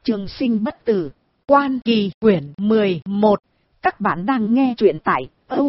Trường sinh bất tử, Quan Kỳ quyển 11. Các bạn đang nghe truyện tại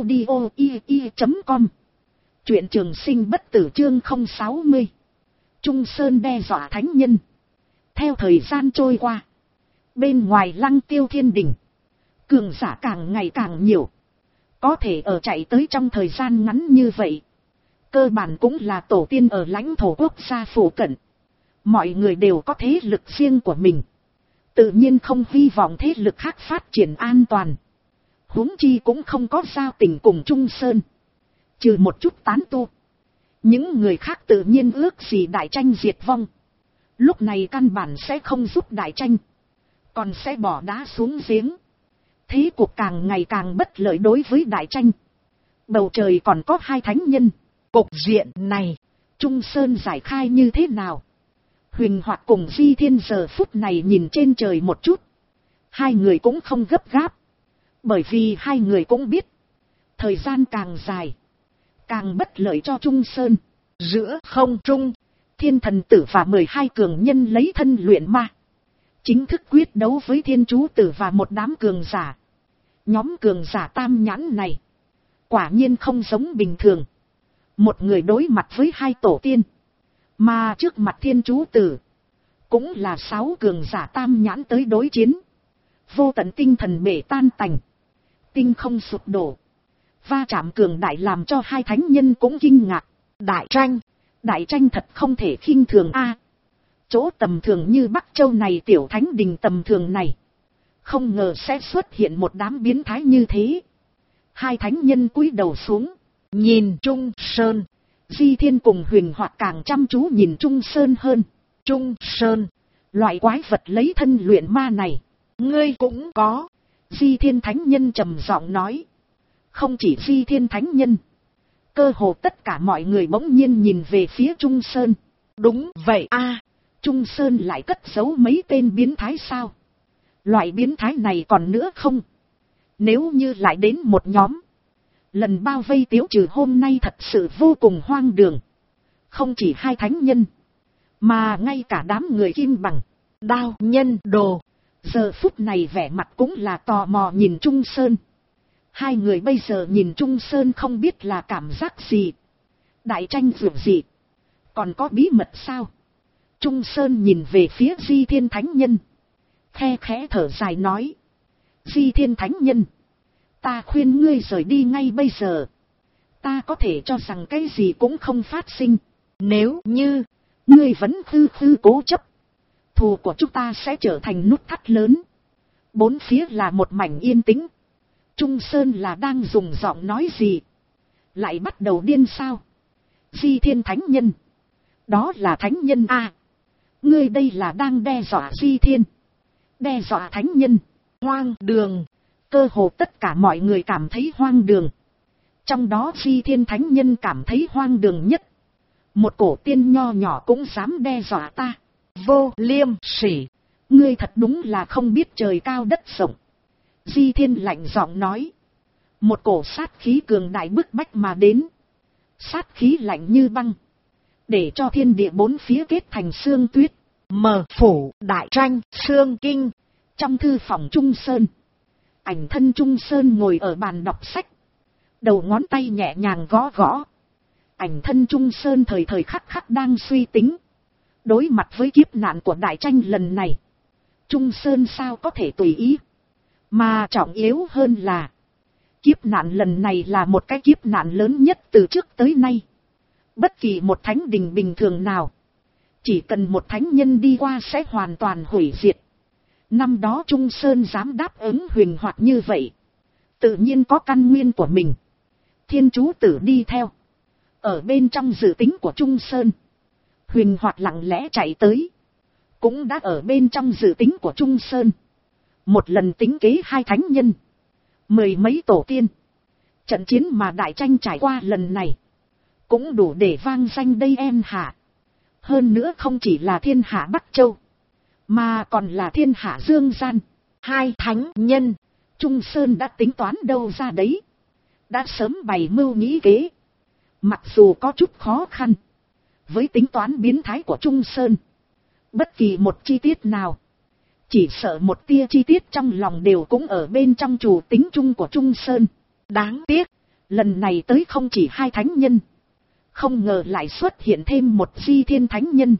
audio.com. Truyện Trường sinh bất tử chương 060. Trung Sơn đe dọa thánh nhân. Theo thời gian trôi qua, bên ngoài Lăng Tiêu Thiên Đình, cường giả càng ngày càng nhiều. Có thể ở chạy tới trong thời gian ngắn như vậy, cơ bản cũng là tổ tiên ở lãnh thổ quốc gia phụ cận. Mọi người đều có thế lực riêng của mình, tự nhiên không hy vọng thế lực khác phát triển an toàn. Huống chi cũng không có giao tình cùng Trung Sơn, trừ một chút tán tu. Những người khác tự nhiên ước gì đại tranh diệt vong. Lúc này căn bản sẽ không giúp đại tranh, còn sẽ bỏ đá xuống giếng. Thế cuộc càng ngày càng bất lợi đối với đại tranh. Bầu trời còn có hai thánh nhân. Cục diện này, Trung Sơn giải khai như thế nào? Huỳnh Hoạt cùng Di Thiên giờ phút này nhìn trên trời một chút. Hai người cũng không gấp gáp, bởi vì hai người cũng biết, thời gian càng dài, càng bất lợi cho Trung Sơn. Giữa không trung, Thiên Thần Tử và 12 cường nhân lấy thân luyện ma, chính thức quyết đấu với Thiên Chú Tử và một đám cường giả. Nhóm cường giả tam nhãn này, quả nhiên không giống bình thường. Một người đối mặt với hai tổ tiên, mà trước mặt Thiên Chú Tử, cũng là 6 cường giả tam nhãn tới đối chiến. Vô tận tinh thần bể tan tành, tinh không sụp đổ. Va chạm cường đại làm cho hai thánh nhân cũng kinh ngạc. Đại tranh thật không thể khinh thường a. Chỗ tầm thường như Bắc Châu này, tiểu thánh đình tầm thường này, không ngờ sẽ xuất hiện một đám biến thái như thế. Hai thánh nhân cúi đầu xuống, nhìn Trung Sơn. Di Thiên cùng Huỳnh Hoạt càng chăm chú nhìn Trung Sơn hơn. Trung Sơn, loại quái vật lấy thân luyện ma này, ngươi cũng có. Di Thiên thánh nhân trầm giọng nói. Không chỉ Di Thiên thánh nhân, cơ hồ tất cả mọi người bỗng nhiên nhìn về phía Trung Sơn. Đúng vậy a, Trung Sơn lại cất giấu mấy tên biến thái sao? Loại biến thái này còn nữa không? Nếu như lại đến một nhóm, lần bao vây Tiếu Trừ hôm nay thật sự vô cùng hoang đường. Không chỉ hai thánh nhân, mà ngay cả đám người Kim Bằng, Đao Nhân Đồ, giờ phút này vẻ mặt cũng là tò mò nhìn Trung Sơn. Hai người bây giờ nhìn Trung Sơn không biết là cảm giác gì. Đại tranh vượt gì? Còn có bí mật sao? Trung Sơn nhìn về phía Di Thiên thánh nhân, khe khẽ thở dài nói. Di Thiên thánh nhân, ta khuyên ngươi rời đi ngay bây giờ. Ta có thể cho rằng cái gì cũng không phát sinh. Nếu như ngươi vẫn khư cố chấp, thù của chúng ta sẽ trở thành nút thắt lớn. Bốn phía là một mảnh yên tĩnh. Trung Sơn là đang dùng giọng nói gì? Lại bắt đầu điên sao? Di Thiên thánh nhân, đó là thánh nhân a. Ngươi đây là đang đe dọa Di Thiên, đe dọa thánh nhân. Hoang đường. Cơ hồ tất cả mọi người cảm thấy hoang đường. Trong đó Di Thiên thánh nhân cảm thấy hoang đường nhất. Một cổ tiên nho nhỏ cũng dám đe dọa ta. Vô liêm sỉ. Ngươi thật đúng là không biết trời cao đất rộng. Di Thiên lạnh giọng nói. Một cổ sát khí cường đại bức bách mà đến. Sát khí lạnh như băng, để cho thiên địa bốn phía kết thành sương tuyết. Mờ phủ đại tranh sương kinh. Trong thư phòng Trung Sơn, ảnh thân Trung Sơn ngồi ở bàn đọc sách, đầu ngón tay nhẹ nhàng gõ gõ. Ảnh thân Trung Sơn thời thời khắc khắc đang suy tính. Đối mặt với kiếp nạn của đại tranh lần này, Trung Sơn sao có thể tùy ý. Mà trọng yếu hơn là, kiếp nạn lần này là một cái kiếp nạn lớn nhất từ trước tới nay. Bất kỳ một thánh đình bình thường nào, chỉ cần một thánh nhân đi qua sẽ hoàn toàn hủy diệt. Năm đó Trung Sơn dám đáp ứng Huỳnh Hoạt như vậy, tự nhiên có căn nguyên của mình. Thiên Chú Tử đi theo, ở bên trong dự tính của Trung Sơn. Huỳnh Hoạt lặng lẽ chạy tới, cũng đã ở bên trong dự tính của Trung Sơn. Một lần tính kế hai thánh nhân, 10 mấy tổ tiên. Trận chiến mà đại tranh trải qua lần này, cũng đủ để vang danh đây em hạ. Hơn nữa không chỉ là thiên hạ Bắc Châu, mà còn là thiên hạ Dương Gian. Hai thánh nhân, Trung Sơn đã tính toán đâu ra đấy, đã sớm bày mưu nghĩ kế. Mặc dù có chút khó khăn, với tính toán biến thái của Trung Sơn, bất kỳ một chi tiết nào Chỉ sợ một tia chi tiết trong lòng đều cũng ở bên trong chủ tính chung của Trung Sơn. Đáng tiếc, lần này tới không chỉ hai thánh nhân. Không ngờ lại xuất hiện thêm một Di Thiên Thánh Nhân.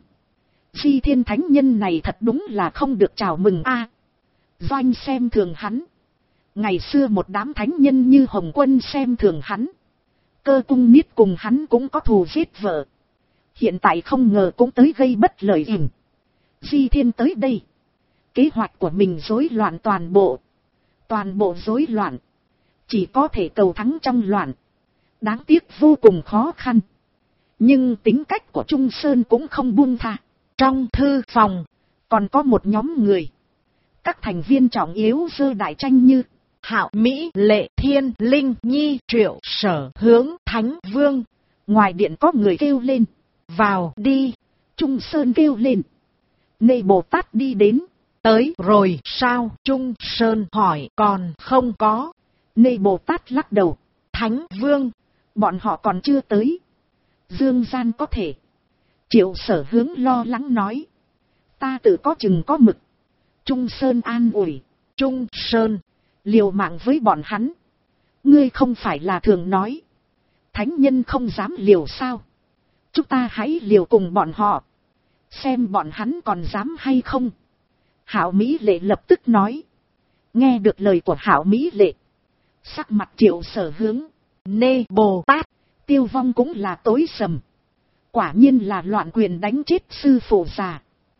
Di Thiên Thánh Nhân này thật đúng là không được chào mừng a. Doanh xem thường hắn. Ngày xưa một đám thánh nhân như Hồng Quân xem thường hắn. Cơ Cung Niết cùng hắn cũng có thù giết vợ. Hiện tại không ngờ cũng tới gây bất lợi ỉm. Di Thiên tới đây. Kế hoạch của mình rối loạn toàn bộ. Toàn bộ rối loạn. Chỉ có thể cầu thắng trong loạn. Đáng tiếc vô cùng khó khăn. Nhưng tính cách của Trung Sơn cũng không buông tha. Trong thư phòng, còn có một nhóm người. Các thành viên trọng yếu dơ đại tranh như Hạo Mỹ, Lệ, Thiên, Linh, Nhi, Triệu, Sở, Hướng, Thánh, Vương. Ngoài điện có người kêu lên. Vào đi. Trung Sơn kêu lên. Nê Bồ Tát đi đến. Tới rồi sao? Trung Sơn hỏi. Còn không có. Nê Bồ Tát lắc đầu. Thánh Vương, bọn họ còn chưa tới. Dương gian có thể. Triệu Sở Hướng lo lắng nói. Ta tự có chừng có mực. Trung Sơn an ủi. Trung Sơn, liều mạng với bọn hắn. Ngươi không phải là thường nói. Thánh nhân không dám liều sao? Chúng ta hãy liều cùng bọn họ. Xem bọn hắn còn dám hay không. Hạo Mỹ Lệ lập tức nói. Nghe được lời của Hạo Mỹ Lệ. Sắc mặt Triệu Sở Hướng. Nê Bồ Tát. Tiêu vong cũng là tối sầm. Quả nhiên là loạn quyền đánh chết sư phụ già.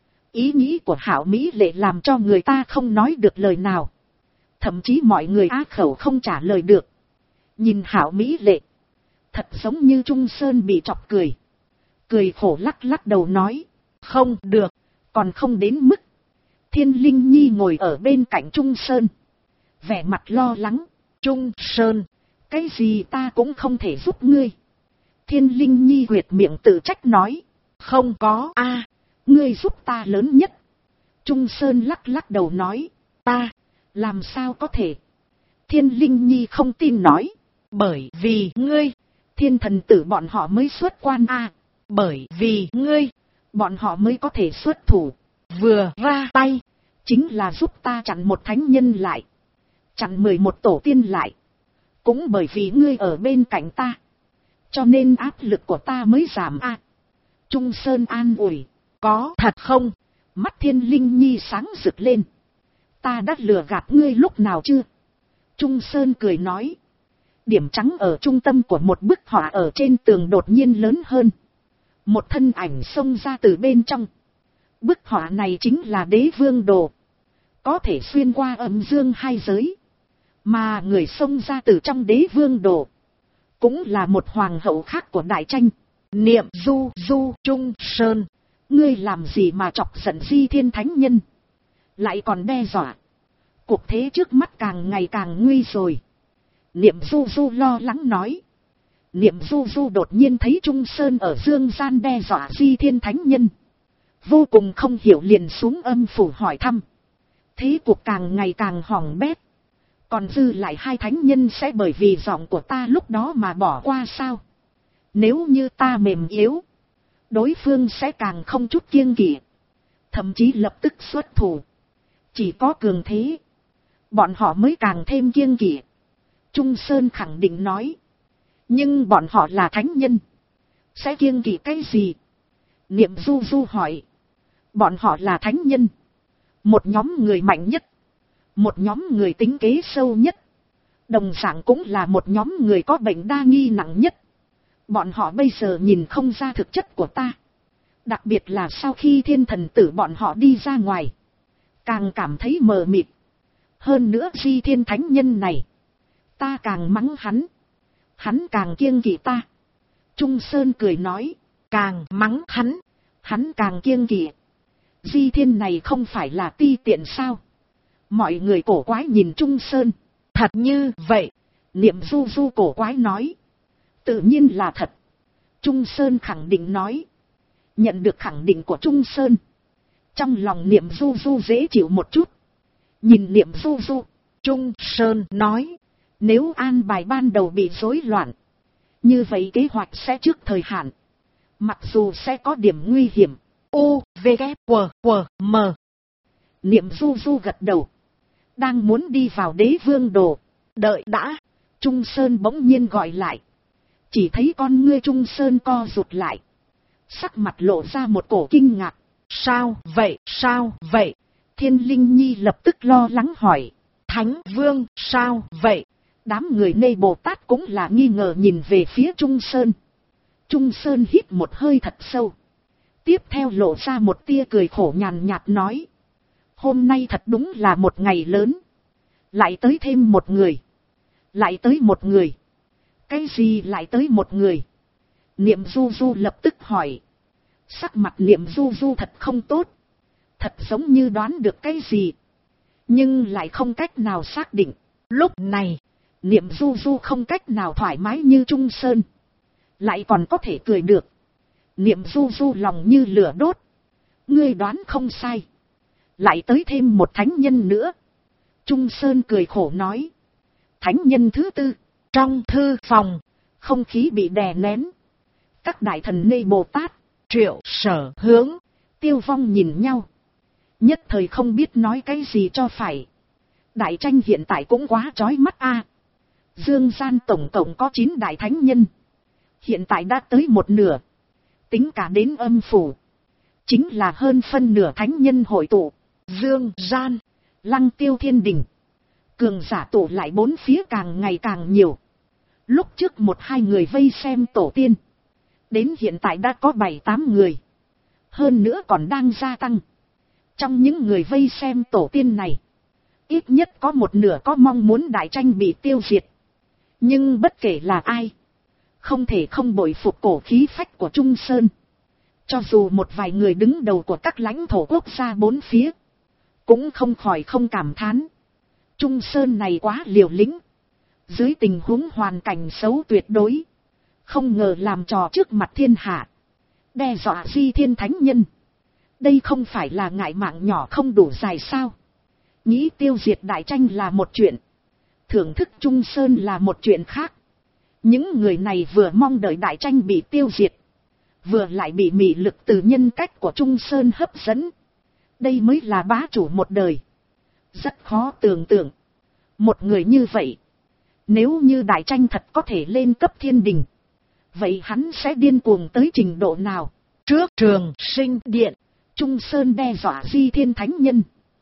Ý nghĩ của Hạo Mỹ Lệ làm cho người ta không nói được lời nào. Thậm chí mọi người á khẩu không trả lời được. Nhìn Hạo Mỹ Lệ. Thật giống như Trung Sơn bị chọc cười. Cười khổ lắc lắc đầu nói. Không được, còn không đến mức. Thiên Linh Nhi ngồi ở bên cạnh Trung Sơn. Vẻ mặt lo lắng. Trung Sơn, cái gì ta cũng không thể giúp ngươi. Thiên Linh Nhi huyệt miệng tự trách nói. Không có a, ngươi giúp ta lớn nhất. Trung Sơn lắc lắc đầu nói. Ta, làm sao có thể. Thiên Linh Nhi không tin nói. Bởi vì ngươi, thiên thần tử bọn họ mới xuất quan a. Bởi vì ngươi, bọn họ mới có thể xuất thủ. Vừa ra tay, chính là giúp ta chặn một thánh nhân lại. Chặn 11 tổ tiên lại. Cũng bởi vì ngươi ở bên cạnh ta. Cho nên áp lực của ta mới giảm a. Trung Sơn an ủi. Có thật không? Mắt Thiên Linh Nhi sáng rực lên. Ta đã lừa gạt ngươi lúc nào chưa? Trung Sơn cười nói. Điểm trắng ở trung tâm của một bức họa ở trên tường đột nhiên lớn hơn. Một thân ảnh xông ra từ bên trong. Bức họa này chính là Đế Vương Đồ. Có thể xuyên qua âm dương hai giới. Mà người xông ra từ trong Đế Vương Đồ cũng là một hoàng hậu khác của đại tranh. Niệm Du Du. Trung Sơn, ngươi làm gì mà chọc giận Di Thiên Thánh Nhân? Lại còn đe dọa. Cuộc thế trước mắt càng ngày càng nguy rồi. Niệm Du Du lo lắng nói. Niệm Du Du đột nhiên thấy Trung Sơn ở dương gian đe dọa Di Thiên Thánh Nhân. Vô cùng không hiểu liền xuống âm phủ hỏi thăm. Thế cuộc càng ngày càng hỏng bét. Còn dư lại hai thánh nhân sẽ bởi vì giọng của ta lúc đó mà bỏ qua sao? Nếu như ta mềm yếu, đối phương sẽ càng không chút kiêng kỵ. Thậm chí lập tức xuất thủ. Chỉ có cường thế, bọn họ mới càng thêm kiêng kỵ. Trung Sơn khẳng định nói. Nhưng bọn họ là thánh nhân, sẽ kiêng kỵ cái gì? Niệm Du Du hỏi. Bọn họ là thánh nhân, một nhóm người mạnh nhất, một nhóm người tính kế sâu nhất, đồng dạng cũng là một nhóm người có bệnh đa nghi nặng nhất. Bọn họ bây giờ nhìn không ra thực chất của ta. Đặc biệt là sau khi thiên thần tử bọn họ đi ra ngoài, càng cảm thấy mờ mịt. Hơn nữa Di Thiên Thánh Nhân này, ta càng mắng hắn, hắn càng kiêng kỵ ta. Trung Sơn cười nói. Càng mắng hắn, hắn càng kiêng kỵ. Di Thiên này không phải là ti tiện sao? Mọi người cổ quái nhìn Trung Sơn. Thật như vậy? Niệm Du Du cổ quái nói. Tự nhiên là thật. Trung Sơn khẳng định nói. Nhận được khẳng định của Trung Sơn, trong lòng Niệm Du Du dễ chịu một chút. Nhìn Niệm Du Du, Trung Sơn nói. Nếu an bài ban đầu bị rối loạn, như vậy kế hoạch sẽ trước thời hạn. Mặc dù sẽ có điểm nguy hiểm. U, V, K, W, W, M. Niệm Du Du gật đầu. Đang muốn đi vào Đế Vương Đồ. Đợi đã. Trung Sơn bỗng nhiên gọi lại. Chỉ thấy con ngươi Trung Sơn co rụt lại. Sắc mặt lộ ra một cổ kinh ngạc. Sao vậy, sao vậy? Thiên Linh Nhi lập tức lo lắng hỏi. Thánh Vương, sao vậy? Đám người Nê Bồ Tát cũng là nghi ngờ nhìn về phía Trung Sơn. Trung Sơn hít một hơi thật sâu. Tiếp theo lộ ra một tia cười khổ nhàn nhạt nói. Hôm nay thật đúng là một ngày lớn. Lại tới thêm một người. Lại tới một người. Cái gì lại tới một người? Niệm Du Du lập tức hỏi. Sắc mặt Niệm Du Du thật không tốt. Thật giống như đoán được cái gì. Nhưng lại không cách nào xác định. Lúc này, Niệm Du Du không cách nào thoải mái như Trung Sơn. Lại còn có thể cười được. Niệm Du Du lòng như lửa đốt. Ngươi đoán không sai. Lại tới thêm một thánh nhân nữa. Trung Sơn cười khổ nói. Thánh nhân thứ tư. Trong thư phòng, không khí bị đè nén. Các đại thần Nê Bồ Tát, Triệu, Sở, Hướng, Tiêu Vong nhìn nhau. Nhất thời không biết nói cái gì cho phải. Đại tranh hiện tại cũng quá chói mắt a. Dương gian tổng cộng có 9 đại thánh nhân. Hiện tại đã tới một nửa. Tính cả đến âm phủ. Chính là hơn phân nửa thánh nhân hội tụ. Dương gian, Lăng Tiêu Thiên Đình. Cường giả tụ lại bốn phía càng ngày càng nhiều. Lúc trước 1-2 người vây xem tổ tiên. Đến hiện tại đã có 7-8 người. Hơn nữa còn đang gia tăng. Trong những người vây xem tổ tiên này, ít nhất có một nửa có mong muốn đại tranh bị tiêu diệt. Nhưng bất kể là ai, không thể không bội phục cổ khí phách của Trung Sơn. Cho dù một vài người đứng đầu của các lãnh thổ quốc gia bốn phía, cũng không khỏi không cảm thán. Trung Sơn này quá liều lĩnh. Dưới tình huống hoàn cảnh xấu tuyệt đối, không ngờ làm trò trước mặt thiên hạ, đe dọa Di Thiên Thánh Nhân. Đây không phải là ngại mạng nhỏ không đủ dài sao? Nghĩ tiêu diệt đại tranh là một chuyện, thưởng thức Trung Sơn là một chuyện khác. Những người này vừa mong đợi đại tranh bị tiêu diệt, vừa lại bị mị lực từ nhân cách của Trung Sơn hấp dẫn. Đây mới là bá chủ một đời. Rất khó tưởng tượng. Một người như vậy, nếu như đại tranh thật có thể lên cấp thiên đình, vậy hắn sẽ điên cuồng tới trình độ nào? Trước Trường Sinh Điện, Trung Sơn đe dọa Di Thiên Thánh Nhân.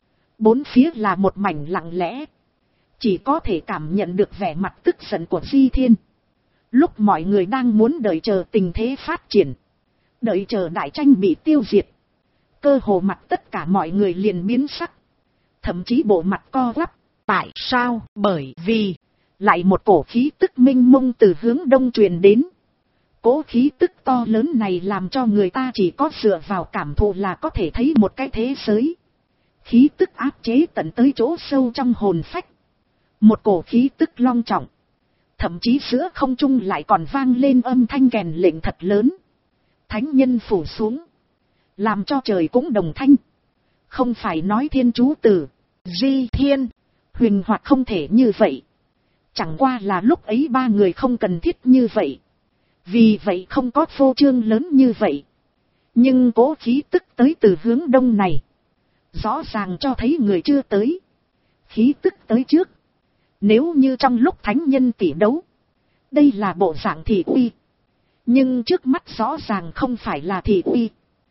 Bốn phía là một mảnh lặng lẽ. Chỉ có thể cảm nhận được vẻ mặt tức giận của Di Thiên. Lúc mọi người đang muốn đợi chờ tình thế phát triển, đợi chờ đại tranh bị tiêu diệt, cơ hồ mặt tất cả mọi người liền biến sắc. Thậm chí bộ mặt co quắp. Tại sao? Bởi vì lại một cổ khí tức minh mông từ hướng đông truyền đến. Cỗ khí tức to lớn này làm cho người ta chỉ có dựa vào cảm thụ là có thể thấy một cái thế giới. Khí tức áp chế tận tới chỗ sâu trong hồn phách. Một cổ khí tức long trọng. Thậm chí giữa không trung lại còn vang lên âm thanh kèn lệnh thật lớn. Thánh nhân phủ xuống, làm cho trời cũng đồng thanh. Không phải nói thiên chú tử, Di Thiên, Huỳnh Hoạt không thể như vậy. Chẳng qua là lúc ấy ba người không cần thiết như vậy. Vì vậy không có phô trương lớn như vậy. Nhưng cố khí tức tới từ hướng đông này, rõ ràng cho thấy người chưa tới. Khí tức tới trước. Nếu như trong lúc thánh nhân tỷ đấu, đây là bộ dạng thị uy. Nhưng trước mắt rõ ràng không phải là thị uy,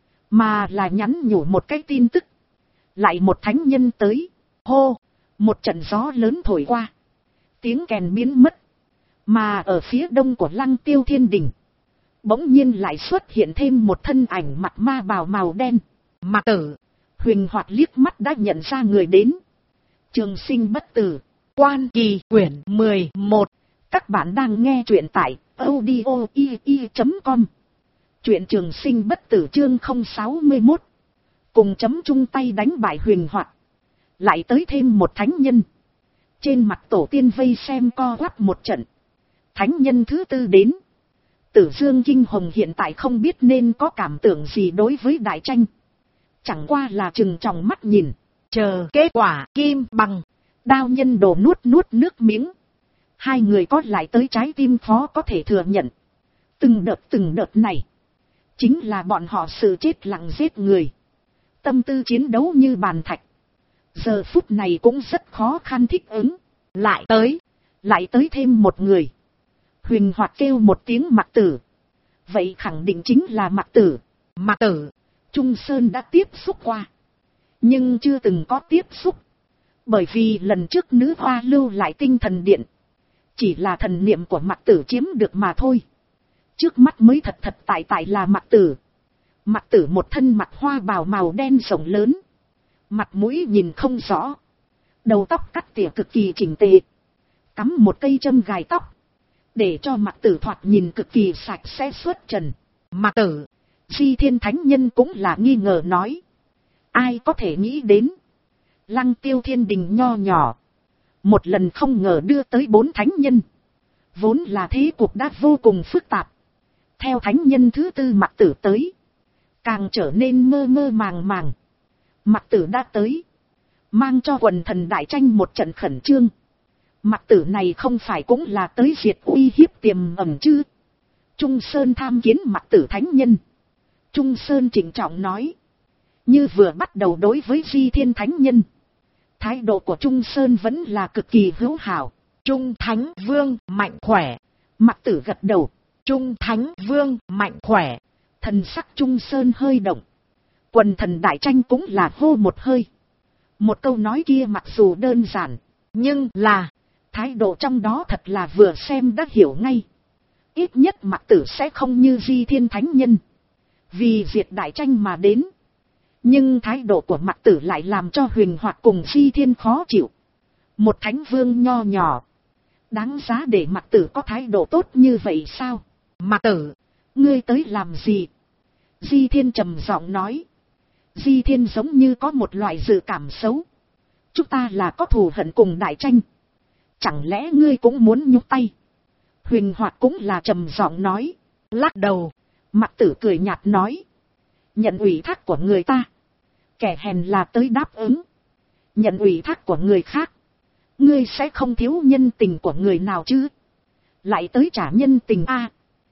mà là nhắn nhủ một cái tin tức. Lại một thánh nhân tới. Hô, một trận gió lớn thổi qua. Tiếng kèn biến mất. Mà ở phía đông của Lăng Tiêu Thiên Đình, bỗng nhiên lại xuất hiện thêm một thân ảnh mặt ma bào màu đen. Mạc Tử. Huỳnh Hoạt liếc mắt đã nhận ra người đến. Trường Sinh Bất Tử. Quan Kỳ quyển 11. Các bạn đang nghe truyện tại audio.com. Truyện Trường Sinh Bất Tử chương 061. Cùng chấm chung tay đánh bại Huỳnh Hoạt. Lại tới thêm một thánh nhân. Trên mặt tổ tiên vây xem co quắp một trận. Thánh nhân thứ tư đến. Tử Dương Kinh Hồng hiện tại không biết nên có cảm tưởng gì đối với đại tranh. Chẳng qua là trừng tròng mắt nhìn, chờ kết quả. Kim Bằng, Đao Nhân Đồ nuốt nước miếng. Hai người có lại tới trái tim khó có thể thừa nhận. Từng đợt này, chính là bọn họ sự chết lặng giết người. Tâm tư chiến đấu như bàn thạch. giờ phút này cũng rất khó khăn thích ứng. Lại tới thêm một người. Huỳnh Hoạt kêu một tiếng Mặc Tử. Vậy khẳng định chính là Mặc Tử. Mặc Tử, Trung Sơn đã tiếp xúc qua, nhưng chưa từng có tiếp xúc. Bởi vì lần trước nữ hoa lưu lại tinh thần điện, chỉ là thần niệm của Mặc Tử chiếm được mà thôi. Trước mắt mới thật tại là Mặc Tử. Mặc Tử một thân mặc hoa bào màu đen rộng lớn, mặt mũi nhìn không rõ, đầu tóc cắt tỉa cực kỳ chỉnh tề, cắm một cây châm gài tóc, để cho Mặc Tử thoạt nhìn cực kỳ sạch sẽ xuất trần. Mặc Tử, Di Thiên Thánh Nhân cũng là nghi ngờ nói. Ai có thể nghĩ đến, Lăng Tiêu Thiên Đình nho nhỏ, một lần không ngờ đưa tới 4 thánh nhân. Vốn là thế cuộc đã vô cùng phức tạp. Theo thánh nhân thứ 4 Mặc Tử tới, càng trở nên mơ mơ màng màng. Mặc Tử đã tới, mang cho quần thần đại tranh một trận khẩn trương. Mặc Tử này không phải cũng là tới diệt uy hiếp tiềm ẩn chứ? Trung Sơn tham kiến Mặc Tử thánh nhân. Trung Sơn trịnh trọng nói, như vừa bắt đầu đối với Di Thiên Thánh Nhân, thái độ của Trung Sơn vẫn là cực kỳ hữu hảo. Trung Thánh Vương mạnh khỏe. Mặc Tử gật đầu. Trung Thánh Vương mạnh khỏe. Thần sắc Trung Sơn hơi động. Quần thần đại tranh cũng là hô một hơi. Một câu nói kia mặc dù đơn giản, nhưng là thái độ trong đó thật là vừa xem đã hiểu ngay. Ít nhất Mặc Tử sẽ không như Di Thiên Thánh Nhân vì diệt đại tranh mà đến. Nhưng thái độ của Mặc Tử lại làm cho Huỳnh Hoạt cùng Di Thiên khó chịu. Một thánh vương nho nhỏ, đáng giá để Mặc Tử có thái độ tốt như vậy sao? Mặc Tử, ngươi tới làm gì? Di Thiên trầm giọng nói. Di Thiên giống như có một loại dự cảm xấu. Chúng ta là có thù hận cùng đại tranh, chẳng lẽ ngươi cũng muốn nhúc tay? Huỳnh Hoạt cũng là trầm giọng nói. Lắc đầu. Mặc Tử cười nhạt nói, nhận ủy thác của người ta, kẻ hèn là tới đáp ứng. Nhận ủy thác của người khác, ngươi sẽ không thiếu nhân tình của người nào chứ? Lại tới trả nhân tình a?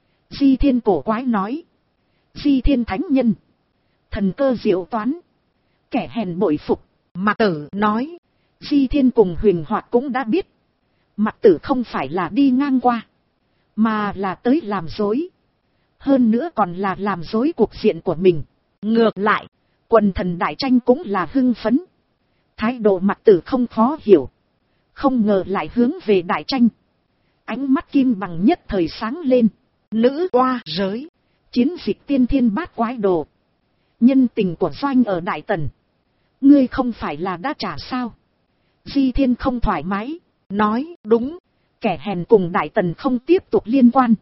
Di Thiên cổ quái nói. Di Thiên Thánh Nhân, thần cơ diệu toán, kẻ hèn bội phục. Mặc Tử nói. Di Thiên cùng Huỳnh Hoạt cũng đã biết, Mặc Tử không phải là đi ngang qua, mà là tới làm dối. Hơn nữa còn là làm dối cuộc diện của mình. Ngược lại, quần thần đại tranh cũng là hưng phấn. Thái độ Mặc Tử không khó hiểu, không ngờ lại hướng về đại tranh. Ánh mắt kim bằng nhất thời sáng lên. Nữ oa giới, chiến dịch tiên thiên bát quái đồ, nhân tình của Doanh ở Đại Tần, ngươi không phải là đã trả sao? Di Thiên không thoải mái, nói đúng, kẻ hèn cùng Đại Tần không tiếp tục liên quan.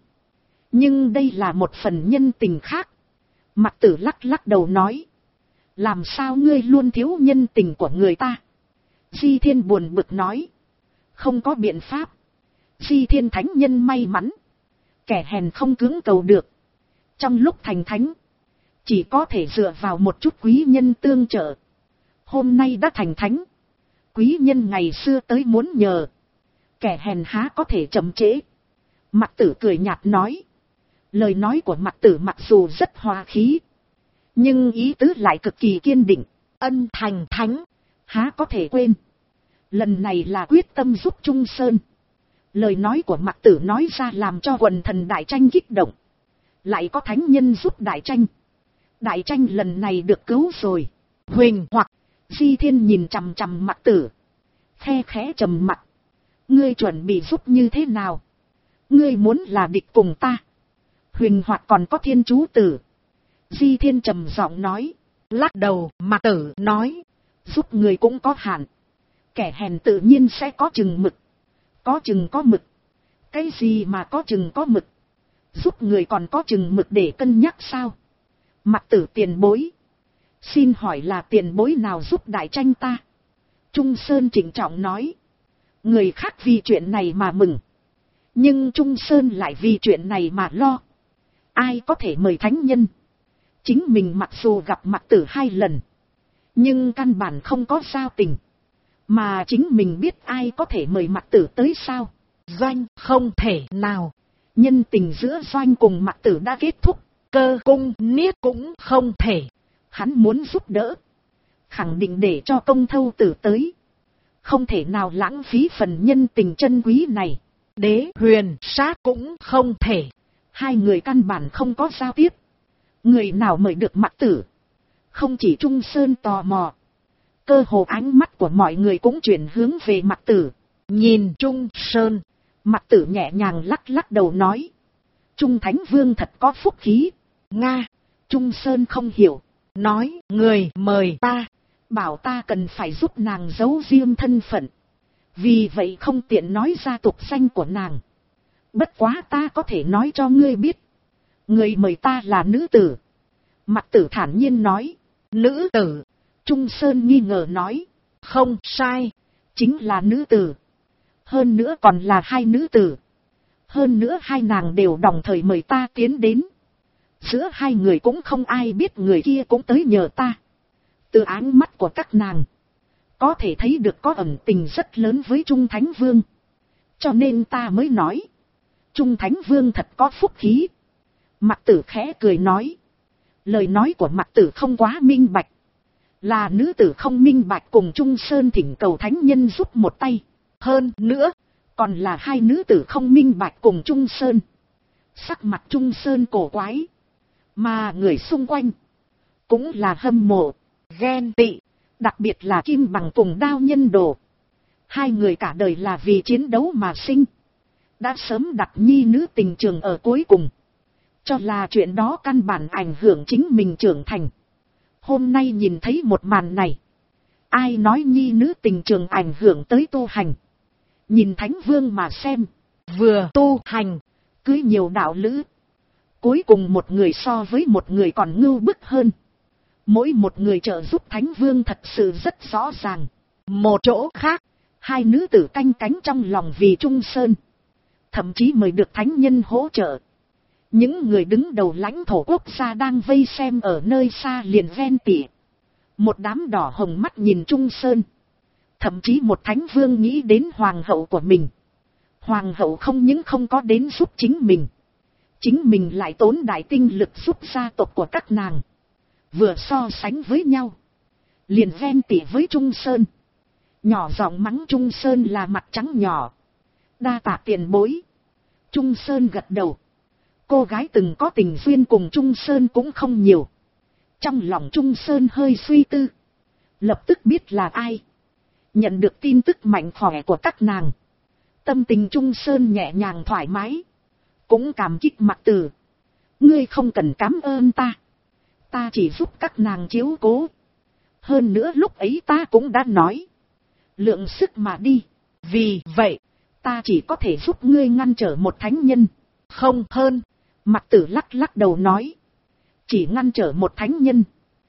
Nhưng đây là một phần nhân tình khác. Mặc Tử lắc lắc đầu nói, làm sao ngươi luôn thiếu nhân tình của người ta? Di Thiên buồn bực nói, không có biện pháp. Di Thiên Thánh Nhân may mắn, kẻ hèn không cưỡng cầu được. Trong lúc thành thánh, chỉ có thể dựa vào một chút quý nhân tương trợ. Hôm nay đã thành thánh, quý nhân ngày xưa tới muốn nhờ, kẻ hèn há có thể chậm trễ. Mặc Tử cười nhạt nói. Lời nói của Mặc Tử mặc dù rất hòa khí, nhưng ý tứ lại cực kỳ kiên định. Ân thành thánh, há có thể quên. Lần này là quyết tâm giúp Trung Sơn. Lời nói của Mặc Tử nói ra làm cho quần thần đại tranh kích động. Lại có thánh nhân giúp đại tranh. Đại tranh lần này được cứu rồi. Huỳnh Hoặc, Di Thiên nhìn chằm chằm Mặc Tử, khe khẽ trầm mặt. Ngươi chuẩn bị giúp như thế nào? Ngươi muốn là địch cùng ta? Huỳnh Hoạt còn có Thiên Chú Tử. Di Thiên trầm giọng nói. Lắc đầu. Mặc Tử nói, giúp người cũng có hạn, kẻ hèn tự nhiên sẽ có chừng mực. Có chừng có mực. Cái gì mà có chừng có mực? Giúp người còn có chừng mực để cân nhắc sao? Mặc Tử tiền bối, xin hỏi là tiền bối nào giúp đại tranh ta? Trung Sơn trịnh trọng nói. Người khác vì chuyện này mà mừng, nhưng Trung Sơn lại vì chuyện này mà lo. Ai có thể mời thánh nhân? Chính mình mặc dù gặp Mặc Tử 2 lần, nhưng căn bản không có giao tình. Mà chính mình biết ai có thể mời Mặc Tử tới sao? Doanh không thể nào. Nhân tình giữa Doanh cùng Mặc Tử đã kết thúc. Cơ Cung Niết cũng không thể. Hắn muốn giúp đỡ, khẳng định để cho Công Thâu Tử tới. Không thể nào lãng phí phần nhân tình chân quý này. Đế Huyền Sát cũng không thể. Hai người căn bản không có giao tiếp. Người nào mời được Mạc Tử? Không chỉ Trung Sơn tò mò. Cơ hồ ánh mắt của mọi người cũng chuyển hướng về Mạc Tử. Nhìn Trung Sơn. Mạc Tử nhẹ nhàng lắc lắc đầu nói. Trung Thánh Vương thật có phúc khí. Nga. Trung Sơn không hiểu. Nói người mời ta. Bảo ta cần phải giúp nàng giấu riêng thân phận. Vì vậy không tiện nói ra tục danh của nàng. Bất quá ta có thể nói cho ngươi biết. Người mời ta là nữ tử. Mạc Tử thản nhiên nói. Nữ tử. Trung Sơn nghi ngờ nói. Không sai. Chính là nữ tử. Hơn nữa còn là hai nữ tử. Hơn nữa hai nàng đều đồng thời mời ta tiến đến. Giữa hai người cũng không ai biết người kia cũng tới nhờ ta. Từ ánh mắt của các nàng, có thể thấy được có ẩn tình rất lớn với Trung Thánh Vương. Cho nên ta mới nói. Trung Thánh Vương thật có phúc khí. Mạc Tử khẽ cười nói. Lời nói của Mạc Tử không quá minh bạch. Là nữ tử không minh bạch cùng Trung Sơn thỉnh cầu thánh nhân giúp một tay. Hơn nữa, còn là hai nữ tử không minh bạch cùng Trung Sơn. Sắc mặt Trung Sơn cổ quái. Mà người xung quanh cũng là hâm mộ, ghen tị. Đặc biệt là Kim Bằng cùng Đao Nhân Đồ. Hai người cả đời là vì chiến đấu mà sinh. Đã sớm đặt nhi nữ tình trường ở cuối cùng. Cho là chuyện đó căn bản ảnh hưởng chính mình trưởng thành. Hôm nay nhìn thấy một màn này. Ai nói nhi nữ tình trường ảnh hưởng tới tu hành. Nhìn Thánh Vương mà xem. Vừa tu hành, cưới nhiều đạo lữ. Cuối cùng một người so với một người còn ngưu bức hơn. Mỗi một người trợ giúp Thánh Vương thật sự rất rõ ràng. Một chỗ khác, hai nữ tử canh cánh trong lòng vì Trung Sơn. Thậm chí mời được thánh nhân hỗ trợ. Những người đứng đầu lãnh thổ quốc gia đang vây xem ở nơi xa liền ven tỉ. Một đám đỏ hồng mắt nhìn Trung Sơn. Thậm chí một thánh vương nghĩ đến hoàng hậu của mình. Hoàng hậu không những không có đến giúp chính mình lại tốn đại tinh lực giúp gia tộc của các nàng. Vừa so sánh với nhau, liền ven tỉ với Trung Sơn. Nhỏ giọng mắng Trung Sơn là mặt trắng nhỏ. Đa tạ tiền bối. Trung Sơn gật đầu. Cô gái từng có tình duyên cùng Trung Sơn cũng không nhiều. Trong lòng Trung Sơn hơi suy tư. Lập tức biết là ai. Nhận được tin tức mạnh khỏe của các nàng. Tâm tình Trung Sơn nhẹ nhàng thoải mái. Cũng cảm kích Mạc Tử. Ngươi không cần cảm ơn ta. Ta chỉ giúp các nàng chiếu cố. Hơn nữa lúc ấy ta cũng đã nói. Lượng sức mà đi. Vì vậy, ta chỉ có thể giúp ngươi ngăn trở một thánh nhân. Không hơn. Mạc Tử lắc lắc đầu nói. Chỉ ngăn trở một thánh nhân.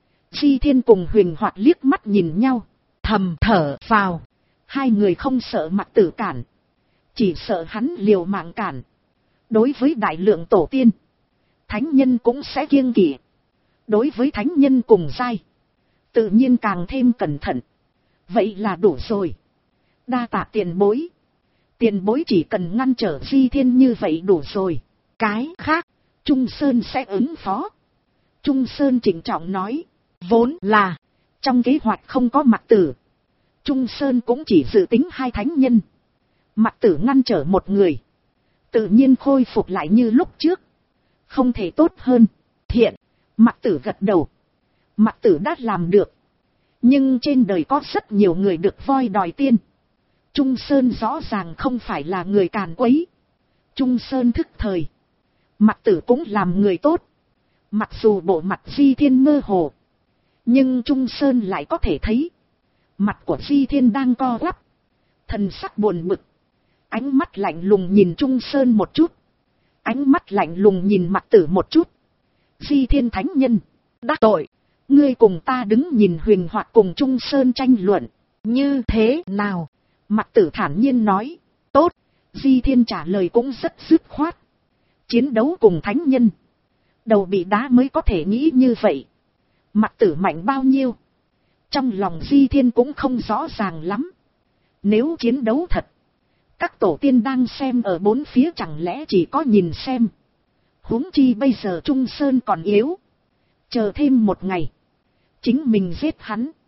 Di Thiên cùng Huỳnh Hoạt liếc mắt nhìn nhau. Thầm thở phào. Hai người không sợ Mạc Tử cản. Chỉ sợ hắn liều mạng cản. Đối với đại lượng tổ tiên, thánh nhân cũng sẽ kiêng kỵ. Đối với thánh nhân cùng giai, tự nhiên càng thêm cẩn thận. Vậy là đủ rồi. Đa tạ tiền bối. Tiền bối chỉ cần ngăn trở Di Thiên như vậy đủ rồi. Cái khác, Trung Sơn sẽ ứng phó. Trung Sơn trịnh trọng nói. Vốn là, trong kế hoạch không có Mạc Tử. Trung Sơn cũng chỉ dự tính hai thánh nhân. Mạc Tử ngăn trở một người. Tự nhiên khôi phục lại như lúc trước. Không thể tốt hơn. Thiện. Mạc Tử gật đầu. Mạc Tử đã làm được. Nhưng trên đời có rất nhiều người được voi đòi tiên. Trung Sơn rõ ràng không phải là người càn quấy. Trung Sơn thức thời. Mạc Tử cũng làm người tốt. Mặc dù bộ mặt Di Thiên mơ hồ. Nhưng Trung Sơn lại có thể thấy. Mặt của Di Thiên đang co quắp. Thần sắc buồn bực. Ánh mắt lạnh lùng nhìn Trung Sơn một chút. Ánh mắt lạnh lùng nhìn Mạc Tử một chút. Di Thiên thánh nhân. Đắc tội. Ngươi cùng ta đứng nhìn Huỳnh Hoạt cùng Trung Sơn tranh luận. Như thế nào? Mạc Tử thản nhiên nói. Tốt. Di Thiên trả lời cũng rất dứt khoát. Chiến đấu cùng thánh nhân. Đầu bị đá mới có thể nghĩ như vậy. Mạc Tử mạnh bao nhiêu? Trong lòng Di Thiên cũng không rõ ràng lắm. Nếu chiến đấu thật, các tổ tiên đang xem ở bốn phía chẳng lẽ chỉ có nhìn xem. Huống chi bây giờ Trung Sơn còn yếu. Chờ thêm một ngày. Chính mình giết hắn.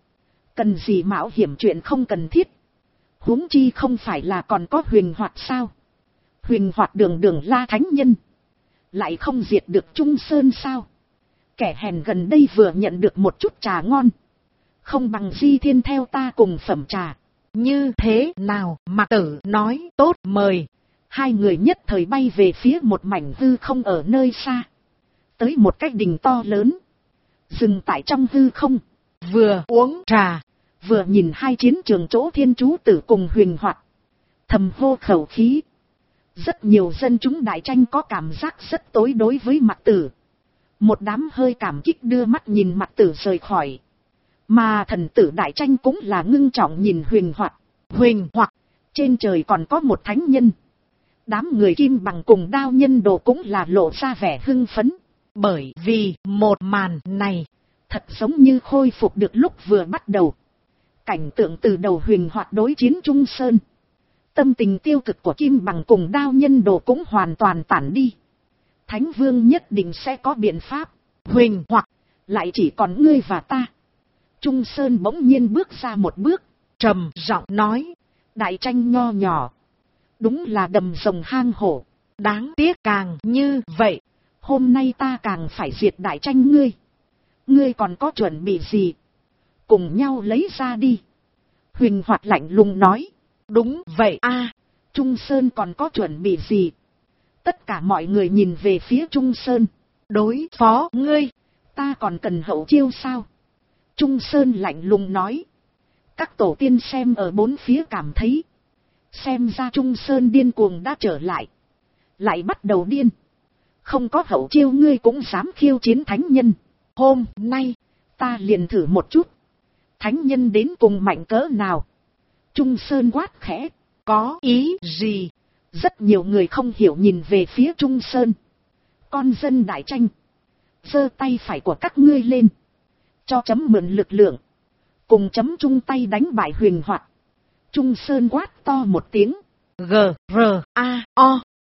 Cần gì mạo hiểm chuyện không cần thiết. Huống chi không phải là còn có huyền hoạt sao. Huyền hoạt đường đường la thánh nhân. Lại không diệt được Trung Sơn sao. Kẻ hèn gần đây vừa nhận được một chút trà ngon. Không bằng Di Thiên theo ta cùng phẩm trà. Như thế nào? Mạc Tử nói tốt mời. Hai người nhất thời bay về phía một mảnh hư không ở nơi xa. Tới một cái đình to lớn. Dừng tại trong hư không. Vừa uống trà, vừa nhìn hai chiến trường chỗ Thiên Chú Tử cùng huyền hoạt. Thầm hô khẩu khí. Rất nhiều dân chúng đại tranh có cảm giác rất tối đối với Mạc Tử. Một đám hơi cảm kích đưa mắt nhìn Mạc Tử rời khỏi. Mà thần tử đại tranh cũng là ngưng trọng nhìn huyền hoạt. Huỳnh hoặc Trên trời còn có một thánh nhân. Đám người kim bằng cùng đao nhân đồ cũng là lộ ra vẻ hưng phấn. bởi vì một màn này Thật giống như khôi phục được lúc vừa bắt đầu. Cảnh tượng từ đầu huyền hoạt đối chiến Trung Sơn. Tâm tình tiêu cực của kim bằng cùng đao nhân đồ cũng hoàn toàn tản đi. Thánh vương nhất định sẽ có biện pháp. huỳnh hoặc Lại chỉ còn ngươi và ta. Trung Sơn bỗng nhiên bước ra một bước. trầm giọng nói, Đại tranh nho nhỏ. Đúng là đầm rồng hang hổ. đáng tiếc càng như vậy. Hôm nay ta càng phải diệt đại tranh ngươi. Ngươi còn có chuẩn bị gì? Cùng nhau lấy ra đi. Huỳnh hoạt lạnh lùng nói. Đúng vậy a. Trung Sơn còn có chuẩn bị gì? Tất cả mọi người nhìn về phía Trung Sơn. Đối phó ngươi, Ta còn cần hậu chiêu sao? Trung Sơn lạnh lùng nói. Các tổ tiên xem ở bốn phía cảm thấy. Xem ra Trung Sơn điên cuồng đã trở lại. Lại bắt đầu điên. Không có hậu chiêu ngươi cũng dám khiêu chiến thánh nhân. hôm nay Ta liền thử một chút. Thánh nhân đến cùng mạnh cỡ nào? Trung Sơn quát khẽ. có ý gì? Rất nhiều người không hiểu nhìn về phía Trung Sơn. Con dân đại tranh. Giơ tay phải của các ngươi lên. Cho chấm mượn lực lượng. Cùng chấm chung tay đánh bại huyền hoạt. Trung Sơn quát to một tiếng. G-R-A-O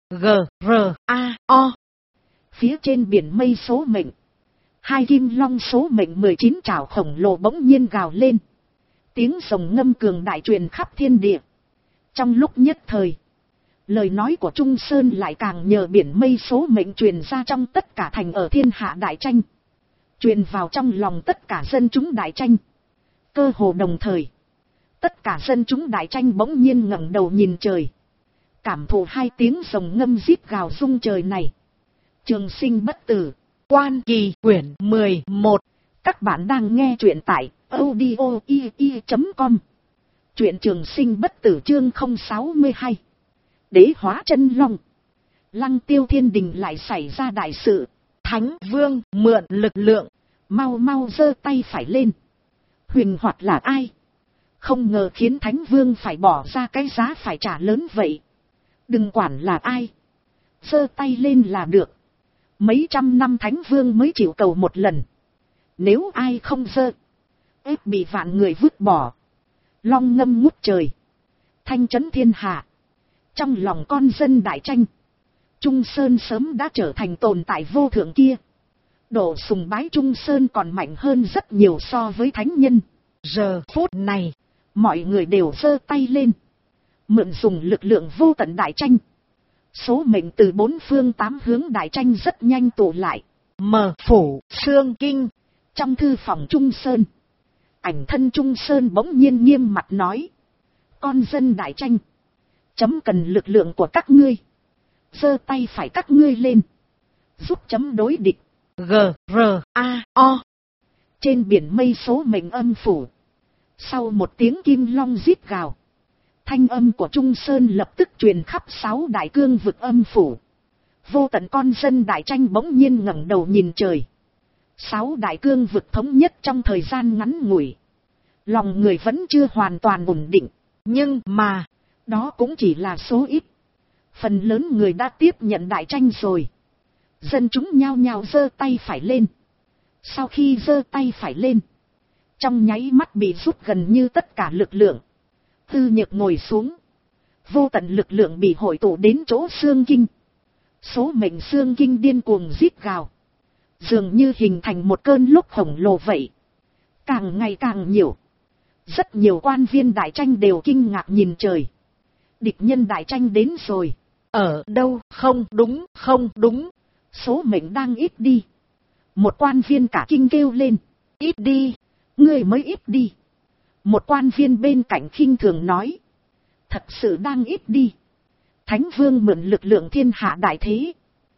G-R-A-O. Phía trên biển mây số mệnh. Hai kim long số mệnh 19 trảo khổng lồ bỗng nhiên gào lên. Tiếng rồng ngâm cường đại truyền khắp thiên địa. Trong lúc nhất thời. Lời nói của Trung Sơn lại càng nhờ biển mây số mệnh truyền ra trong tất cả thành ở thiên hạ đại tranh. Truyền vào trong lòng tất cả dân chúng đại tranh. Cơ hồ đồng thời. Tất cả dân chúng đại tranh bỗng nhiên ngẩng đầu nhìn trời. Cảm thụ hai tiếng rồng ngâm rít gào rung trời này. Trường sinh bất tử. Quan Kỳ quyển 11. Các bạn đang nghe truyện tại audio.com. Truyện Trường Sinh Bất Tử chương 062. Đế hóa chân long. Lăng Tiêu Thiên Đình lại xảy ra đại sự. Thánh vương mượn lực lượng. Mau mau giơ tay phải lên. Huyền hoạt là ai? Không ngờ khiến Thánh vương phải bỏ ra cái giá phải trả lớn vậy. Đừng quản là ai. Giơ tay lên là được. Mấy trăm năm Thánh vương mới chịu cầu một lần. Nếu ai không giơ, ép bị vạn người vứt bỏ. Long ngâm ngút trời. Thanh trấn thiên hạ. Trong lòng con dân đại tranh. Trung Sơn sớm đã trở thành tồn tại vô thượng kia. Độ sùng bái Trung Sơn còn mạnh hơn rất nhiều so với thánh nhân. Giờ phút này, mọi người đều giơ tay lên. Mượn dùng lực lượng vô tận đại tranh. Số mệnh từ bốn phương tám hướng đại tranh rất nhanh tụ lại. mở phủ xương kinh. Trong thư phòng Trung Sơn. Ảnh thân Trung Sơn bỗng nhiên nghiêm mặt nói. Con dân đại tranh. Chấm cần lực lượng của các ngươi. Giơ tay phải các ngươi lên. Giúp chấm đối địch. G-R-A-O. Trên biển mây số mệnh âm phủ. Sau một tiếng kim long rít gào. Thanh âm của Trung Sơn lập tức truyền khắp 6 đại cương vực âm phủ. Vô tận con dân đại tranh bỗng nhiên ngẩng đầu nhìn trời. 6 đại cương vực thống nhất trong thời gian ngắn ngủi. Lòng người vẫn chưa hoàn toàn ổn định. Nhưng mà, đó cũng chỉ là số ít. Phần lớn người đã tiếp nhận đại tranh rồi. Dân chúng nhao nhao giơ tay phải lên. Sau khi giơ tay phải lên, trong nháy mắt bị rút gần như tất cả lực lượng. Tư Nhược ngồi xuống. Vô tận lực lượng bị hội tụ đến chỗ xương kinh. Số mệnh xương kinh điên cuồng rít gào. Dường như hình thành một cơn lốc khổng lồ vậy. Càng ngày càng nhiều. Rất nhiều quan viên đại tranh đều kinh ngạc nhìn trời. Địch nhân đại tranh đến rồi. Ở đâu? Không đúng, không đúng. Số mệnh đang ít đi. Một quan viên cả kinh kêu lên. Ít đi. Ngươi mới ít đi. Một quan viên bên cạnh khinh thường nói. Thật sự đang ít đi. Thánh vương mượn lực lượng thiên hạ đại thế.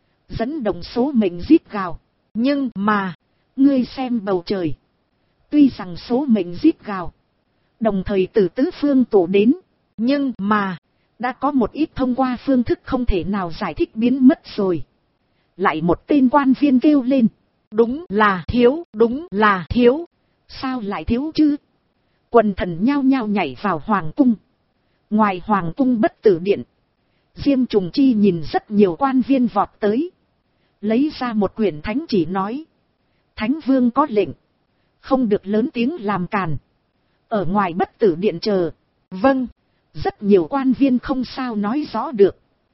Dẫn động số mệnh rít gào. Nhưng mà, ngươi xem bầu trời. Tuy rằng số mệnh rít gào. Đồng thời từ tứ phương tụ đến. Nhưng mà, đã có một ít thông qua phương thức không thể nào giải thích biến mất rồi. Lại một tên quan viên kêu lên. Đúng là thiếu, đúng là thiếu. Sao lại thiếu chứ? Quần thần nhao nhao nhảy vào hoàng cung. Ngoài hoàng cung Bất Tử Điện, Diêm Trùng Chi nhìn rất nhiều quan viên vọt tới. Lấy ra một quyển thánh chỉ nói. Thánh vương có lệnh. Không được lớn tiếng làm càn. Ở ngoài Bất Tử Điện chờ. Vâng. Rất nhiều quan viên không sao nói rõ được.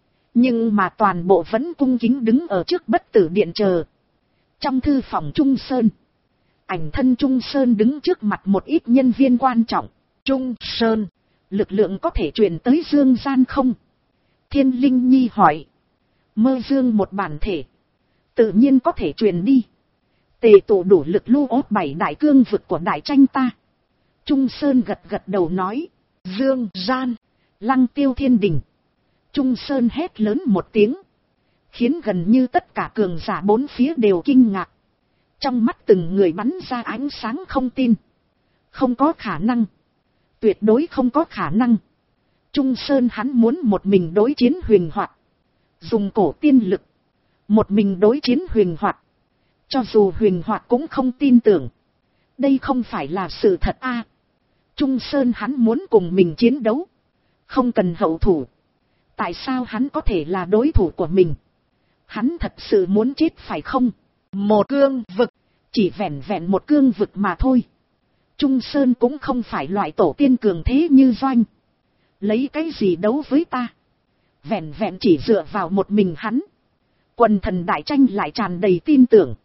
Nhưng mà toàn bộ vẫn cung kính đứng ở trước Bất Tử Điện chờ. Trong thư phòng Trung Sơn, ảnh thân Trung Sơn đứng trước mặt một ít nhân viên quan trọng. Trung Sơn, lực lượng có thể truyền tới dương gian không? Thiên Linh Nhi hỏi. Mơ dương một bản thể. Tự nhiên có thể truyền đi. Tề tụ đủ lực lưu ốt 7 đại cương vực của đại tranh ta. Trung Sơn gật gật đầu nói. Dương gian, Lăng Tiêu Thiên Đình. Trung Sơn hét lớn một tiếng. Khiến gần như tất cả cường giả bốn phía đều kinh ngạc. Trong mắt từng người bắn ra ánh sáng không tin. Không có khả năng. Tuyệt đối không có khả năng. Trung Sơn hắn muốn một mình đối chiến huyền hoạt. Dùng cổ tiên lực. Một mình đối chiến huyền hoạt. Cho dù huyền hoạt cũng không tin tưởng. Đây không phải là sự thật a. Trung Sơn hắn muốn cùng mình chiến đấu. Không cần hậu thủ. Tại sao hắn có thể là đối thủ của mình? Hắn thật sự muốn chết phải không? Một cương vực. Chỉ vẹn vẹn một cương vực mà thôi. Trung Sơn cũng không phải loại tổ tiên cường thế như Doanh. Lấy cái gì đấu với ta? Vẹn vẹn chỉ dựa vào một mình hắn. Quần thần đại tranh lại tràn đầy tin tưởng.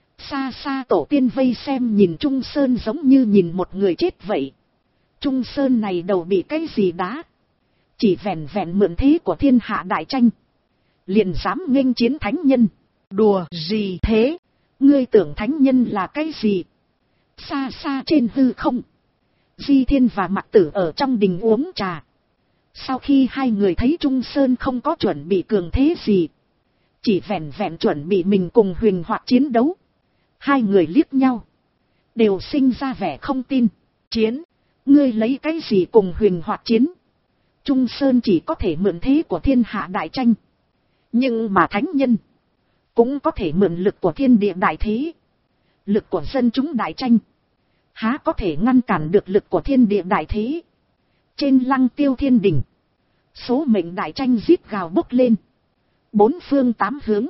Xa xa tổ tiên vây xem nhìn Trung Sơn giống như nhìn một người chết vậy. Trung Sơn này đầu bị cái gì đá? Chỉ vẹn vẹn mượn thế của thiên hạ đại tranh. Liền dám nghênh chiến thánh nhân. Đùa gì thế? Ngươi tưởng thánh nhân là cái gì? Xa xa trên hư không. Di Thiên và Mạc Tử ở trong đình uống trà. Sau khi hai người thấy Trung Sơn không có chuẩn bị cường thế gì. Chỉ vẹn vẹn chuẩn bị mình cùng huyền hoạt chiến đấu. Hai người liếc nhau. Đều sinh ra vẻ không tin. Chiến? Ngươi lấy cái gì cùng huyền hoạt chiến? Trung Sơn chỉ có thể mượn thế của thiên hạ đại tranh. Nhưng mà thánh nhân cũng có thể mượn lực của thiên địa đại thế. Lực của dân chúng đại tranh há có thể ngăn cản được lực của thiên địa đại thế. Trên Lăng Tiêu Thiên Đình, số mệnh đại tranh rít gào bốc lên. Bốn phương tám hướng,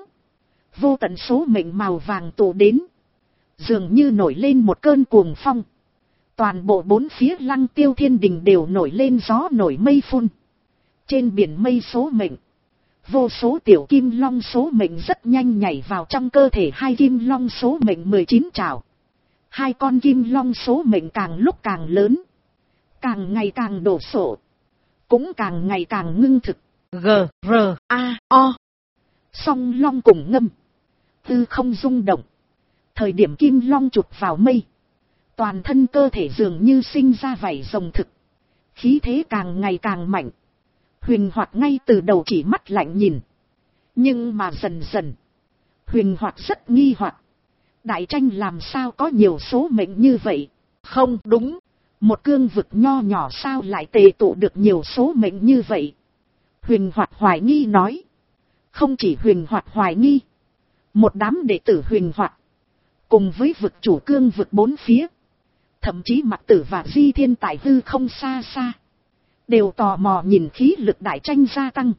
vô tận số mệnh màu vàng tụ đến. Dường như nổi lên một cơn cuồng phong. Toàn bộ bốn phía Lăng Tiêu Thiên Đình đều nổi lên gió nổi mây phun. Trên biển mây số mệnh, vô số tiểu kim long số mệnh rất nhanh nhảy vào trong cơ thể hai kim long số mệnh 19 trảo. Hai con kim long số mệnh càng lúc càng lớn. Càng ngày càng đổ sộ. Cũng càng ngày càng ngưng thực. G-R-A-O. Song long cùng ngâm. Tư không rung động. Thời điểm kim long chụp vào mây. Toàn thân cơ thể dường như sinh ra vảy rồng thực. Khí thế càng ngày càng mạnh. Huyền hoạt ngay từ đầu chỉ mắt lạnh nhìn. Nhưng mà dần dần. Huyền hoạt rất nghi hoặc. Đại tranh làm sao có nhiều số mệnh như vậy? Không đúng. Một cương vực nho nhỏ sao lại tề tụ được nhiều số mệnh như vậy? Huyền hoạt hoài nghi nói. Không chỉ huyền hoạt hoài nghi. Một đám đệ tử huyền hoạt. Cùng với vực chủ cương vực bốn phía. Thậm chí Mạc Tử và Di Thiên tại hư không xa xa. Đều tò mò nhìn khí lực đại tranh gia tăng.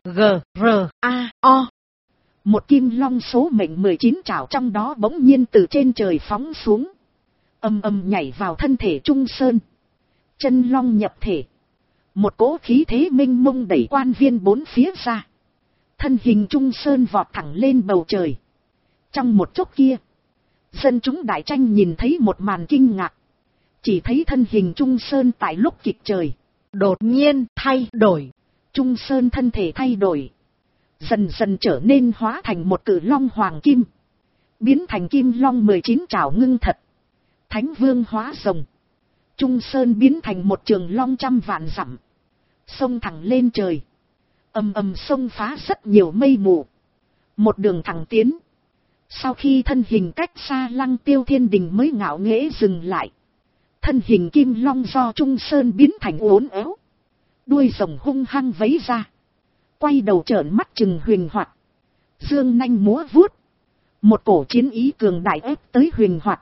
G-R-A-O. Một kim long số mệnh 19 trảo trong đó bỗng nhiên từ trên trời phóng xuống. Âm âm nhảy vào thân thể Trung Sơn. Chân long nhập thể. Một cỗ khí thế minh mông đẩy quan viên bốn phía ra. Thân hình Trung Sơn vọt thẳng lên bầu trời. Trong một chốc kia, dân chúng đại tranh nhìn thấy một màn kinh ngạc. Chỉ thấy thân hình Trung Sơn tại lúc kịch trời đột nhiên thay đổi. Trung Sơn thân thể thay đổi, dần dần trở nên hóa thành một cự long hoàng kim, biến thành kim long 19 trảo ngưng thật. Thánh Vương hóa rồng, Trung Sơn biến thành một trường long trăm vạn dặm, xông thẳng lên trời, ầm ầm xông phá rất nhiều mây mù, một đường thẳng tiến. Sau khi thân hình cách xa Lăng Tiêu Thiên Đình mới ngạo nghễ dừng lại. Thân hình kim long do Trung Sơn biến thành uốn éo, đuôi rồng hung hăng vấy ra, quay đầu trợn mắt trừng Huyền Hoạt, dương nanh múa vuốt. Một cổ chiến ý cường đại ép tới Huyền Hoạt,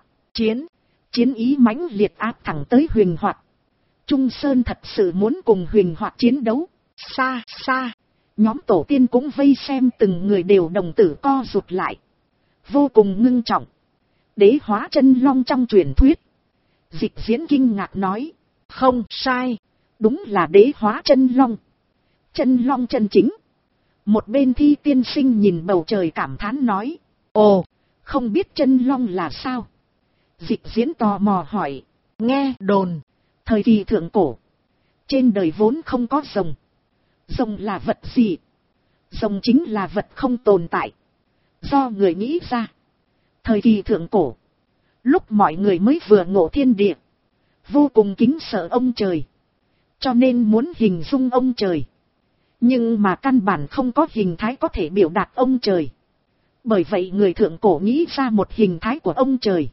chiến ý mãnh liệt áp thẳng tới Huyền Hoạt. Trung Sơn thật sự muốn cùng Huyền Hoạt chiến đấu. Xa xa, nhóm tổ tiên cũng vây xem, từng người đều đồng tử co rụt lại, vô cùng ngưng trọng. Đế hóa chân long trong truyền thuyết. Dịch Diễn kinh ngạc nói, không sai, đúng là đế hóa chân long. Chân long chân chính. Một bên Thi Tiên Sinh nhìn bầu trời cảm thán nói, ồ, không biết chân long là sao? Dịch Diễn tò mò hỏi, nghe đồn, thời kỳ thượng cổ, trên đời vốn không có rồng. Rồng là vật gì? Rồng chính là vật không tồn tại, do người nghĩ ra. Thời kỳ thượng cổ, lúc mọi người mới vừa ngộ thiên địa, vô cùng kính sợ ông trời, cho nên muốn hình dung ông trời. Nhưng mà căn bản không có hình thái có thể biểu đạt ông trời. Bởi vậy người thượng cổ nghĩ ra một hình thái của ông trời.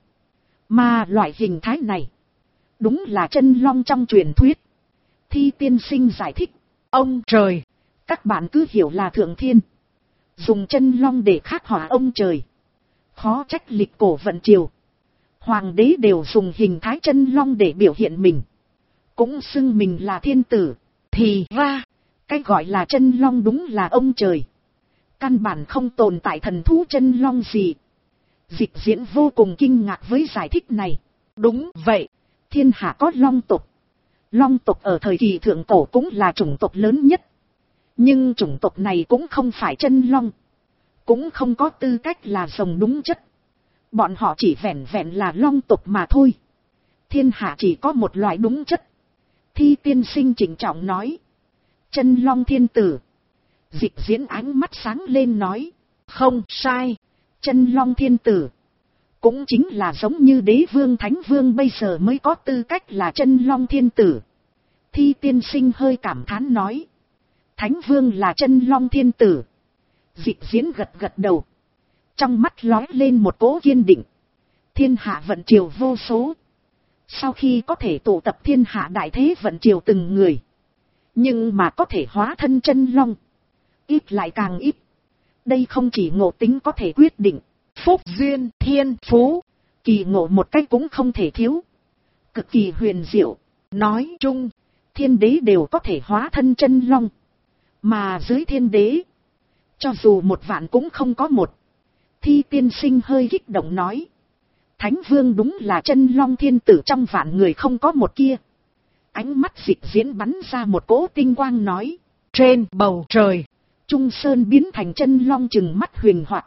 Mà loại hình thái này, đúng là chân long trong truyền thuyết. Thi Tiên Sinh giải thích, ông trời, các bạn cứ hiểu là thượng thiên, dùng chân long để khắc họa ông trời. Khó trách lịch cổ vận triều, hoàng đế đều dùng hình thái chân long để biểu hiện mình, cũng xưng mình là thiên tử. Thì ra, cái gọi là chân long đúng là ông trời, căn bản không tồn tại thần thú chân long gì. Dịch Diễn vô cùng kinh ngạc với giải thích này. Đúng vậy, thiên hạ có long tộc. Long tộc ở thời kỳ thượng cổ cũng là chủng tộc lớn nhất. Nhưng chủng tộc này cũng không phải chân long, cũng không có tư cách là rồng đúng chất. Bọn họ chỉ vẹn vẹn là long tộc mà thôi. Thiên hạ chỉ có một loại đúng chất. Thi Tiên Sinh trịnh trọng nói, chân long thiên tử. Dịch Diễn ánh mắt sáng lên nói, không sai, chân long thiên tử cũng chính là giống như đế vương thánh vương bây giờ mới có tư cách là chân long thiên tử. Thi Tiên Sinh hơi cảm thán nói, thánh vương là chân long thiên tử. Dịch Diễn gật gật đầu, trong mắt lóe lên một cỗ kiên định. Thiên hạ vận triều vô số, sau khi có thể tụ tập thiên hạ đại thế vận triều từng người, nhưng mà có thể hóa thân chân long, ít lại càng ít. Đây không chỉ ngộ tính có thể quyết định, phúc duyên thiên phú, kỳ ngộ một cách cũng không thể thiếu, cực kỳ huyền diệu. Nói chung, thiên đế đều có thể hóa thân chân long, mà dưới thiên đế, cho dù 1 vạn cũng không có một. Thi Tiên Sinh hơi kích động nói, thánh vương đúng là chân long thiên tử trong vạn người không có một kia. Ánh mắt Dịch Diễn bắn ra một cỗ tinh quang nói, trên bầu trời, Trung Sơn biến thành chân long trừng mắt Huyền Hoạt.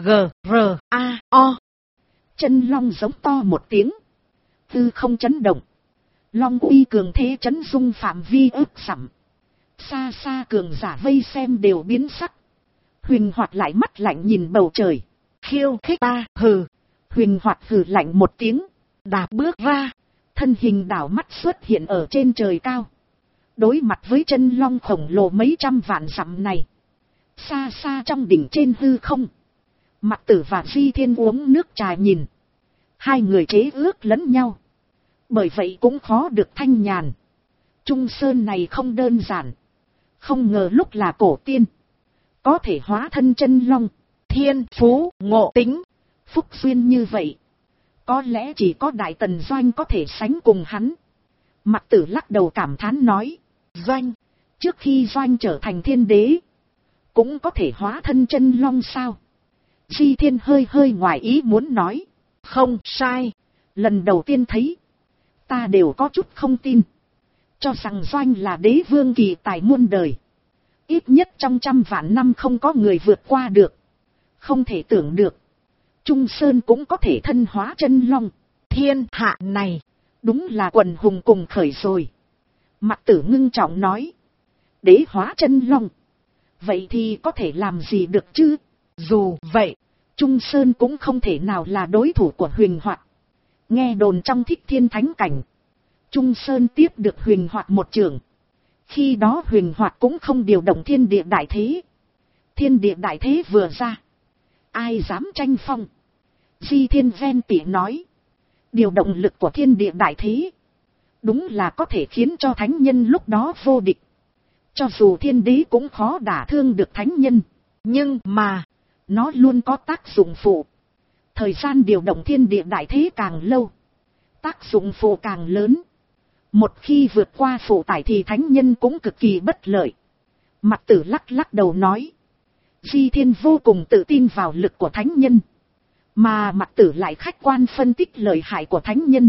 G-R-A-O. Chân long giống to một tiếng, tư không chấn động. Long uy cường thế chấn dung phạm vi ước dặm. Xa xa cường giả vây xem đều biến sắc. Huyền Hoạt lại mắt lạnh nhìn bầu trời, khiêu khích ta. Hừ. Huyền Hoạt hừ lạnh một tiếng, đạp bước ra, thân hình đảo mắt xuất hiện ở trên trời cao. Đối mặt với chân long khổng lồ mấy trăm vạn dặm này, xa xa trong đỉnh trên hư không, Mặc Tử và Di Thiên uống nước trà nhìn. Hai người chế ước lẫn nhau, bởi vậy cũng khó được thanh nhàn. Trung Sơn này không đơn giản, không ngờ lúc là cổ tiên, có thể hóa thân chân long. Thiên phú, ngộ tính, phúc duyên như vậy, có lẽ chỉ có Đại Tần Doanh có thể sánh cùng hắn. Mặc Tử lắc đầu cảm thán nói, Doanh, trước khi Doanh trở thành thiên đế, cũng có thể hóa thân chân long sao? Di Thiên hơi ngoài ý muốn nói, không sai, lần đầu tiên thấy, ta đều có chút không tin, cho rằng Doanh là đế vương kỳ tài muôn đời, ít nhất trong 100 vạn năm không có người vượt qua được. Không thể tưởng được, Trung Sơn cũng có thể thân hóa chân long. Thiên hạ này, Đúng là quần hùng cùng khởi rồi. Mặc Tử ngưng trọng nói. Đế hóa chân long. Vậy thì có thể làm gì được chứ? Dù vậy, Trung Sơn cũng không thể nào là đối thủ của Huyền Hoạt. Nghe đồn trong Thích Thiên Thánh Cảnh, Trung Sơn tiếp được Huyền Hoạt một trường. Khi đó Huyền Hoạt cũng không điều động thiên địa đại thế. Thiên địa đại thế vừa ra, ai dám tranh phong? Di Thiên ven tỉ nói. Điều động lực của thiên địa đại thế, đúng là có thể khiến cho thánh nhân lúc đó vô địch. Cho dù thiên đế cũng khó đả thương được thánh nhân. Nhưng mà, nó luôn có tác dụng phụ. Thời gian điều động thiên địa đại thế càng lâu, tác dụng phụ càng lớn. Một khi vượt qua phụ tải thì thánh nhân cũng cực kỳ bất lợi. Mặc Tử lắc lắc đầu nói. Di Thiên vô cùng tự tin vào lực của thánh nhân. Mà Mặc Tử lại khách quan phân tích lợi hại của thánh nhân.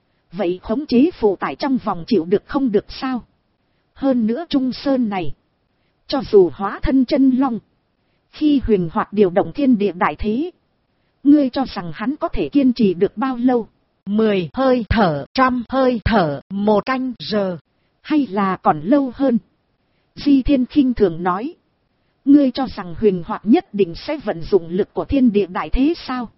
Vậy khống chế phụ tải trong vòng chịu được không được sao? Hơn nữa Trung Sơn này, cho dù hóa thân chân long, khi Huyền Hoạt điều động thiên địa đại thế, ngươi cho rằng hắn có thể kiên trì được bao lâu? 10 hơi thở, 100 hơi thở, 1 canh giờ, hay là còn lâu hơn? Di Thiên khinh thường nói. Ngươi cho rằng Huyền Hoạt nhất định sẽ vận dụng lực của thiên địa đại thế sao?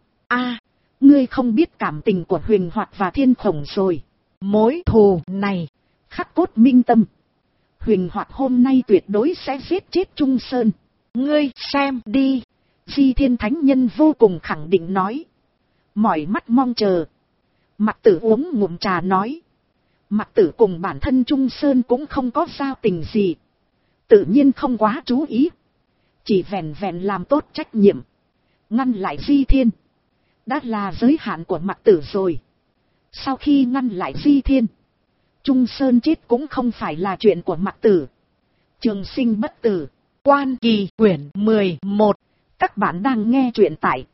Ngươi không biết cảm tình của Huyền Hoạt và Thiên Khổng rồi. Mối thù này khắc cốt minh tâm. Huyền Hoạt hôm nay tuyệt đối sẽ giết chết Trung Sơn. Ngươi xem đi. Di Thiên Thánh Nhân vô cùng khẳng định nói. Mỏi mắt mong chờ. Mặc Tử uống ngụm trà nói. Mặc Tử cùng bản thân Trung Sơn cũng không có giao tình gì. Tự nhiên không quá chú ý. Chỉ vẹn vẹn làm tốt trách nhiệm. Ngăn lại Di Thiên. Đã là giới hạn của Mặc Tử rồi. Sau khi ngăn lại Di Thiên, Trung Sơn chết cũng không phải là chuyện của Mặc Tử. Trường Sinh bất tử. Quan Kỳ quyển 11. Các bạn đang nghe truyện tại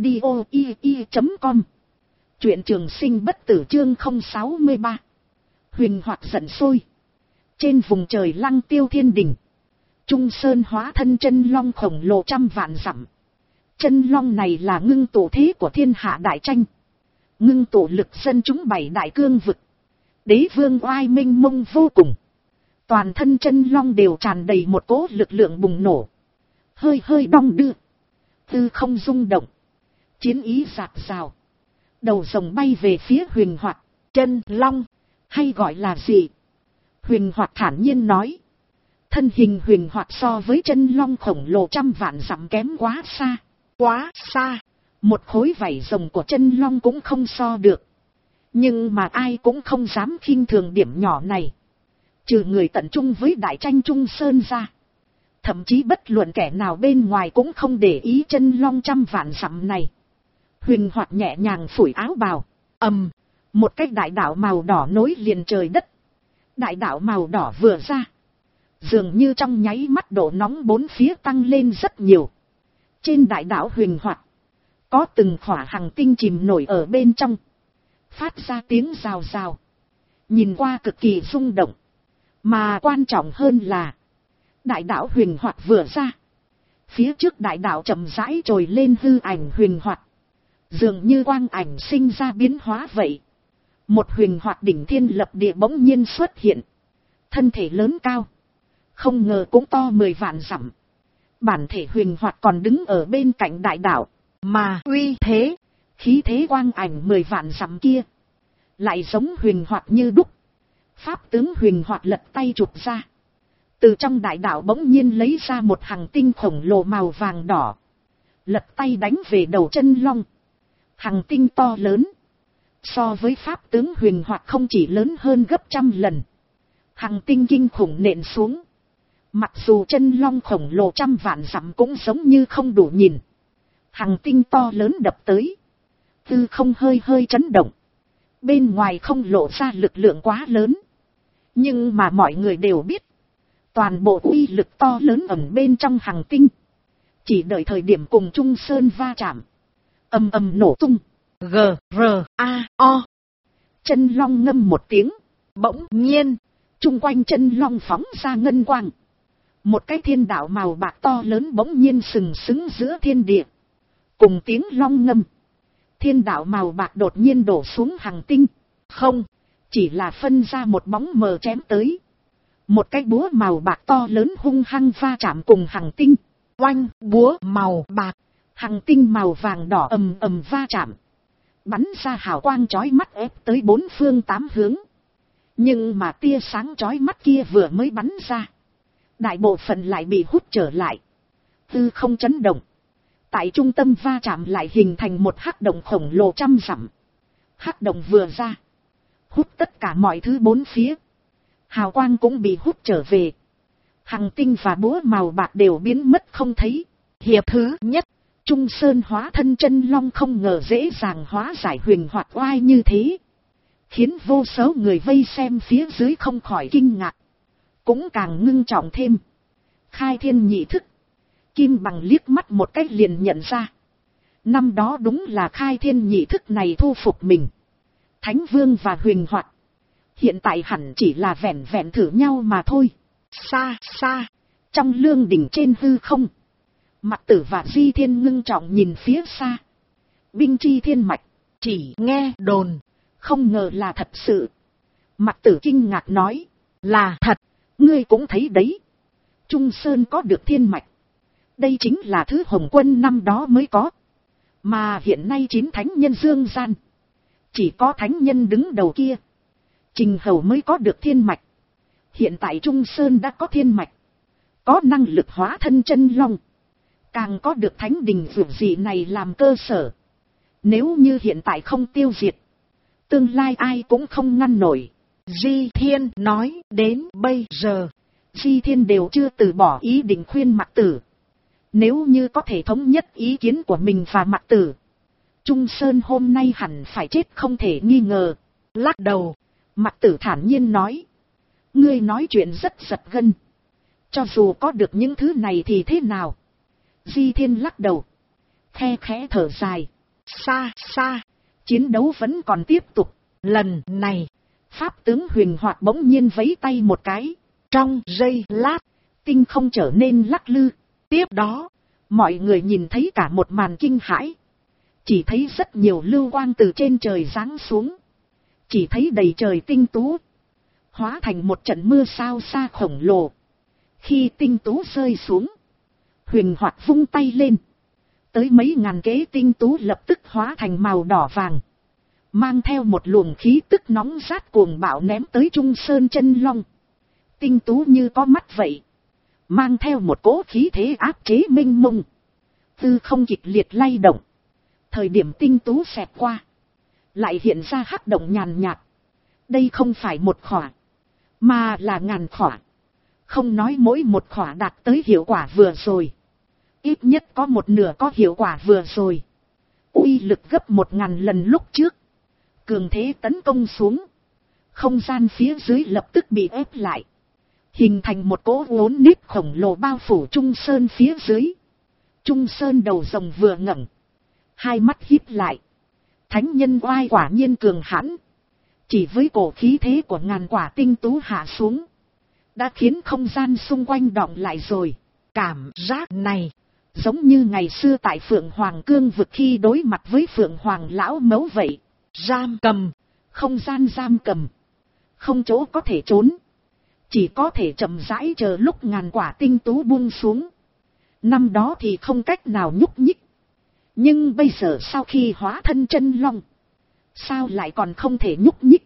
audio.com. Truyện Trường Sinh bất tử chương 063. Huyền Hoạt giận sôi. Trên vùng trời Lăng Tiêu Thiên Đình, Trung Sơn hóa thân chân long khổng lồ trăm vạn dặm. Chân long này là ngưng tụ thế của thiên hạ đại tranh. Ngưng tụ lực dân chúng 7 đại cương vực. Đế vương oai minh mông vô cùng. Toàn thân chân long đều tràn đầy một cỗ lực lượng bùng nổ. Hơi hơi đong đưa. Tư không rung động. Chiến ý rạc rào. Đầu rồng bay về phía Huyền Hoạt. Chân long, hay gọi là gì? Huyền Hoạt thản nhiên nói. Thân hình Huyền Hoạt so với chân long khổng lồ trăm vạn dặm kém quá xa. Quá xa. Một khối vảy rồng của chân long cũng không so được. Nhưng mà ai cũng không dám khinh thường điểm nhỏ này. Trừ người tận trung với đại tranh Trung Sơn ra. Thậm chí bất luận kẻ nào bên ngoài cũng không để ý chân long trăm vạn dặm này. Huyền Hoạt nhẹ nhàng phủi áo bào. Một cái đại đạo màu đỏ nối liền trời đất. Đại đạo màu đỏ vừa ra, dường như trong nháy mắt độ nóng bốn phía tăng lên rất nhiều. Trên đại đạo Huyền Hoạt, có từng khỏa hành tinh chìm nổi ở bên trong, phát ra tiếng rào rào. Nhìn qua cực kỳ rung động. Mà quan trọng hơn là, đại đạo Huyền Hoạt vừa ra, phía trước đại đạo chậm rãi trồi lên hư ảnh Huyền Hoạt. Dường như quang ảnh sinh ra biến hóa vậy. Một Huyền Hoạt đỉnh thiên lập địa bỗng nhiên xuất hiện. Thân thể lớn cao, không ngờ cũng to 10 vạn dặm. Bản thể Huyền Hoạt còn đứng ở bên cạnh đại đạo. Mà uy thế, khí thế quang ảnh 10 vạn dặm kia, lại giống Huyền Hoạt như đúc. Pháp tướng Huyền Hoạt lật tay chụp ra. Từ trong đại đạo bỗng nhiên lấy ra một hành tinh khổng lồ màu vàng đỏ. Lật tay đánh về đầu chân long. Hành tinh to lớn. So với pháp tướng Huyền Hoạt không chỉ lớn hơn gấp 100 lần. Hành tinh kinh khủng nện xuống. Mặc dù chân long khổng lồ 100 vạn dặm cũng giống như không đủ nhìn. Hành tinh to lớn đập tới. Tư không hơi hơi chấn động. Bên ngoài không lộ ra lực lượng quá lớn. Nhưng mà mọi người đều biết. Toàn bộ uy lực to lớn ẩn bên trong hành tinh. Chỉ đợi thời điểm cùng Trung Sơn va chạm. Ầm ầm nổ tung. G-R-A-O. Chân long ngâm một tiếng. Bỗng nhiên, chung quanh chân long phóng ra ngân quang. Một cái thiên đạo màu bạc to lớn bỗng nhiên sừng sững giữa thiên địa. Cùng tiếng long ngâm, thiên đạo màu bạc đột nhiên đổ xuống hành tinh. Không, chỉ là phân ra một bóng mờ chém tới. Một cái búa màu bạc to lớn hung hăng va chạm cùng hằng tinh. Oanh, búa màu bạc, Hằng tinh màu vàng đỏ ầm ầm va chạm. Bắn ra hào quang chói mắt ép tới bốn phương tám hướng. Nhưng mà tia sáng chói mắt kia vừa mới bắn ra, đại bộ phận lại bị hút trở lại. Hư không chấn động. Tại trung tâm va chạm lại hình thành một hắc động khổng lồ trăm dặm. Hắc động vừa ra, hút tất cả mọi thứ bốn phía. Hào quang cũng bị hút trở về. Hằng tinh và búa màu bạc đều biến mất không thấy. hiệp thứ nhất. Trung Sơn hóa thân chân long không ngờ dễ dàng hóa giải huyền hoạt oai như thế, khiến vô số người vây xem phía dưới không khỏi kinh ngạc, cũng càng ngưng trọng thêm. Khai thiên nhị thức, Kim Bằng liếc mắt một cách liền nhận ra. Năm đó đúng là khai thiên nhị thức này thu phục mình, Thánh Vương và huyền hoạt. Hiện tại hẳn chỉ là vẹn vẹn thử nhau mà thôi. Xa xa, trong lương đỉnh trên hư không, Mặc Tử và Di Thiên ngưng trọng nhìn phía xa. Binh chi thiên mạch, chỉ nghe đồn, không ngờ là thật sự. Mặc Tử kinh ngạc nói, là thật. Ngươi cũng thấy đấy, Trung Sơn có được thiên mạch. Đây chính là thứ Hồng Quân năm đó mới có. Mà hiện nay 9 thánh nhân dương gian, chỉ có thánh nhân đứng đầu kia, Trình Hầu mới có được thiên mạch. Hiện tại Trung Sơn đã có thiên mạch, có năng lực hóa thân chân long, càng có được thánh đình vượt dị này làm cơ sở. Nếu như hiện tại không tiêu diệt, tương lai ai cũng không ngăn nổi. Di Thiên nói đến bây giờ, Di Thiên đều chưa từ bỏ ý định khuyên Mặc Tử. Nếu như có thể thống nhất ý kiến của mình và Mặc Tử, Trung Sơn hôm nay hẳn phải chết không thể nghi ngờ. Lắc đầu, Mặc Tử thản nhiên nói, ngươi nói chuyện rất giật gân. Cho dù có được những thứ này thì thế nào? Di Thiên lắc đầu, khe khẽ thở dài. Xa xa, chiến đấu vẫn còn tiếp tục. Lần này, Pháp tướng huyền hoạt bỗng nhiên vẫy tay một cái. Trong giây lát, tinh không trở nên lắc lư. Tiếp đó, mọi người nhìn thấy cả một màn kinh hãi. Chỉ thấy rất nhiều lưu quang từ trên trời giáng xuống. Chỉ thấy đầy trời tinh tú, hóa thành một trận mưa sao xa khổng lồ. Khi tinh tú rơi xuống, huyền hoạt vung tay lên. Tới mấy ngàn kế tinh tú lập tức hóa thành màu đỏ vàng, mang theo một luồng khí tức nóng rát cuồng bạo ném tới Trung Sơn chân long. Tinh tú như có mắt vậy, mang theo một cỗ khí thế áp chế mênh mông. Tư không kịch liệt lay động. Thời điểm tinh tú xẹt qua, lại hiện ra hắc động nhàn nhạt. Đây không phải một khỏa, mà là ngàn khỏa. Không nói mỗi một khỏa đạt tới hiệu quả vừa rồi, ít nhất có một nửa có hiệu quả vừa rồi. Uy lực gấp 1000 lần lúc trước. Cường thế tấn công xuống, không gian phía dưới lập tức bị ép lại, hình thành một cỗ uốn nít khổng lồ bao phủ Trung Sơn phía dưới. Trung Sơn đầu rồng vừa ngẩng, hai mắt híp lại. Thánh nhân oai quả nhiên cường hãn. Chỉ với cổ khí thế của ngàn quả tinh tú hạ xuống, đã khiến không gian xung quanh đọng lại rồi. Cảm giác này giống như ngày xưa tại Phượng Hoàng Cương vực khi đối mặt với Phượng Hoàng lão mẫu vậy. Giam cầm, không gian giam cầm, không chỗ có thể trốn, chỉ có thể chậm rãi chờ lúc ngàn quả tinh tú buông xuống. Năm đó thì không cách nào nhúc nhích, nhưng bây giờ sau khi hóa thân chân long, sao lại còn không thể nhúc nhích?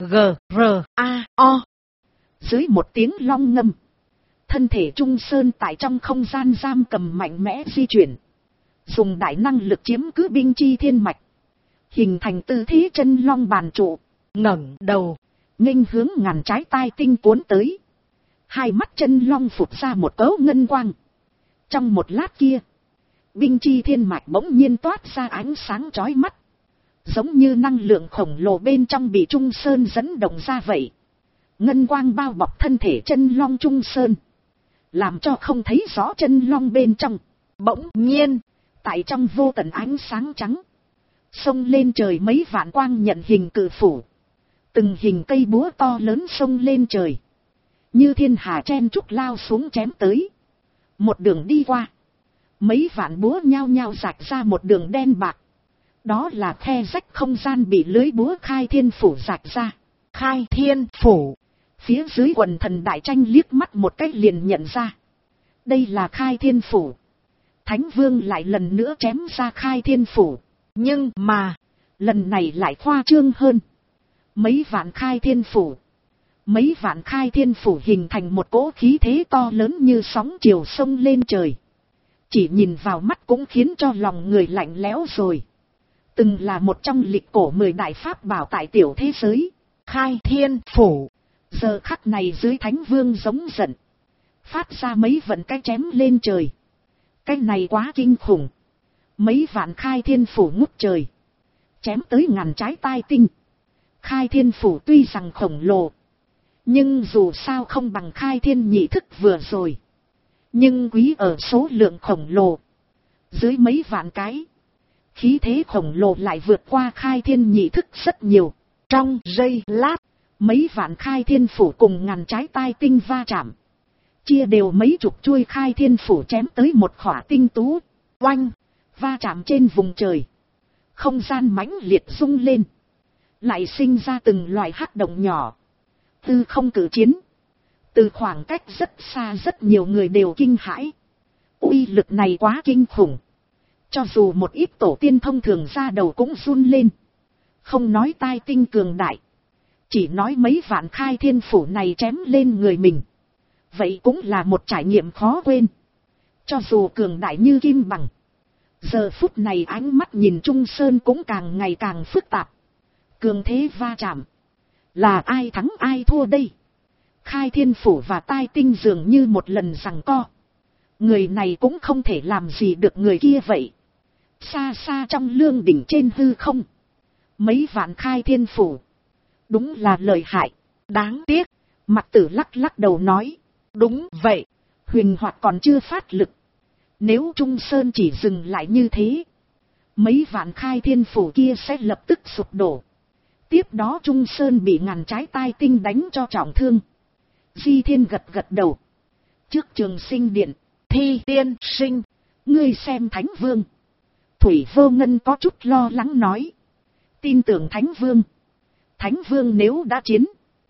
G-R-A-O. Dưới một tiếng long ngâm, thân thể Trung Sơn tại trong không gian giam cầm mạnh mẽ di chuyển, dùng đại năng lực chiếm cứ binh chi thiên mạch, hình thành tư thế chân long bàn trụ. Ngẩng đầu, nghênh hướng ngàn trái tai tinh cuốn tới. Hai mắt chân long phụt ra một cấu ngân quang. Trong một lát kia, binh chi thiên mạch bỗng nhiên toát ra ánh sáng chói mắt, giống như năng lượng khổng lồ bên trong bị Trung Sơn dẫn động ra vậy. Ngân quang bao bọc thân thể chân long Trung Sơn, làm cho không thấy rõ chân long bên trong. Bỗng nhiên, tại trong vô tận ánh sáng trắng, xông lên trời mấy vạn quang nhận hình cự phủ. Từng hình cây búa to lớn xông lên trời, như thiên hà chen trúc lao xuống chém tới. Một đường đi qua, mấy vạn búa nhao nhao rạch ra một đường đen bạc. Đó là khe rách không gian bị lưới búa khai thiên phủ rạch ra. Khai Thiên Phủ. Phía dưới quần thần đại tranh liếc mắt một cách liền nhận ra. Đây là Khai Thiên Phủ. Thánh Vương lại lần nữa chém ra Khai Thiên Phủ. Nhưng mà, lần này lại khoa trương hơn. Mấy vạn Khai Thiên Phủ. Mấy vạn Khai Thiên Phủ hình thành một cỗ khí thế to lớn như sóng chiều sông lên trời. Chỉ nhìn vào mắt cũng khiến cho lòng người lạnh lẽo rồi. Từng là một trong lịch cổ 10 đại pháp bảo tại tiểu thế giới. Khai Thiên Phủ. Giờ khắc này dưới Thánh Vương giống giận. Phát ra mấy vận cái chém lên trời. Cái này quá kinh khủng. Mấy vạn Khai Thiên Phủ ngút trời. Chém tới ngàn trái tai tinh. Khai Thiên Phủ tuy rằng khổng lồ. Nhưng dù sao không bằng Khai Thiên nhị thức vừa rồi. Nhưng quý ở số lượng khổng lồ. Dưới mấy vạn cái. Khí thế khổng lồ lại vượt qua Khai Thiên nhị thức rất nhiều. Trong giây lát. Mấy vạn Khai Thiên Phủ cùng ngàn trái tai tinh va chạm. Chia đều mấy chục chuôi Khai Thiên Phủ chém tới một khỏa tinh tú. Oanh. Va chạm trên vùng trời. Không gian mãnh liệt rung lên. Lại sinh ra từng loại hắc động nhỏ. Tư không cử chiến. Từ khoảng cách rất xa rất nhiều người đều kinh hãi. Uy lực này quá kinh khủng. Cho dù một ít tổ tiên thông thường ra đầu cũng run lên. Không nói tai tinh cường đại. Chỉ nói mấy vạn Khai Thiên Phủ này chém lên người mình. Vậy cũng là một trải nghiệm khó quên. Cho dù cường đại như kim bằng. Giờ phút này ánh mắt nhìn Trung Sơn cũng càng ngày càng phức tạp. Cường thế va chạm. Là ai thắng ai thua đây? Khai Thiên Phủ và tai tinh dường như một lần giằng co. Người này cũng không thể làm gì được người kia vậy. Xa xa trong lương đỉnh trên hư không. Mấy vạn Khai Thiên Phủ. Đúng là lợi hại. Đáng tiếc. Mặc Tử lắc lắc đầu nói. Đúng vậy. Huyền Hoạt còn chưa phát lực. Nếu Trung Sơn chỉ dừng lại như thế. Mấy vạn Khai Thiên Phủ kia sẽ lập tức sụp đổ. Tiếp đó Trung Sơn bị ngàn trái tai tinh đánh cho trọng thương. Di Thiên gật gật đầu. Trước Trường Sinh Điện. Thi Tiên Sinh. Ngươi xem Thánh Vương. Thủy Vô Ngân có chút lo lắng nói. Tin tưởng Thánh Vương. Thánh Vương nếu đã chiến.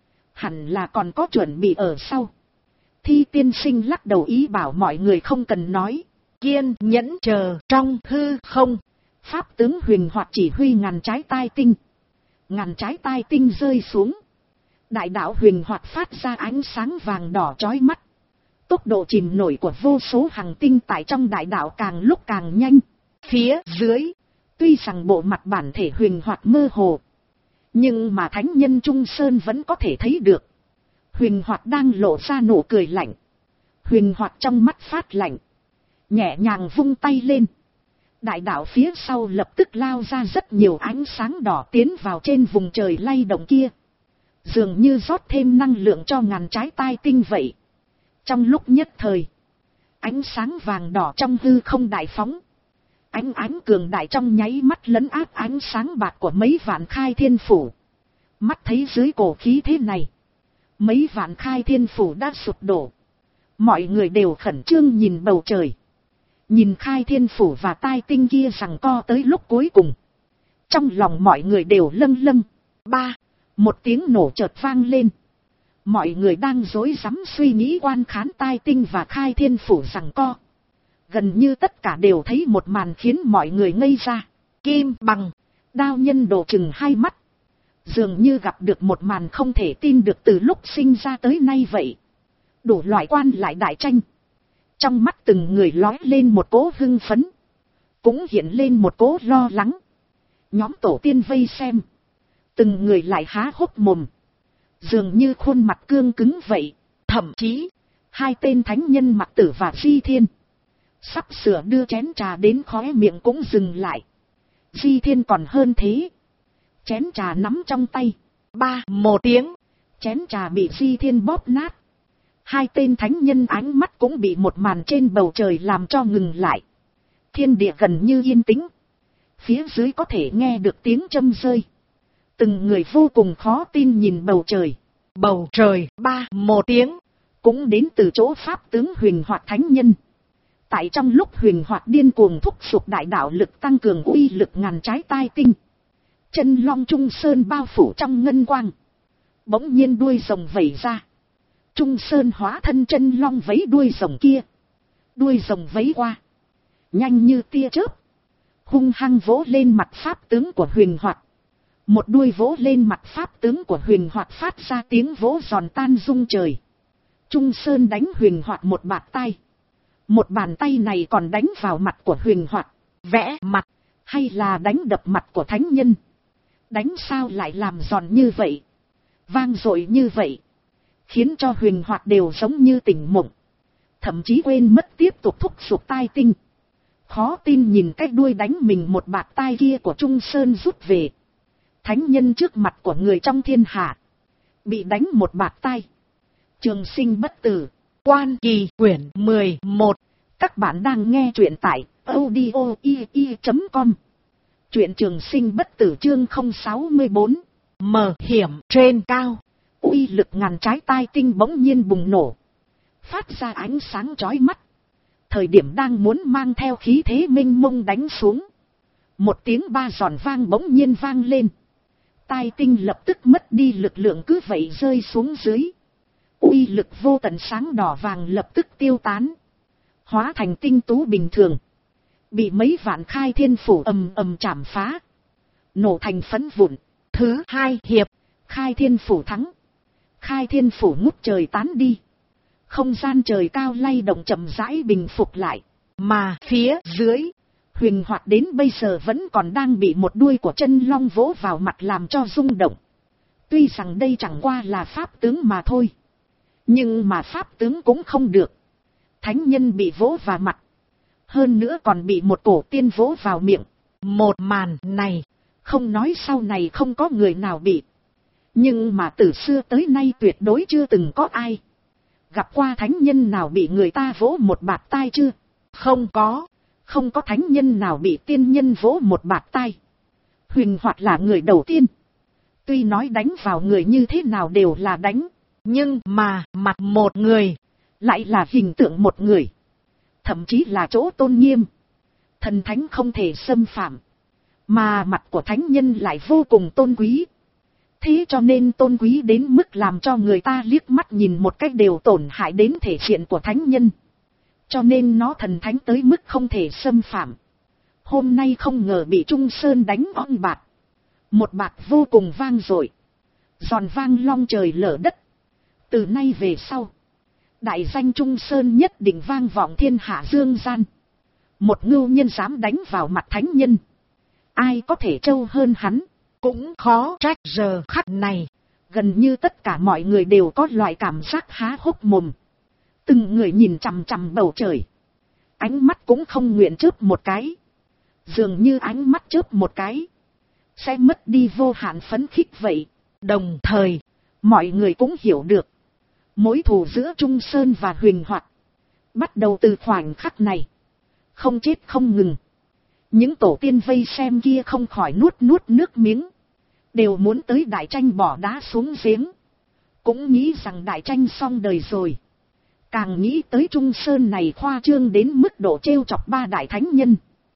Hẳn là còn có chuẩn bị ở sau. Thi Tiên Sinh lắc đầu ý bảo mọi người không cần nói. Kiên nhẫn chờ trong hư không. Pháp tướng Huyền Hoạt chỉ huy ngàn trái tai tinh. Ngàn trái tai tinh rơi xuống. Đại đạo Huyền Hoạt phát ra ánh sáng vàng đỏ chói mắt. Tốc độ chìm nổi của vô số hành tinh tại trong đại đạo càng lúc càng nhanh. Phía dưới, tuy rằng bộ mặt bản thể Huyền Hoạt mơ hồ. Nhưng mà thánh nhân Trung Sơn vẫn có thể thấy được. Huyền Hoạt đang lộ ra nụ cười lạnh. Huyền Hoạt trong mắt phát lạnh. Nhẹ nhàng vung tay lên. Đại đạo phía sau lập tức lao ra rất nhiều ánh sáng đỏ tiến vào trên vùng trời lay động kia. Dường như rót thêm năng lượng cho ngàn trái tai tinh vậy. Trong lúc nhất thời, ánh sáng vàng đỏ trong hư không đại phóng. Ánh cường đại trong nháy mắt lấn áp ánh sáng bạc của mấy vạn Khai Thiên Phủ. Mắt thấy dưới cổ khí thế này, mấy vạn Khai Thiên Phủ đã sụp đổ. Mọi người đều khẩn trương nhìn bầu trời. Nhìn Khai Thiên Phủ và tai tinh kia giằng co tới lúc cuối cùng. Trong lòng mọi người đều lâng lâng. Một tiếng nổ chợt vang lên. Mọi người đang rối rắm suy nghĩ quan khán tai tinh và Khai Thiên Phủ giằng co. Gần như tất cả đều thấy một màn khiến mọi người ngây ra. Kim bằng, đao nhân đổ chừng hai mắt. Dường như gặp được một màn không thể tin được từ lúc sinh ra tới nay vậy. Đủ loại quan lại đại tranh. Trong mắt từng người lóe lên một cỗ hưng phấn. Cũng hiện lên một cỗ lo lắng. Nhóm tổ tiên vây xem. Từng người lại há hốc mồm. Dường như khuôn mặt cương cứng vậy. Thậm chí, hai tên thánh nhân Mặc Tử và Di Thiên. Sắp sửa đưa chén trà đến khóe miệng cũng dừng lại. Di Thiên còn hơn thế. Chén trà nắm trong tay. Một tiếng. Chén trà bị Di Thiên bóp nát. Hai tên thánh nhân ánh mắt cũng bị một màn trên bầu trời làm cho ngừng lại. Thiên địa gần như yên tĩnh. Phía dưới có thể nghe được tiếng châm rơi. Từng người vô cùng khó tin nhìn bầu trời. Bầu trời, một tiếng. Cũng đến từ chỗ pháp tướng Huyền Hoạt thánh nhân. Tại trong lúc Huyền Hoạt điên cuồng thúc giục đại đạo lực tăng cường uy lực ngàn trái tai tinh. Chân long Trung Sơn bao phủ trong ngân quang. Bỗng nhiên đuôi rồng vẩy ra. Trung Sơn hóa thân chân long vấy đuôi rồng kia. Đuôi rồng vấy qua. Nhanh như tia chớp. Hung hăng vỗ lên mặt pháp tướng của Huyền Hoạt. Một đuôi vỗ lên mặt pháp tướng của Huyền Hoạt phát ra tiếng vỗ giòn tan rung trời. Trung Sơn đánh Huyền Hoạt một bạt tay. Một bàn tay này còn đánh vào mặt của Huyền Hoạt. Vẽ mặt, hay là đánh đập mặt của thánh nhân? Đánh sao lại làm giòn như vậy? Vang dội như vậy. Khiến cho Huyền Hoạt đều giống như tỉnh mộng. Thậm chí quên mất tiếp tục thúc giục tai tinh. Khó tin nhìn cái đuôi đánh mình một bạt tai kia của Trung Sơn rút về. Thánh nhân trước mặt của người trong thiên hạ. Bị đánh một bạt tai. Trường sinh bất tử. Quan Kỳ quyển 11. Các bạn đang nghe truyện tại audio.com. Truyện Trường Sinh Bất Tử chương 064. Mở hiểm trên cao. Uy lực ngàn trái tai tinh bỗng nhiên bùng nổ. Phát ra ánh sáng chói mắt. Thời điểm đang muốn mang theo khí thế mênh mông đánh xuống. Một tiếng ba giòn vang bỗng nhiên vang lên. Tai tinh lập tức mất đi lực lượng cứ vậy rơi xuống dưới. Uy lực vô tận sáng đỏ vàng lập tức tiêu tán. Hóa thành tinh tú bình thường. Bị mấy vạn khai thiên phủ ầm ầm chảm phá. Nổ thành phấn vụn. Thứ hai hiệp. Khai thiên phủ thắng. Khai thiên phủ ngút trời tán đi. Không gian trời cao lay động chậm rãi bình phục lại. Mà phía dưới. Huyền Hoạt đến bây giờ vẫn còn đang bị một đuôi của chân long vỗ vào mặt làm cho rung động. Tuy rằng đây chẳng qua là pháp tướng mà thôi. Nhưng mà pháp tướng cũng không được. Thánh nhân bị vỗ vào mặt. Hơn nữa còn bị một cổ tiên vỗ vào miệng. Một màn này. Không nói sau này không có người nào bị. Nhưng mà từ xưa tới nay tuyệt đối chưa từng có ai. Gặp qua thánh nhân nào bị người ta vỗ một bạt tai chưa? Không có. Không có thánh nhân nào bị tiên nhân vỗ một bạt tai. Huyền Hoạt là người đầu tiên. Tuy nói đánh vào người như thế nào đều là đánh. Nhưng mà mặt một người. Lại là hình tượng một người. Thậm chí là chỗ tôn nghiêm. Thần thánh không thể xâm phạm. Mà mặt của thánh nhân lại vô cùng tôn quý. Thế cho nên tôn quý đến mức làm cho người ta liếc mắt nhìn một cách đều tổn hại đến thể diện của thánh nhân. Cho nên nó thần thánh tới mức không thể xâm phạm. Hôm nay không ngờ bị Trung Sơn đánh on bạt. Một bạt vô cùng vang dội. Giòn vang long trời lở đất. Từ nay về sau. Đại danh Trung Sơn nhất định vang vọng thiên hạ dương gian. Một ngưu nhân dám đánh vào mặt thánh nhân. Ai có thể trâu hơn hắn. Cũng khó trách giờ khắc này. Gần như tất cả mọi người đều có loại cảm giác há hốc mồm. Từng người nhìn chằm chằm bầu trời. Ánh mắt cũng không nguyện chớp một cái. Dường như ánh mắt chớp một cái. Sẽ mất đi vô hạn phấn khích vậy. Đồng thời, mọi người cũng hiểu được. Mối thù giữa Trung Sơn và Huyền Hoạt. Bắt đầu từ khoảnh khắc này. Không chết không ngừng. Những tổ tiên vây xem kia không khỏi nuốt nước miếng. Đều muốn tới đại tranh bỏ đá xuống giếng. Cũng nghĩ rằng đại tranh xong đời rồi. Càng nghĩ tới Trung Sơn này khoa trương đến mức độ trêu chọc ba đại thánh nhân.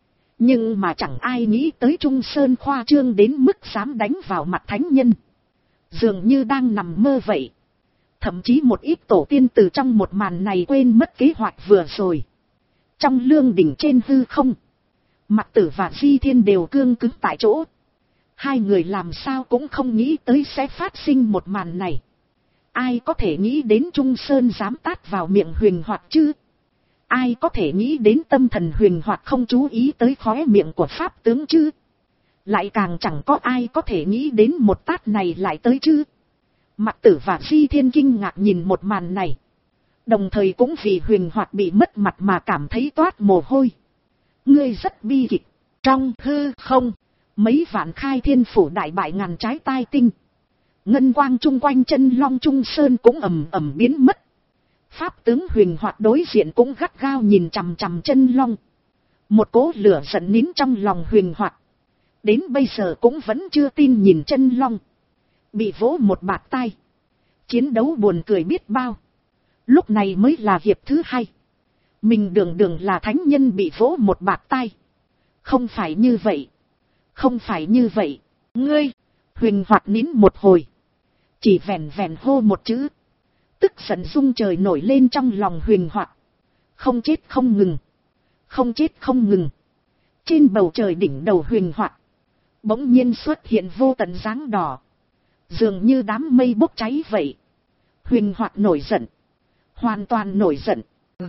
Nhưng mà chẳng ai nghĩ tới Trung Sơn khoa trương đến mức dám đánh vào mặt thánh nhân. Dường như đang nằm mơ vậy. Thậm chí một ít tổ tiên từ trong một màn này quên mất kế hoạch vừa rồi. Trong lương đỉnh trên hư không. Mặc Tử và Di Thiên đều cương cứng tại chỗ. Hai người làm sao cũng không nghĩ tới sẽ phát sinh một màn này. Ai có thể nghĩ đến Trung Sơn dám tát vào miệng Huyền Hoạt chứ? Ai có thể nghĩ đến tâm thần Huyền Hoạt không chú ý tới khóe miệng của pháp tướng chứ? Lại càng chẳng có ai có thể nghĩ đến một tát này lại tới chứ? Mặc Tử và Di Thiên kinh ngạc nhìn một màn này. Đồng thời cũng vì Huyền Hoạt bị mất mặt mà cảm thấy toát mồ hôi. Ngươi rất bi kịch. Trong hư không, mấy vạn khai thiên phủ đại bại ngàn trái tai tinh. Ngân quang chung quanh chân long Trung Sơn cũng ầm ầm biến mất. Pháp tướng Huyền Hoạt đối diện cũng gắt gao nhìn chằm chằm chân long. Một cỗ lửa giận nín trong lòng Huyền Hoạt. Đến bây giờ cũng vẫn chưa tin nhìn chân long. Bị vỗ một bạt tai. Chiến đấu buồn cười biết bao. Lúc này mới là hiệp thứ hai. Mình đường là thánh nhân bị vỗ một bạt tai. Không phải như vậy. Không phải như vậy. Ngươi. Huyền Hoạt nín một hồi. Chỉ vẹn vẹn hô một chữ. Tức giận rung trời nổi lên trong lòng Huyền Hoạt. Không chết không ngừng. Không chết không ngừng. Trên bầu trời đỉnh đầu Huyền Hoạt. Bỗng nhiên xuất hiện vô tận dáng đỏ. Dường như đám mây bốc cháy vậy. Huyền Hoạt nổi giận. Hoàn toàn nổi giận.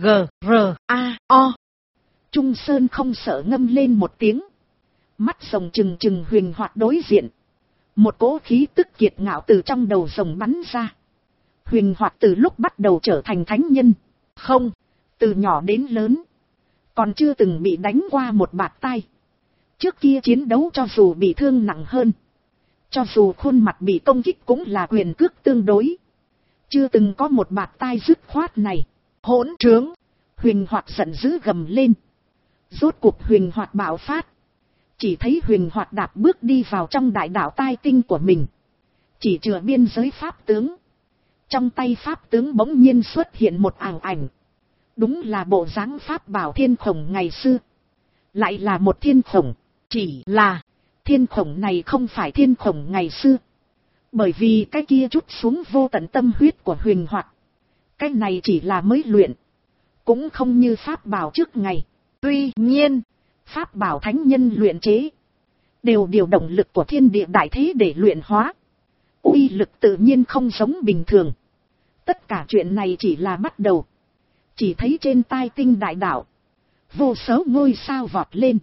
G-R-A-O. Trung Sơn không sợ ngâm lên một tiếng. Mắt rồng trừng trừng Huyền Hoạt đối diện. Một cỗ khí tức kiệt ngạo từ trong đầu rồng bắn ra. Huyền Hoạt từ lúc bắt đầu trở thành thánh nhân. Không, từ nhỏ đến lớn. Còn chưa từng bị đánh qua một bạt tai. Trước kia chiến đấu cho dù bị thương nặng hơn. Cho dù khuôn mặt bị công kích cũng là quyền cước tương đối. Chưa từng có một bạt tai dứt khoát này. Hỗn trướng. Huyền Hoạt giận dữ gầm lên. Rốt cuộc Huyền Hoạt bạo phát. Chỉ thấy Huyền Hoạt đạp bước đi vào trong đại đạo tai tinh của mình. Chỉ chừa biên giới pháp tướng. Trong tay pháp tướng bỗng nhiên xuất hiện một ảo ảnh. Đúng là bộ dáng pháp bảo thiên khổng ngày xưa. Lại là một thiên khổng. Chỉ là thiên khổng này không phải thiên khổng ngày xưa. Bởi vì cái kia trút xuống vô tận tâm huyết của Huyền Hoạt. Cái này chỉ là mới luyện. Cũng không như pháp bảo trước ngày. Tuy nhiên, pháp bảo thánh nhân luyện chế. Đều điều động lực của thiên địa đại thế để luyện hóa. Uy lực tự nhiên không giống bình thường. Tất cả chuyện này chỉ là bắt đầu. Chỉ thấy trên tai tinh đại đạo. Vô số ngôi sao vọt lên.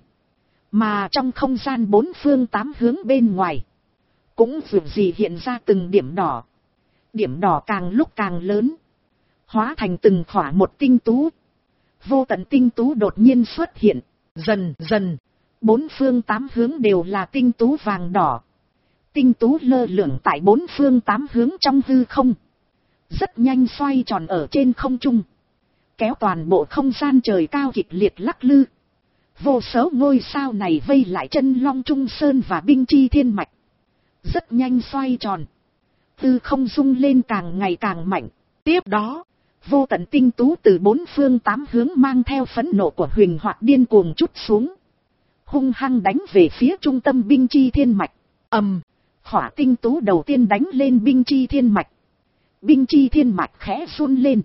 Mà trong không gian bốn phương tám hướng bên ngoài. Cũng dù gì hiện ra từng điểm đỏ. Điểm đỏ càng lúc càng lớn. Hóa thành từng khỏa một tinh tú. Vô tận tinh tú đột nhiên xuất hiện. Dần dần. Bốn phương tám hướng đều là tinh tú vàng đỏ. Tinh tú lơ lửng tại bốn phương tám hướng trong hư không. Rất nhanh xoay tròn ở trên không trung. Kéo toàn bộ không gian trời cao kịch liệt lắc lư. Vô số ngôi sao này vây lại chân long Trung Sơn và binh chi thiên mạch. Rất nhanh xoay tròn. Tư không rung lên càng ngày càng mạnh. Tiếp đó, vô tận tinh tú từ bốn phương tám hướng mang theo phẫn nộ của Huyền Hoạt điên cuồng trút xuống. Hung hăng đánh về phía trung tâm binh chi thiên mạch. Khỏa tinh tú đầu tiên đánh lên binh chi thiên mạch. Binh chi thiên mạch khẽ run lên.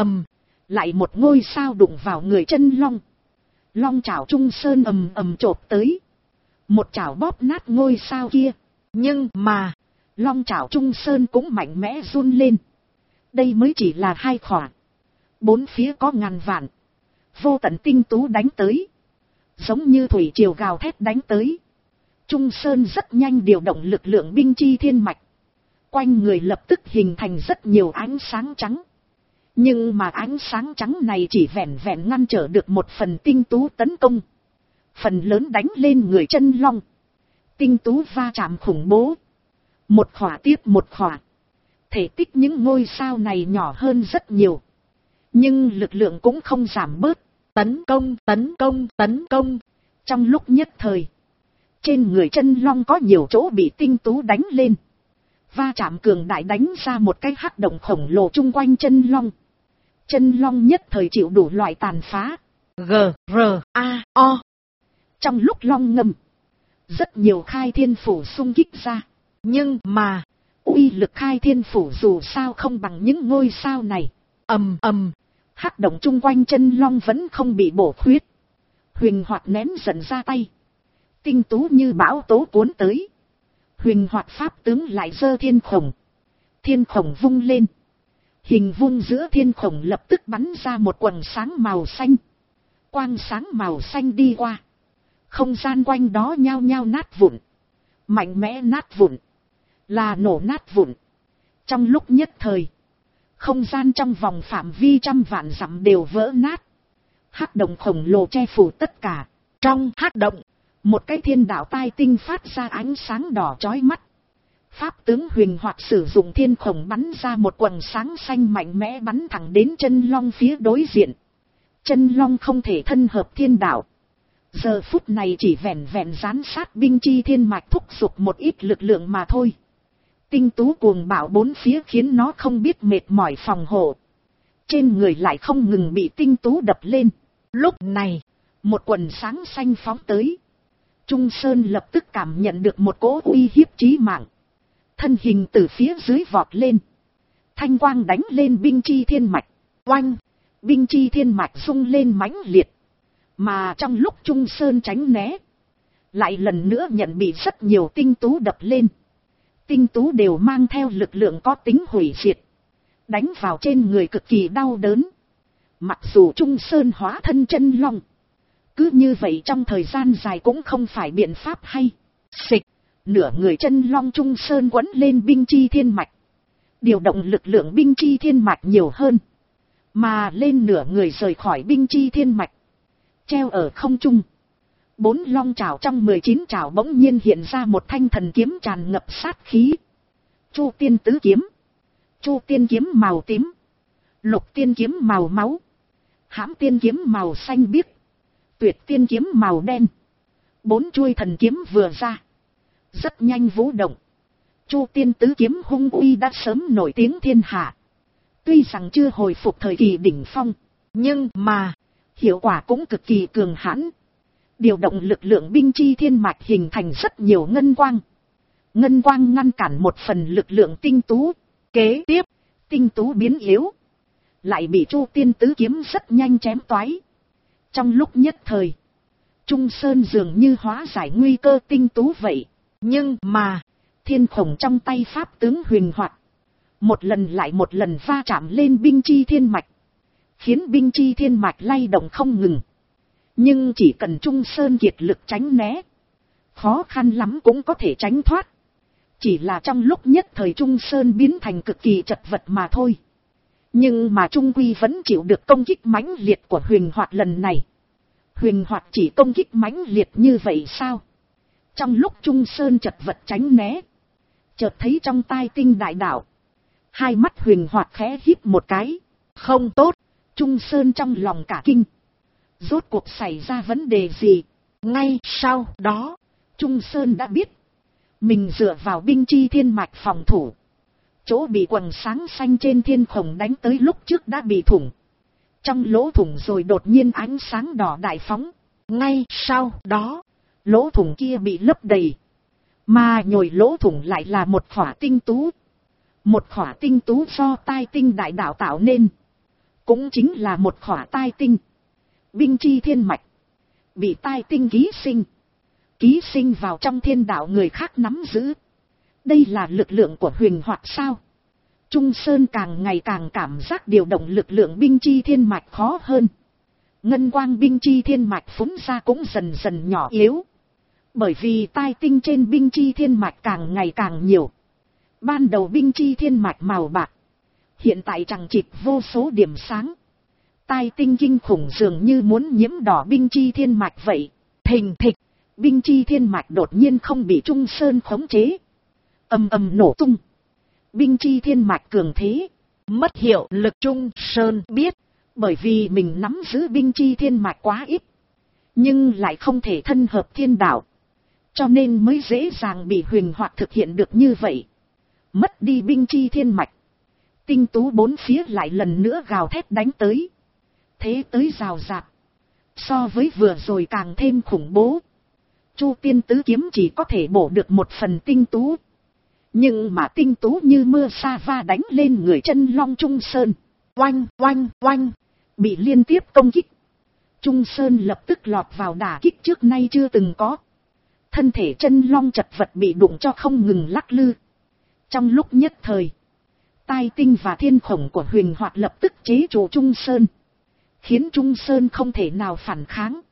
Lại một ngôi sao đụng vào người chân long. Long chảo Trung Sơn chộp tới. Một chảo bóp nát ngôi sao kia. Nhưng mà, long chảo Trung Sơn cũng mạnh mẽ run lên. Đây mới chỉ là hai khỏa. Bốn phía có ngàn vạn. Vô tận tinh tú đánh tới. Giống như thủy triều gào thét đánh tới. Trung Sơn rất nhanh điều động lực lượng binh chi thiên mạch. Quanh người lập tức hình thành rất nhiều ánh sáng trắng. Nhưng mà ánh sáng trắng này chỉ vẹn vẹn ngăn trở được một phần tinh tú tấn công. Phần lớn đánh lên người chân long. Tinh tú va chạm khủng bố. Một khỏa tiếp một khỏa. Thể tích những ngôi sao này nhỏ hơn rất nhiều. Nhưng lực lượng cũng không giảm bớt. Tấn công, tấn công, tấn công. Trong lúc nhất thời, trên người chân long có nhiều chỗ bị tinh tú đánh lên. Va chạm cường đại đánh ra một cái hắc động khổng lồ chung quanh chân long. Chân long nhất thời chịu đủ loại tàn phá. G-R-A-O. Trong lúc long ngâm, rất nhiều khai thiên phủ xung kích ra. Nhưng mà, uy lực khai thiên phủ dù sao không bằng những ngôi sao này. Hắc động chung quanh chân long vẫn không bị bổ khuyết. Huyền Hoạt nén giận ra tay. Tinh tú như bão tố cuốn tới. Huyền Hoạt pháp tướng lại giơ thiên khổng. Thiên khổng vung lên. Hình vuông giữa thiên khổng lập tức bắn ra một quầng sáng màu xanh. Quang sáng màu xanh đi qua. Không gian quanh đó nhao nhao nát vụn. Mạnh mẽ nát vụn. Là nổ nát vụn. Trong lúc nhất thời, không gian trong vòng phạm vi trăm vạn dặm đều vỡ nát. Hắc động khổng lồ che phủ tất cả. Trong hắc động, một cái thiên đạo tai tinh phát ra ánh sáng đỏ chói mắt. Pháp tướng Huyền Hoạt sử dụng thiên khổng bắn ra một quầng sáng xanh mạnh mẽ bắn thẳng đến chân long phía đối diện. Chân long không thể thân hợp thiên đạo. Giờ phút này chỉ vẹn vẹn gián sát binh chi thiên mạch thúc giục một ít lực lượng mà thôi. Tinh tú cuồng bạo bốn phía khiến nó không biết mệt mỏi phòng hộ. Trên người lại không ngừng bị tinh tú đập lên. Lúc này, một quần sáng xanh phóng tới. Trung Sơn lập tức cảm nhận được một cỗ uy hiếp chí mạng. thân hình từ phía dưới vọt lên. Thanh quang đánh lên binh chi thiên mạch. Oanh! Binh chi thiên mạch rung lên mãnh liệt. Mà trong lúc Trung Sơn tránh né, lại lần nữa nhận bị rất nhiều tinh tú đập lên. Tinh tú đều mang theo lực lượng có tính hủy diệt, đánh vào trên người cực kỳ đau đớn. Mặc dù Trung Sơn hóa thân chân long, cứ như vậy trong thời gian dài cũng không phải biện pháp hay. Xịch! Nửa người chân long Trung Sơn quấn lên binh chi thiên mạch, điều động lực lượng binh chi thiên mạch nhiều hơn, mà lên nửa người rời khỏi binh chi thiên mạch, treo ở không trung. 4 long chảo trong 19 chảo bỗng nhiên hiện ra một thanh thần kiếm tràn ngập sát khí. Chu tiên tứ kiếm, chu tiên kiếm màu tím, lục tiên kiếm màu máu, hãm tiên kiếm màu xanh biếc, tuyệt tiên kiếm màu đen. 4 chuôi thần kiếm vừa ra, rất nhanh vũ động. Chu tiên tứ kiếm hung uy đã sớm nổi tiếng thiên hạ. Tuy rằng chưa hồi phục thời kỳ đỉnh phong, nhưng mà hiệu quả cũng cực kỳ cường hãn. Điều động lực lượng binh chi thiên mạch hình thành rất nhiều ngân quang. Ngân quang ngăn cản một phần lực lượng tinh tú. Kế tiếp, tinh tú biến yếu, lại bị Chu tiên tứ kiếm rất nhanh chém toái. Trong lúc nhất thời, Trung Sơn dường như hóa giải nguy cơ tinh tú vậy. Nhưng mà thiên khổng trong tay pháp tướng huyền hoạt, một lần lại một lần va chạm lên binh chi thiên mạch, khiến binh chi thiên mạch lay động không ngừng. Nhưng chỉ cần Trung Sơn kiệt lực tránh né, khó khăn lắm cũng có thể tránh thoát. Chỉ là trong lúc nhất thời Trung Sơn biến thành cực kỳ chật vật mà thôi. Nhưng mà Trung Quy vẫn chịu được công kích mãnh liệt của huyền hoạt lần này. Huyền hoạt chỉ công kích mãnh liệt như vậy sao? Trong lúc Trung Sơn chật vật tránh né, chợt thấy trong tai tinh đại đạo. Hai mắt huyền hoạt khẽ híp một cái. Không tốt! Trung Sơn trong lòng cả kinh. Rốt cuộc xảy ra vấn đề gì? Ngay sau đó, Trung Sơn đã biết. Mình dựa vào binh chi thiên mạch phòng thủ. Chỗ bị quầng sáng xanh trên thiên khổng đánh tới lúc trước đã bị thủng. Trong lỗ thủng rồi đột nhiên ánh sáng đỏ đại phóng. Ngay sau đó, lỗ thủng kia bị lấp đầy. Mà nhồi lỗ thủng lại là một khỏa tinh tú. Một khỏa tinh tú do tai tinh đại đạo tạo nên. Cũng chính là một khỏa tai tinh. Binh chi thiên mạch bị tai tinh ký sinh vào trong thiên đạo người khác nắm giữ. Đây là lực lượng của huyền hoạt sao? Trung Sơn càng ngày càng cảm giác điều động lực lượng binh chi thiên mạch khó hơn. Ngân quang binh chi thiên mạch phúng ra cũng dần dần nhỏ yếu. Bởi vì tai tinh trên binh chi thiên mạch càng ngày càng nhiều. Ban đầu binh chi thiên mạch màu bạc, hiện tại chằng chịt vô số điểm sáng. Tai tinh kinh khủng dường như muốn nhiễm đỏ binh chi thiên mạch vậy. Thình thịch, binh chi thiên mạch đột nhiên không bị Trung Sơn khống chế. Ầm ầm nổ tung. Binh chi thiên mạch cường thế, mất hiệu lực. Trung Sơn biết, bởi vì mình nắm giữ binh chi thiên mạch quá ít, nhưng lại không thể thân hợp thiên đạo, cho nên mới dễ dàng bị huyền hoạt thực hiện được như vậy. Mất đi binh chi thiên mạch, tinh tú bốn phía lại lần nữa gào thét đánh tới. Thế tới rào rạt, so với vừa rồi càng thêm khủng bố. Chu tiên tứ kiếm chỉ có thể bổ được một phần tinh tú, nhưng mà tinh tú như mưa sa va đánh lên người chân long Trung Sơn. Oanh oanh oanh, bị liên tiếp công kích. Trung Sơn lập tức lọt vào đả kích trước nay chưa từng có. Thân thể chân long chật vật bị đụng cho không ngừng lắc lư. Trong lúc nhất thời, tai tinh và thiên khổng của huyền hoạt lập tức chế trụ Trung Sơn, khiến Trung Sơn không thể nào phản kháng.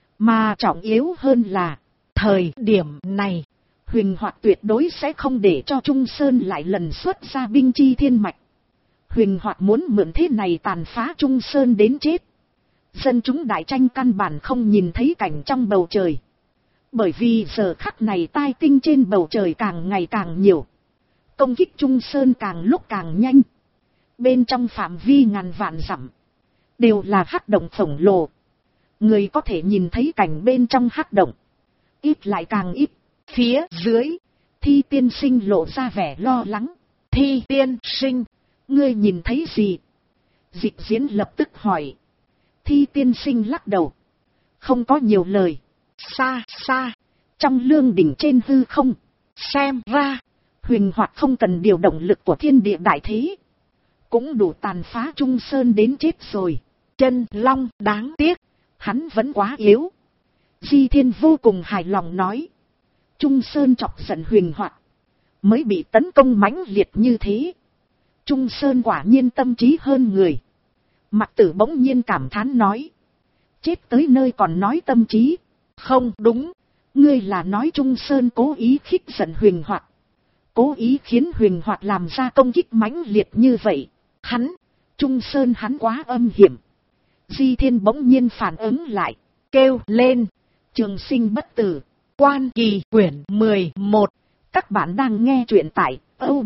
Mà trọng yếu hơn là, thời điểm này, huyền hoạt tuyệt đối sẽ không để cho Trung Sơn lại lần xuất ra binh chi thiên mạch. Huyền hoạt muốn mượn thế này tàn phá Trung Sơn đến chết. Dân chúng đại tranh căn bản không nhìn thấy cảnh trong bầu trời. Bởi vì giờ khắc này tai tinh trên bầu trời càng ngày càng nhiều. Công kích Trung Sơn càng lúc càng nhanh. Bên trong phạm vi ngàn vạn dặm, đều là hắc động khổng lồ. Người có thể nhìn thấy cảnh bên trong hắc động, ít lại càng ít. Phía dưới, Thi tiên sinh lộ ra vẻ lo lắng. Thi tiên sinh, ngươi nhìn thấy gì? Dịch diễn lập tức hỏi. Thi tiên sinh lắc đầu, không có nhiều lời. Xa xa, trong lương đỉnh trên hư không, xem ra Huyền Hoạt không cần điều động lực của thiên địa đại thế, cũng đủ tàn phá Trung Sơn đến chết rồi. Chân Long đáng tiếc, hắn vẫn quá yếu. Di Thiên vô cùng hài lòng nói. Trung Sơn chọc giận Huyền Hoạt, mới bị tấn công mãnh liệt như thế. Trung Sơn quả nhiên tâm trí hơn người. Mặc Tử bỗng nhiên cảm thán nói. Chết tới nơi còn nói tâm trí. Không đúng, ngươi là nói Trung Sơn cố ý khích giận Huyền Hoạt, cố ý khiến Huyền Hoạt làm ra công kích mãnh liệt như vậy. Trung Sơn hắn quá âm hiểm. Di Thiên bỗng nhiên phản ứng lại, kêu lên. Trường sinh bất tử, Quan Kỳ quyển 11. Các bạn đang nghe truyện tại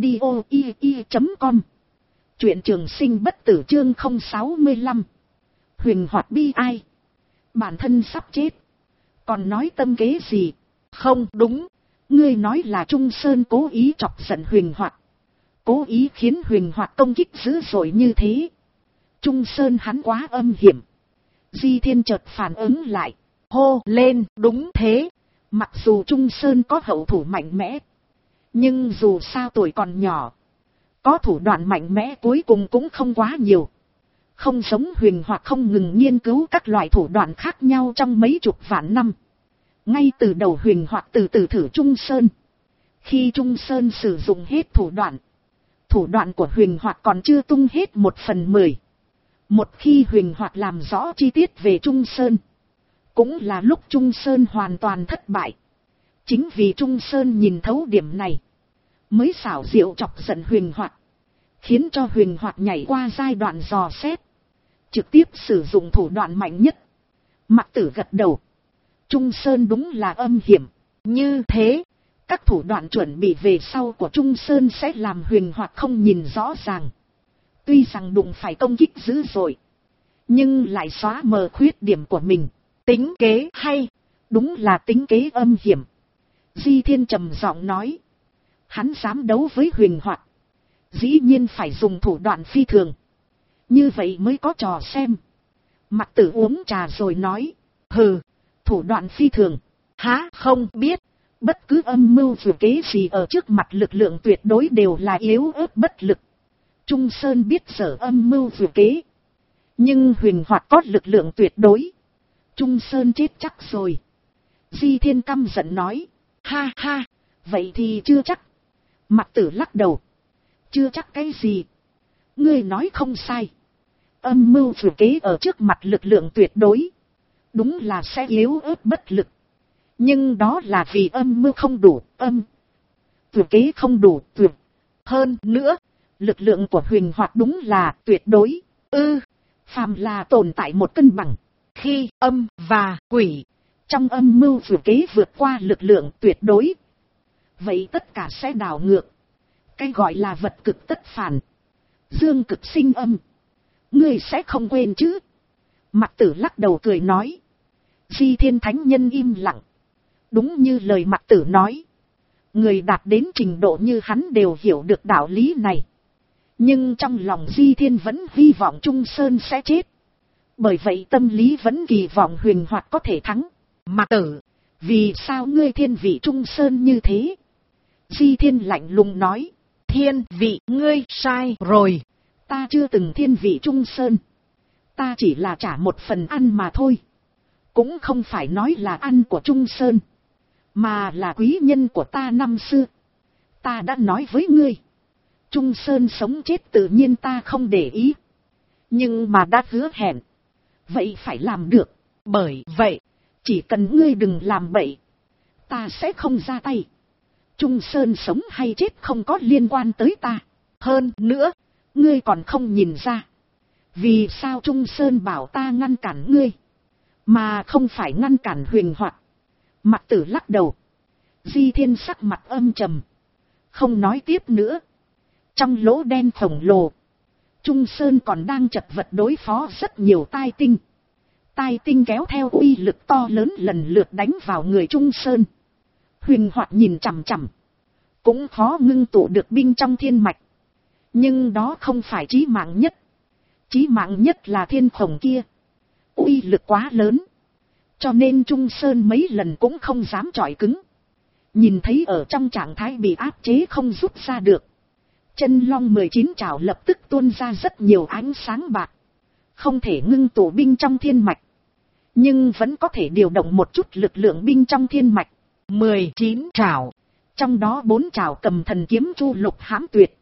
audio.com. Truyện Trường sinh bất tử chương 065. Huyền Hoạt bi ai, bản thân sắp chết, còn nói tâm kế gì? Không đúng, ngươi nói là Trung Sơn cố ý chọc giận Huyền Hoạt, cố ý khiến Huyền Hoạt công kích dữ dội như thế. Trung Sơn hắn quá âm hiểm. Di Thiên chợt phản ứng lại, hô lên. Đúng thế, mặc dù Trung Sơn có hậu thủ mạnh mẽ, nhưng dù sao tuổi còn nhỏ, có thủ đoạn mạnh mẽ cuối cùng cũng không quá nhiều. Không giống Huyền Hoạt không ngừng nghiên cứu các loại thủ đoạn khác nhau trong mấy chục vạn năm. Ngay từ đầu Huyền Hoạt từ từ thử Trung Sơn. Khi Trung Sơn sử dụng hết thủ đoạn của Huyền Hoạt còn chưa tung hết 1/10. Một khi Huyền Hoạt làm rõ chi tiết về Trung Sơn, cũng là lúc Trung Sơn hoàn toàn thất bại. Chính vì Trung Sơn nhìn thấu điểm này, mới xảo diệu chọc giận Huyền Hoạt, khiến cho Huyền Hoạt nhảy qua giai đoạn dò xét, trực tiếp sử dụng thủ đoạn mạnh nhất. Mặc Tử gật đầu. Trung Sơn đúng là âm hiểm. Như thế, các thủ đoạn chuẩn bị về sau của Trung Sơn sẽ làm Huyền Hoạt không nhìn rõ ràng. Tuy rằng đụng phải công kích dữ dội, nhưng lại xóa mờ khuyết điểm của mình. Tính kế hay? Đúng là tính kế âm hiểm. Di Thiên trầm giọng nói. Hắn dám đấu với Huyền Hoạt, dĩ nhiên phải dùng thủ đoạn phi thường, như vậy mới có trò xem. Mặc Tử uống trà rồi nói. Hừ, thủ đoạn phi thường? Há không biết. Bất cứ âm mưu vừa kế gì ở trước mặt lực lượng tuyệt đối đều là yếu ớt bất lực. Trung Sơn biết sở âm mưu vừa kế, nhưng Huyền Hoạt có lực lượng tuyệt đối, Trung Sơn chết chắc rồi. Di Thiên căm giận nói. Ha ha, vậy thì chưa chắc. Mặc Tử lắc đầu. Chưa chắc cái gì? Ngươi nói không sai. Âm mưu vừa kế ở trước mặt lực lượng tuyệt đối, đúng là sẽ yếu ớt bất lực. Nhưng đó là vì âm mưu không đủ, vừa kế không đủ tuyệt. Hơn nữa, lực lượng của Huyền Hoạt đúng là tuyệt đối. Phàm là tồn tại một cân bằng. Khi âm và quỷ trong âm mưu vừa kế vượt qua lực lượng tuyệt đối, vậy tất cả sẽ đảo ngược. Cái gọi là vật cực tất phản, dương cực sinh âm. Ngươi sẽ không quên chứ? Mặc Tử lắc đầu cười nói. Di Thiên thánh nhân im lặng. Đúng như lời Mặc Tử nói, người đạt đến trình độ như hắn đều hiểu được đạo lý này. Nhưng trong lòng Di Thiên vẫn hy vọng Trung Sơn sẽ chết. Bởi vậy tâm lý vẫn kỳ vọng Huyền Hoạt có thể thắng. Mặc Tử, vì sao ngươi thiên vị Trung Sơn như thế? Di Thiên lạnh lùng nói. Thiên vị ngươi sai rồi. Ta chưa từng thiên vị Trung Sơn. Ta chỉ là trả một phần ăn mà thôi. Cũng không phải nói là ăn của Trung Sơn, mà là quý nhân của ta năm xưa. Ta đã nói với ngươi, Trung Sơn sống chết tự nhiên ta không để ý. Nhưng mà đã hứa hẹn, vậy phải làm được. Bởi vậy, chỉ cần ngươi đừng làm bậy, ta sẽ không ra tay. Trung Sơn sống hay chết không có liên quan tới ta. Hơn nữa, ngươi còn không nhìn ra, vì sao Trung Sơn bảo ta ngăn cản ngươi, mà không phải ngăn cản Huyền Hoạt? Mặc Tử lắc đầu. Di Thiên sắc mặt âm trầm, không nói tiếp nữa. Trong lỗ đen khổng lồ, Trung Sơn còn đang chật vật đối phó rất nhiều tai tinh. Tai tinh kéo theo uy lực to lớn lần lượt đánh vào người Trung Sơn. Huyền Hoạt nhìn chằm chằm, cũng khó ngưng tụ được binh trong thiên mạch. Nhưng đó không phải chí mạng nhất. Chí mạng nhất là thiên khổng kia. Uy lực quá lớn, cho nên Trung Sơn mấy lần cũng không dám chọi cứng. Nhìn thấy ở trong trạng thái bị áp chế không rút ra được. Chân long 19 trảo lập tức tuôn ra rất nhiều ánh sáng bạc. Không thể ngưng tụ binh trong thiên mạch. Nhưng vẫn có thể điều động một chút lực lượng binh trong thiên mạch. 19 trảo. Trong đó 4 trảo cầm thần kiếm chu lục hãm tuyệt.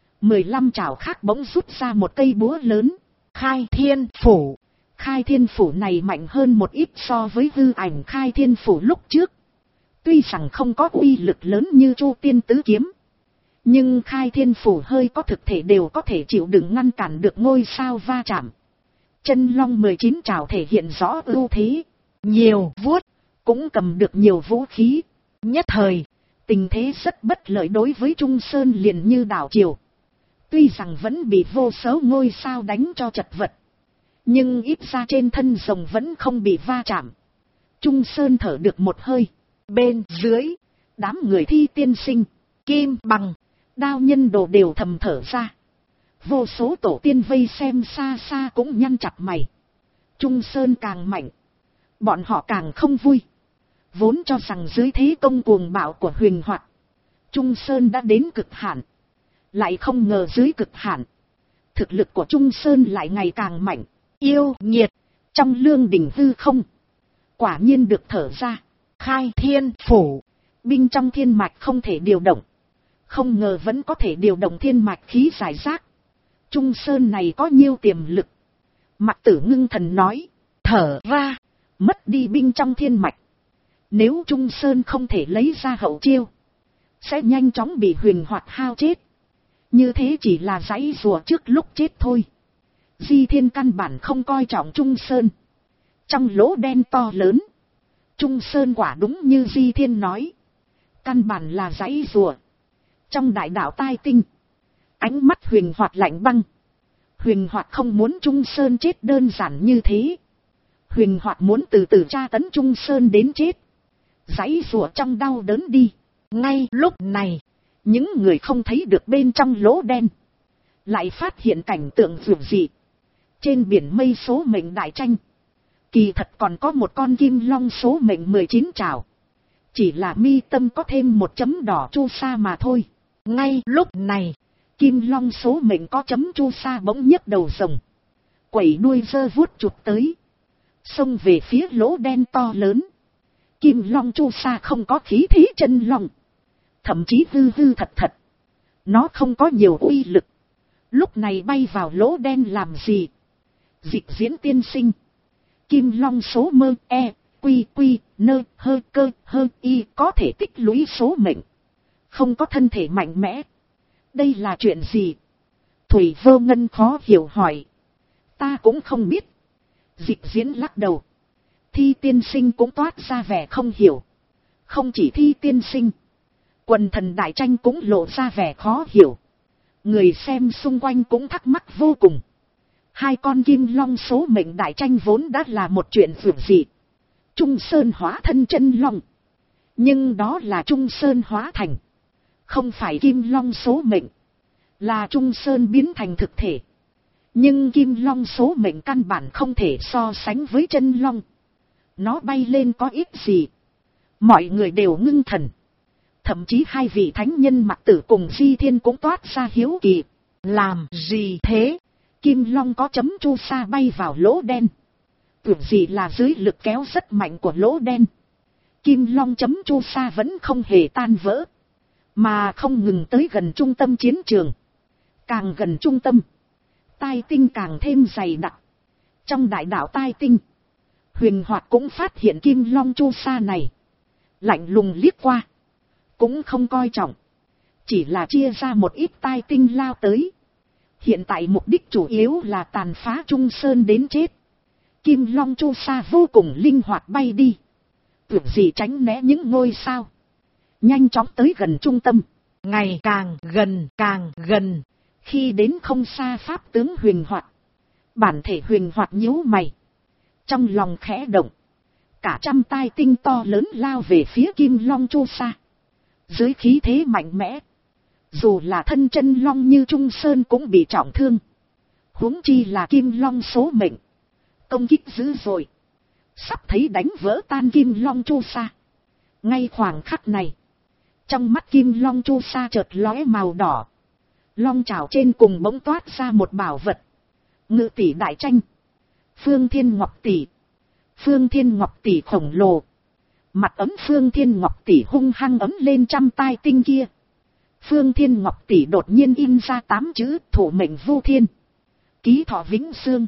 15 trảo khác bỗng rút ra một cây búa lớn. Khai thiên phủ. Khai thiên phủ này mạnh hơn một ít so với hư ảnh khai thiên phủ lúc trước. Tuy rằng không có uy lực lớn như Chu Tiên Tứ Kiếm. Nhưng khai thiên phủ hơi có thực thể đều có thể chịu đựng ngăn cản được ngôi sao va chạm. Chân long 19 trảo thể hiện rõ ưu thế. Nhiều vuốt, cũng cầm được nhiều vũ khí. Nhất thời, tình thế rất bất lợi đối với Trung Sơn liền như đảo triều. Tuy rằng vẫn bị vô số ngôi sao đánh cho chật vật. Nhưng ít ra trên thân rồng vẫn không bị va chạm. Trung Sơn thở được một hơi. Bên dưới, đám người Thi Tiên Sinh, Kim Bằng, Đao Nhân Đồ đều thầm thở ra. Vô số tổ tiên vây xem xa xa cũng nhăn chặt mày. Trung Sơn càng mạnh, bọn họ càng không vui. Vốn cho rằng dưới thế công cuồng bạo của Huyền Hoạt, Trung Sơn đã đến cực hạn. Lại không ngờ dưới cực hạn, thực lực của Trung Sơn lại ngày càng mạnh. Yêu nghiệt, trong lương đỉnh hư không, quả nhiên được thở ra. Khai thiên phủ, binh trong thiên mạch không thể điều động. Không ngờ vẫn có thể điều động thiên mạch khí giải rác. Trung Sơn này có nhiêu tiềm lực. Mặc Tử ngưng thần nói, thở ra, mất đi binh trong thiên mạch. Nếu Trung Sơn không thể lấy ra hậu chiêu, sẽ nhanh chóng bị Huyền Hoạt hao chết. Như thế chỉ là giãy giụa trước lúc chết thôi. Di Thiên căn bản không coi trọng Trung Sơn. Trong lỗ đen to lớn, Trung Sơn quả đúng như Di Thiên nói. Căn bản là giãy giụa. Trong đại đạo Tai Tinh, ánh mắt Huyền Hoạt lạnh băng. Huyền Hoạt không muốn Trung Sơn chết đơn giản như thế. Huyền Hoạt muốn từ từ tra tấn Trung Sơn đến chết. Giãy giụa trong đau đớn đi. Ngay lúc này, những người không thấy được bên trong lỗ đen lại phát hiện cảnh tượng dường dị. Trên biển mây số mệnh đại tranh, kỳ thật còn có một con kim long số mệnh 19 trảo. Chỉ là mi tâm có thêm một chấm đỏ chu sa mà thôi. Ngay lúc này, kim long số mệnh có chấm chu sa bỗng nhấc đầu rồng, quẩy đuôi giơ vuốt chụp tới, xông về phía lỗ đen to lớn. Kim long chu sa không có khí thế chân long, thậm chí hư hư thật thật. Nó không có nhiều uy lực. Lúc này bay vào lỗ đen làm gì? Dịch Diễn tiên sinh, kim long số mơ quy nơ hơ cơ hơ y có thể tích lũy số mệnh, không có thân thể mạnh mẽ. Đây là chuyện gì? Thủy Vô Ngân khó hiểu hỏi. Ta cũng không biết. Dịch Diễn lắc đầu. Thi tiên sinh cũng toát ra vẻ không hiểu. Không chỉ Thi tiên sinh, quần thần đại tranh cũng lộ ra vẻ khó hiểu. Người xem xung quanh cũng thắc mắc vô cùng. Hai con kim long số mệnh đại tranh vốn đã là một chuyện vượt dị. Trung Sơn hóa thân chân long, nhưng đó là Trung Sơn hóa thành, không phải kim long số mệnh. Là Trung Sơn biến thành thực thể. Nhưng kim long số mệnh căn bản không thể so sánh với chân long. Nó bay lên có ít gì. Mọi người đều ngưng thần. Thậm chí hai vị thánh nhân Mặc Tử cùng Di Thiên cũng toát ra hiếu kỳ. Làm gì thế? Kim long có chấm chu sa bay vào lỗ đen. Tưởng gì là dưới lực kéo rất mạnh của lỗ đen. Kim long chấm chu sa vẫn không hề tan vỡ, mà không ngừng tới gần trung tâm chiến trường. Càng gần trung tâm, Tai Tinh càng thêm dày đặc. Trong đại đạo Tai Tinh, Huyền Hoạt cũng phát hiện kim long chu sa này. Lạnh lùng liếc qua, cũng không coi trọng, chỉ là chia ra một ít Tai Tinh lao tới. Hiện tại mục đích chủ yếu là tàn phá Trung Sơn đến chết. Kim long chu sa vô cùng linh hoạt bay đi, tưởng gì tránh né những ngôi sao, nhanh chóng tới gần trung tâm. Ngày càng gần. Khi đến không xa pháp tướng Huyền Hoạt, bản thể Huyền Hoạt nhíu mày, trong lòng khẽ động. Cả trăm Tai Tinh to lớn lao về phía kim long chu sa. Dưới khí thế mạnh mẽ, dù là thân chân long như Trung Sơn cũng bị trọng thương, huống chi là kim long số mệnh. Công kích dữ dội, sắp thấy đánh vỡ tan kim long chu sa. Ngay khoảng khắc này, Trong mắt Kim Long Chu Sa chợt lóe màu đỏ. Long chảo trên cùng bỗng toát ra một bảo vật. Ngự tỷ đại tranh. Phương Thiên Ngọc tỷ. Phương Thiên Ngọc tỷ khổng lồ. Mặt ấm Phương Thiên Ngọc tỷ hung hăng ấm lên trăm tai tinh kia. Phương Thiên Ngọc tỷ đột nhiên in ra 8 chữ thủ mệnh vô thiên. Ký thọ vĩnh xương.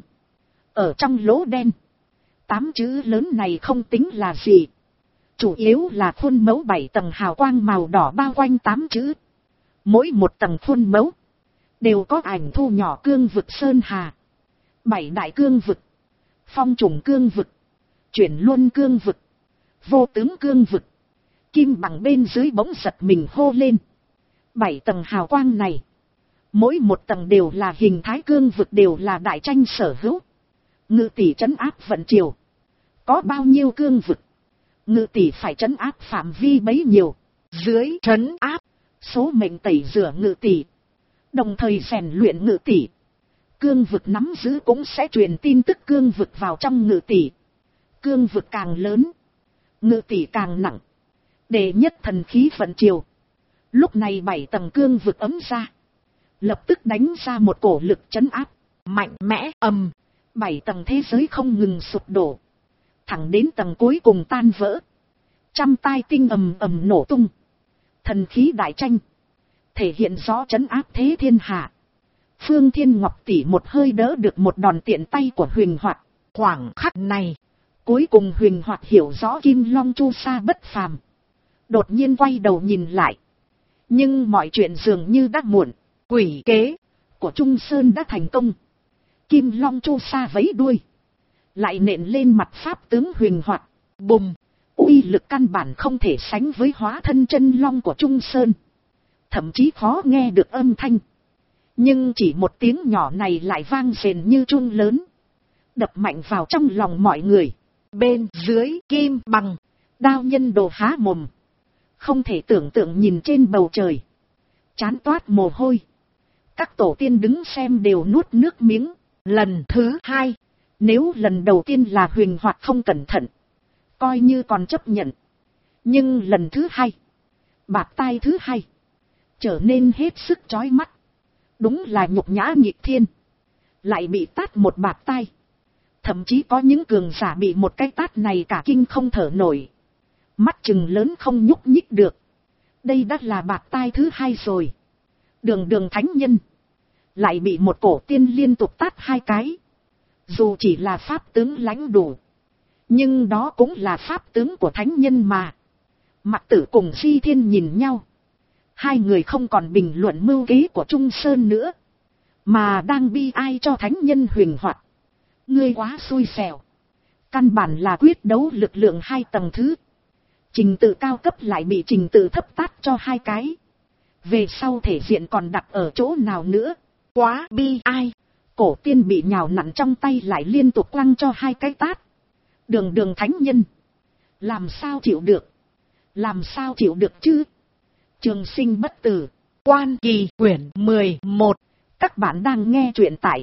Ở trong lỗ đen. 8 chữ lớn này không tính là gì. Chủ yếu là khuôn mẫu 7 tầng hào quang màu đỏ bao quanh 8 chữ. Mỗi một tầng khuôn mẫu đều có ảnh thu nhỏ cương vực sơn hà. 7 đại cương vực. Phong trùng cương vực. Chuyển luân cương vực. Vô tướng cương vực. Kim Bằng bên dưới bỗng giật mình hô lên. 7 tầng hào quang này. Mỗi một tầng đều là hình thái cương vực, đều là đại tranh sở hữu. Ngự tỷ trấn áp vận chiều. Có bao nhiêu cương vực, ngự tỷ phải trấn áp phạm vi bấy nhiêu. Dưới trấn áp, số mệnh tẩy rửa ngự tỷ. Đồng thời rèn luyện ngự tỷ. Cương vực nắm giữ cũng sẽ truyền tin tức cương vực vào trong ngự tỷ. Cương vực càng lớn, ngự tỷ càng nặng. Đệ nhất thần khí vận chiều. Lúc này 7 tầng cương vực ấm ra. Lập tức đánh ra một cổ lực trấn áp. Mạnh mẽ ầm. 7 tầng thế giới không ngừng sụp đổ. Thẳng đến tầng cuối cùng tan vỡ. Trăm tai tinh ầm ầm nổ tung. Thần khí đại tranh. Thể hiện rõ trấn áp thế thiên hạ. Phương Thiên Ngọc tỷ một hơi đỡ được một đòn tiện tay của Huyền Hoạt. Khoảng khắc này. Cuối cùng Huyền Hoạt hiểu rõ Kim Long Chu Sa bất phàm. Đột nhiên quay đầu nhìn lại. Nhưng mọi chuyện dường như đã muộn. Quỷ kế của Trung Sơn đã thành công. Kim Long Chu Sa vẫy đuôi. Lại nện lên mặt pháp tướng Huyền Hoạt. Bùm. Uy lực căn bản không thể sánh với hóa thân chân long của Trung Sơn. Thậm chí khó nghe được âm thanh. Nhưng chỉ một tiếng nhỏ này lại vang rền như chuông lớn. Đập mạnh vào trong lòng mọi người. Bên dưới Kim Bằng. Đao nhân đồ há mồm. Không thể tưởng tượng nhìn trên bầu trời. Chán toát mồ hôi. Các tổ tiên đứng xem đều nuốt nước miếng. Lần thứ hai. Nếu lần đầu tiên là Huyền Hoạt không cẩn thận, coi như còn chấp nhận. Nhưng lần thứ hai. Bạt tai thứ hai. Trở nên hết sức chói mắt. Đúng là nhục nhã nghịch thiên. Lại bị tát một bạt tai. Thậm chí có những cường giả bị một cái tát này cả kinh không thở nổi. Mắt trừng lớn không nhúc nhích được. Đây đã là bạt tai thứ hai rồi. Đường thánh nhân. Lại bị một cổ tiên liên tục tát 2 cái. Dù chỉ là pháp tướng lãnh đủ. Nhưng đó cũng là pháp tướng của thánh nhân mà. Mặc Tử cùng Di Thiên nhìn nhau. Hai người không còn bình luận mưu kế của Trung Sơn nữa. Mà đang bi ai cho thánh nhân Huyền Hoạt. Ngươi quá xui xẻo. Căn bản là quyết đấu lực lượng 2 tầng thứ. Trình tự cao cấp lại bị trình tự thấp tát cho 2 cái. Về sau thể diện còn đặt ở chỗ nào nữa. Quá bi ai. Cổ tiên bị nhào nặn trong tay lại liên tục quăng cho 2 cái tát. Đường thánh nhân. Làm sao chịu được. Làm sao chịu được chứ. Trường sinh bất tử. Quan Kỳ quyển 11. Các bạn đang nghe truyện tại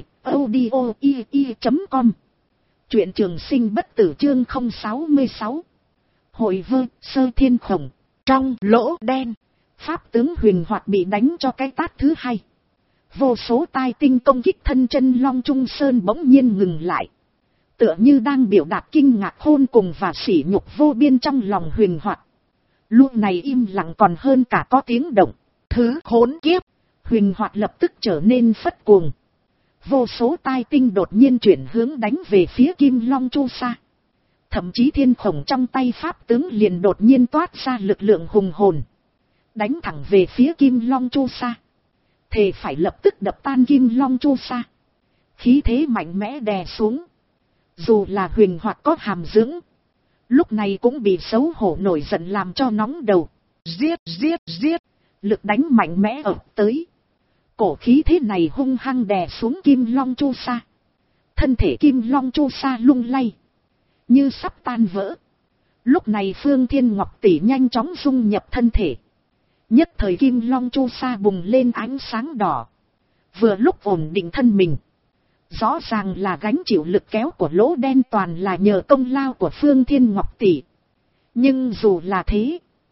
audio.com. Truyện Trường Sinh bất tử chương 066. Hội vơ sơ thiên khổng. Trong lỗ đen. Pháp tướng Huyền Hoạt bị đánh cho cái tát thứ hai. Vô số tai tinh công kích thân chân long Trung Sơn bỗng nhiên ngừng lại. Tựa như đang biểu đạt kinh ngạc khôn cùng và sỉ nhục vô biên trong lòng Huyền Hoạt. Lúc này im lặng còn hơn cả có tiếng động. Thứ khốn kiếp. Huyền Hoạt lập tức trở nên phất cuồng. Vô số tai tinh đột nhiên chuyển hướng đánh về phía Kim Long Chu Sa. Thậm chí thiên khổng trong tay pháp tướng liền đột nhiên toát ra lực lượng hùng hồn. Đánh thẳng về phía Kim Long Chu Sa. Thề phải lập tức đập tan Kim Long Chu Sa. Khí thế mạnh mẽ đè xuống. Dù là Huyền Hoạt có hàm dưỡng. Lúc này cũng bị xấu hổ nổi giận làm cho nóng đầu. Giết. Lực đánh mạnh mẽ ập tới. Cổ khí thế này hung hăng đè xuống Kim Long Chu Sa. Thân thể Kim Long Chu Sa lung lay. Như sắp tan vỡ. Lúc này Phương Thiên Ngọc tỷ nhanh chóng dung nhập thân thể. Nhất thời Kim Long Chu Sa bùng lên ánh sáng đỏ. Vừa lúc ổn định thân mình. Rõ ràng là gánh chịu lực kéo của lỗ đen toàn là nhờ công lao của Phương Thiên Ngọc tỷ. Nhưng dù là thế.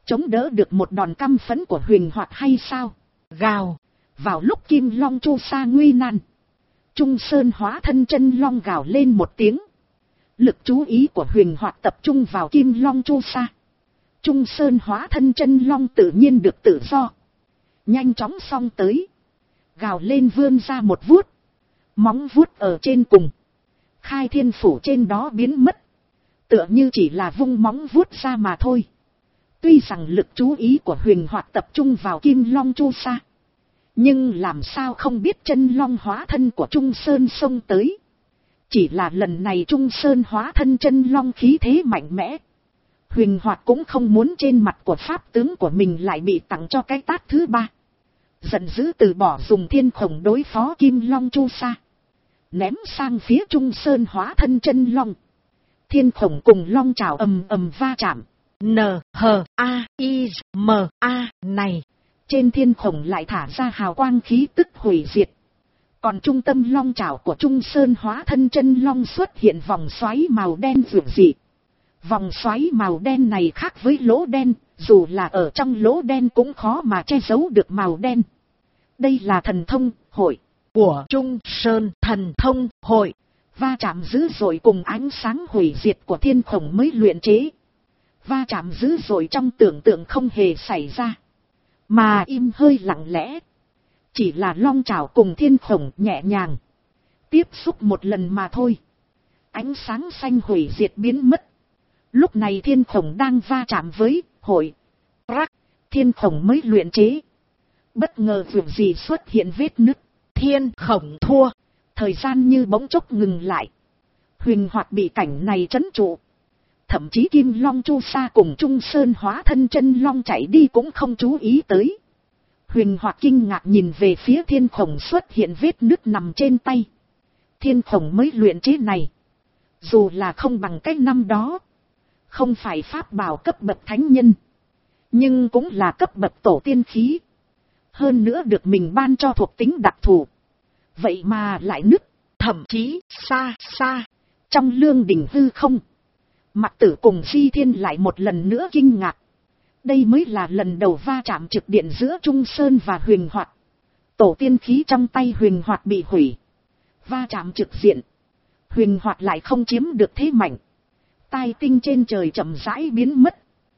chống đỡ được một đòn căm phẫn của Huyền Hoạt hay sao? Gào. Vào lúc Kim Long Chu Sa nguy nan, Trung Sơn hóa thân chân long gào lên một tiếng. Lực chú ý của Huyền Hoạt tập trung vào Kim Long Chu Sa. Trung Sơn hóa thân chân long tự nhiên được tự do. Nhanh chóng xông tới. Gào lên vươn ra một vuốt. Móng vuốt ở trên cùng. Khai thiên phủ trên đó biến mất. Tựa như chỉ là vung móng vuốt ra mà thôi. Tuy rằng lực chú ý của Huyền Hoạt tập trung vào Kim Long Chu Sa, nhưng làm sao không biết chân long hóa thân của Trung Sơn xông tới. Chỉ là lần này Trung Sơn hóa thân chân long khí thế mạnh mẽ. Huyền Hoạt cũng không muốn trên mặt của pháp tướng của mình lại bị tặng cho cái tát thứ ba. Giận dữ từ bỏ dùng thiên khổng đối phó Kim Long Chu Sa. Ném sang phía Trung Sơn hóa thân chân long. Thiên khổng cùng long trảo ầm ầm va chạm. N-H-A-I-M-A này. Trên thiên khổng lại thả ra hào quang khí tức hủy diệt. Còn trung tâm long trảo của Trung Sơn hóa thân chân long xuất hiện vòng xoáy màu đen rực dị. Vòng xoáy màu đen này khác với lỗ đen, dù là ở trong lỗ đen cũng khó mà che giấu được màu đen. Đây là thần thông hội của Trung Sơn thần thông hội. Va chạm dữ dội cùng ánh sáng hủy diệt của thiên khổng mới luyện chế. Va chạm dữ dội trong tưởng tượng không hề xảy ra, mà im hơi lặng lẽ. Chỉ là long trảo cùng thiên khổng nhẹ nhàng tiếp xúc một lần mà thôi. Ánh sáng xanh hủy diệt biến mất. Lúc này thiên khổng đang va chạm với hội thiên khổng mới luyện chế. Bất ngờ việc gì xuất hiện vết nứt. Thiên khổng thua. Thời gian như bỗng chốc ngừng lại. Huyền Hoạt bị cảnh này trấn trụ. Thậm chí Kim Long Chu Sa cùng Trung Sơn hóa thân chân long chạy đi cũng không chú ý tới. Huyền Hoạt kinh ngạc nhìn về phía thiên khổng xuất hiện vết nứt nằm trên tay. Thiên khổng mới luyện chế này, dù là không bằng cách năm đó, không phải pháp bảo cấp bậc thánh nhân, nhưng cũng là cấp bậc tổ tiên khí. Hơn nữa được mình ban cho thuộc tính đặc thù. Vậy mà lại nứt, thậm chí xa xa. Trong lương đỉnh hư không, Mặc Tử cùng Di Thiên lại một lần nữa kinh ngạc. Đây mới là lần đầu va chạm trực điện giữa Trung Sơn và Huyền Hoạt. Tổ tiên khí trong tay Huyền Hoạt bị hủy. Va chạm trực diện, Huyền Hoạt lại không chiếm được thế mạnh. Tai tinh trên trời chậm rãi biến mất.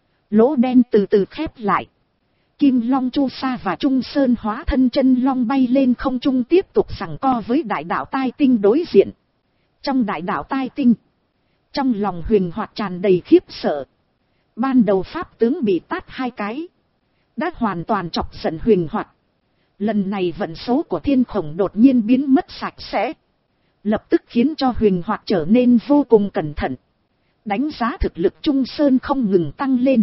Lỗ đen từ từ khép lại. Kim Long Chu Sa và Trung Sơn hóa thân chân long bay lên không trung tiếp tục giằng co với đại đạo tai tinh đối diện. Trong đại đạo tai tinh, trong lòng Huyền Hoạt tràn đầy khiếp sợ. Ban đầu pháp tướng bị tát 2 cái, đã hoàn toàn chọc giận Huyền Hoạt. Lần này vận số của thiên khổng đột nhiên biến mất sạch sẽ, lập tức khiến cho Huyền Hoạt trở nên vô cùng cẩn thận. Đánh giá thực lực Trung Sơn không ngừng tăng lên.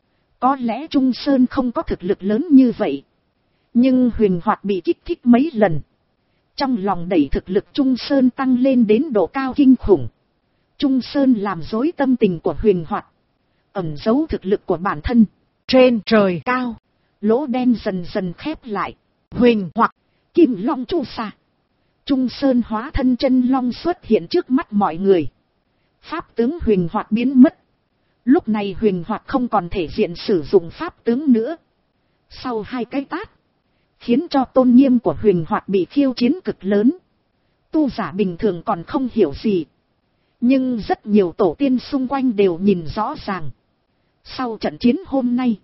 Có lẽ Trung Sơn không có thực lực lớn như vậy, nhưng Huyền Hoạt bị kích thích mấy lần. Trong lòng đẩy thực lực Trung Sơn tăng lên đến độ cao kinh khủng. Trung Sơn làm rối tâm tình của Huyền Hoạt, ẩn giấu thực lực của bản thân. Trên trời cao, lỗ đen dần dần khép lại. Huyền Hoạt, Kim Long Chu Sa, Trung Sơn hóa thân chân long xuất hiện trước mắt mọi người. Pháp tướng Huyền Hoạt biến mất. Lúc này Huyền Hoạt không còn thể diện sử dụng pháp tướng nữa. Sau 2 cái tát, khiến cho tôn nghiêm của Huyền Hoạt bị khiêu chiến cực lớn. Tu giả bình thường còn không hiểu gì, nhưng rất nhiều tổ tiên xung quanh đều nhìn rõ ràng. Sau trận chiến hôm nay,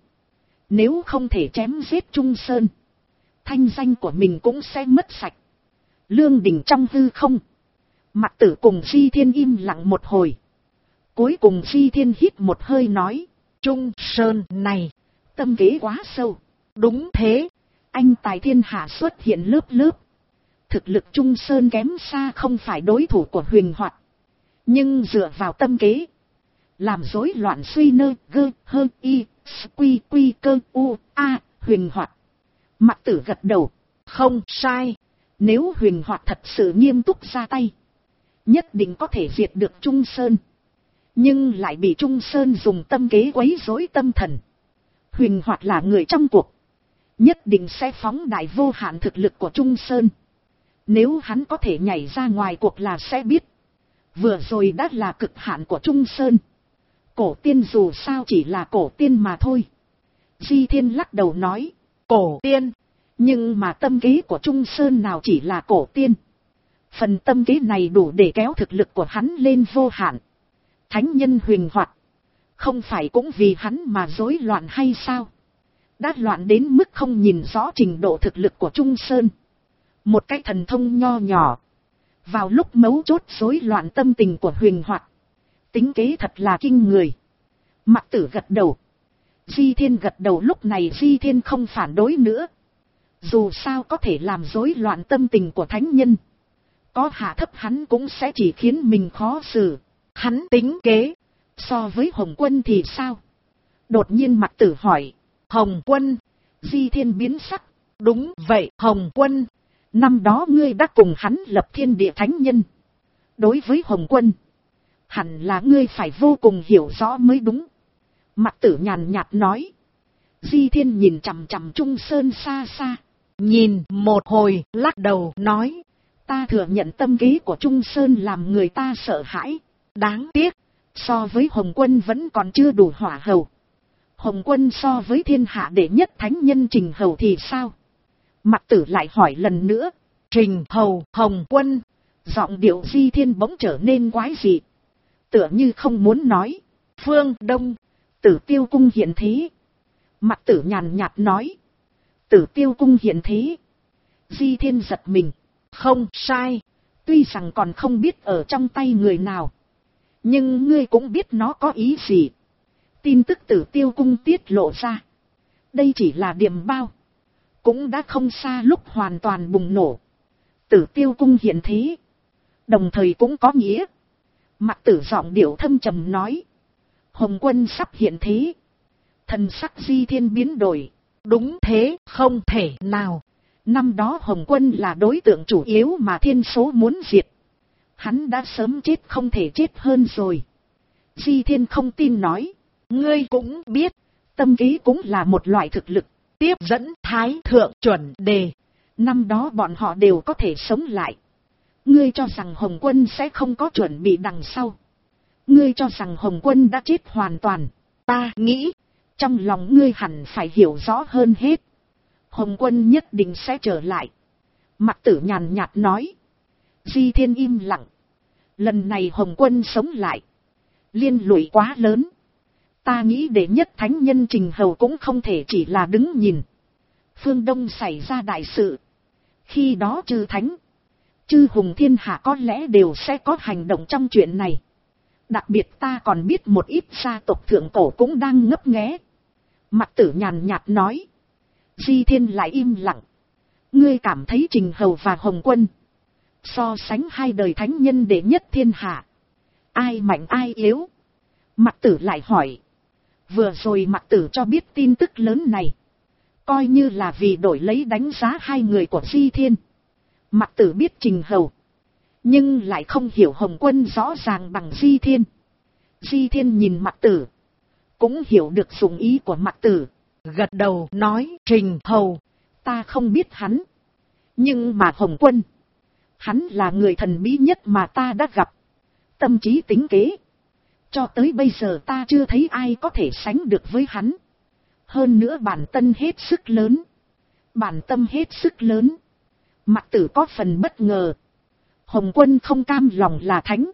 nếu không thể chém giết Trung Sơn, thanh danh của mình cũng sẽ mất sạch. Lương đỉnh trong hư không, Mặc Tử cùng Di Thiên im lặng một hồi. Cuối cùng Di Thiên hít một hơi nói, Trung Sơn này, tâm kế quá sâu. Đúng thế, anh tài thiên hạ xuất hiện lớp lớp. Thực lực Trung Sơn kém xa không phải đối thủ của Huyền Hoạt. Nhưng dựa vào tâm kế, làm rối loạn suy nơ gơ hơ y quy quy cơ u a Huyền Hoạt. Mặc Tử gật đầu, không sai. Nếu Huyền Hoạt thật sự nghiêm túc ra tay, nhất định có thể diệt được Trung Sơn. Nhưng lại bị Trung Sơn dùng tâm kế quấy rối tâm thần. Huyền Hoạt là người trong cuộc, nhất định sẽ phóng đại vô hạn thực lực của Trung Sơn. Nếu hắn có thể nhảy ra ngoài cuộc là sẽ biết, vừa rồi đã là cực hạn của Trung Sơn. Cổ tiên dù sao chỉ là cổ tiên mà thôi. Di Thiên lắc đầu nói. Cổ tiên. Nhưng mà tâm kế của Trung Sơn nào chỉ là cổ tiên. Phần tâm kế này đủ để kéo thực lực của hắn lên vô hạn. Thánh nhân huỳnh hoạt. Không phải cũng vì hắn mà rối loạn hay sao? Đã loạn đến mức không nhìn rõ trình độ thực lực của Trung Sơn. Một cái thần thông nho nhỏ. Vào lúc mấu chốt rối loạn tâm tình của huỳnh hoạt. Tính kế thật là kinh người. Mặc Tử gật đầu. Di Thiên gật đầu, lúc này Di Thiên không phản đối nữa. Dù sao có thể làm rối loạn tâm tình của thánh nhân. Có hạ thấp hắn cũng sẽ chỉ khiến mình khó xử. Hắn tính kế. So với Hồng Quân thì sao? Đột nhiên Mặc Tử hỏi. Hồng Quân. Di Thiên biến sắc. Đúng vậy, Hồng Quân. Năm đó ngươi đã cùng hắn lập thiên địa thánh nhân. Đối với Hồng Quân, hẳn là ngươi phải vô cùng hiểu rõ mới đúng. Mặc Tử nhàn nhạt nói. Di Thiên nhìn chằm chằm Trung Sơn xa xa. Nhìn một hồi, lắc đầu nói. Ta thừa nhận tâm kế của Trung Sơn làm người ta sợ hãi. Đáng tiếc, so với Hồng Quân vẫn còn chưa đủ hỏa hầu. Hồng Quân so với thiên hạ đệ nhất thánh nhân Trình Hầu thì sao? Mặc Tử lại hỏi lần nữa. Trình Hầu, Hồng Quân. Giọng điệu Di Thiên bỗng trở nên quái dị. Tựa như không muốn nói. Phương Đông. Tử Tiêu Cung hiện thế. Mặc Tử nhàn nhạt nói. Tử Tiêu Cung hiện thế. Di Thiên giật mình. Không sai. Tuy rằng còn không biết ở trong tay người nào. Nhưng ngươi cũng biết nó có ý gì. Tin tức Tử Tiêu Cung tiết lộ ra. Đây chỉ là điểm bao. Cũng đã không xa lúc hoàn toàn bùng nổ. Tử Tiêu Cung hiện thế. Đồng thời cũng có nghĩa. Mặc Tử giọng điệu thâm trầm nói. Hồng Quân sắp hiện thế. Thần sắc Di Thiên biến đổi. Đúng thế, không thể nào. Năm đó Hồng Quân là đối tượng chủ yếu mà thiên số muốn diệt. Hắn đã sớm chết không thể chết hơn rồi. Di Thiên không tin nói. Ngươi cũng biết. Tâm kế cũng là một loại thực lực. Tiếp dẫn Thái Thượng chuẩn đề. Năm đó bọn họ đều có thể sống lại. Ngươi cho rằng Hồng Quân sẽ không có chuẩn bị đằng sau. Ngươi cho rằng Hồng Quân đã chết hoàn toàn. Ta nghĩ, trong lòng ngươi hẳn phải hiểu rõ hơn hết. Hồng Quân nhất định sẽ trở lại. Mặc Tử nhàn nhạt nói. Di Thiên im lặng. Lần này Hồng Quân sống lại. Liên lụy quá lớn. Ta nghĩ đệ nhất thánh nhân Trình Hầu cũng không thể chỉ là đứng nhìn. Phương Đông xảy ra đại sự. Khi đó chư thánh, chư hùng thiên hạ có lẽ đều sẽ có hành động trong chuyện này. Đặc biệt ta còn biết một ít gia tộc thượng cổ cũng đang ngấp nghé. Mặc Tử nhàn nhạt nói. Di Thiên lại im lặng. Ngươi cảm thấy Trình Hầu và Hồng Quân so sánh hai đời thánh nhân đệ nhất thiên hạ, ai mạnh ai yếu? Mặc Tử lại hỏi. Vừa rồi Mặc Tử cho biết tin tức lớn này, coi như là vì đổi lấy đánh giá hai người của Di Thiên. Mặc Tử biết Trình Hầu, nhưng lại không hiểu Hồng Quân rõ ràng bằng Di Thiên. Di Thiên nhìn Mặc Tử, cũng hiểu được dụng ý của Mặc Tử. Gật đầu nói. Trình Hầu, ta không biết hắn. Nhưng mà Hồng Quân, hắn là người thần bí nhất mà ta đã gặp. Tâm trí tính kế, cho tới bây giờ ta chưa thấy ai có thể sánh được với hắn. Hơn nữa bản tâm hết sức lớn. Bản tâm hết sức lớn. Mặc Tử có phần bất ngờ. Hồng Quân không cam lòng là thánh.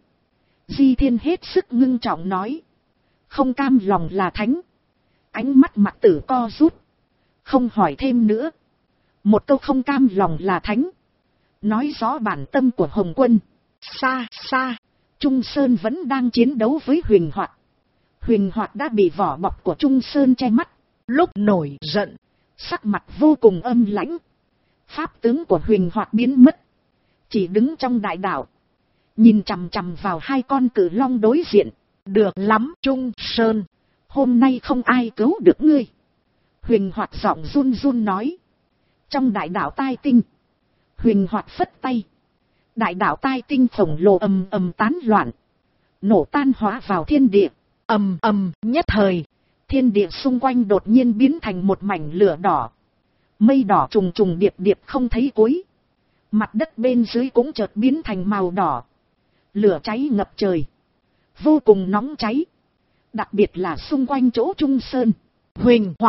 Di Thiên hết sức ngưng trọng nói. Không cam lòng là thánh. Ánh mắt Mặc Tử co rút. Không hỏi thêm nữa. Một câu không cam lòng là thánh, nói rõ bản tâm của Hồng Quân. Xa xa, Trung Sơn vẫn đang chiến đấu với Huỳnh Hoạt. Huỳnh Hoạt đã bị vỏ bọc của Trung Sơn che mắt. Lúc nổi giận, sắc mặt vô cùng âm lãnh. Pháp tướng của Huỳnh Hoạt biến mất. Chỉ đứng trong đại đảo, nhìn chằm chằm vào hai con cự long đối diện. Được lắm Trung Sơn, hôm nay không ai cứu được ngươi. Huỳnh Hoạt giọng run run nói. Trong đại đảo Tai Tinh, Huỳnh Hoạt phất tay. Đại đảo Tai Tinh khổng lồ ầm ầm tán loạn, nổ tan hóa vào thiên địa. Ầm ầm nhất thời, thiên địa xung quanh đột nhiên biến thành một mảnh lửa đỏ. Mây đỏ trùng trùng điệp điệp không thấy cuối. Mặt đất bên dưới cũng chợt biến thành màu đỏ. Lửa cháy ngập trời, vô cùng nóng cháy. Đặc biệt là xung quanh chỗ Trung Sơn. Huỳnh Hoạt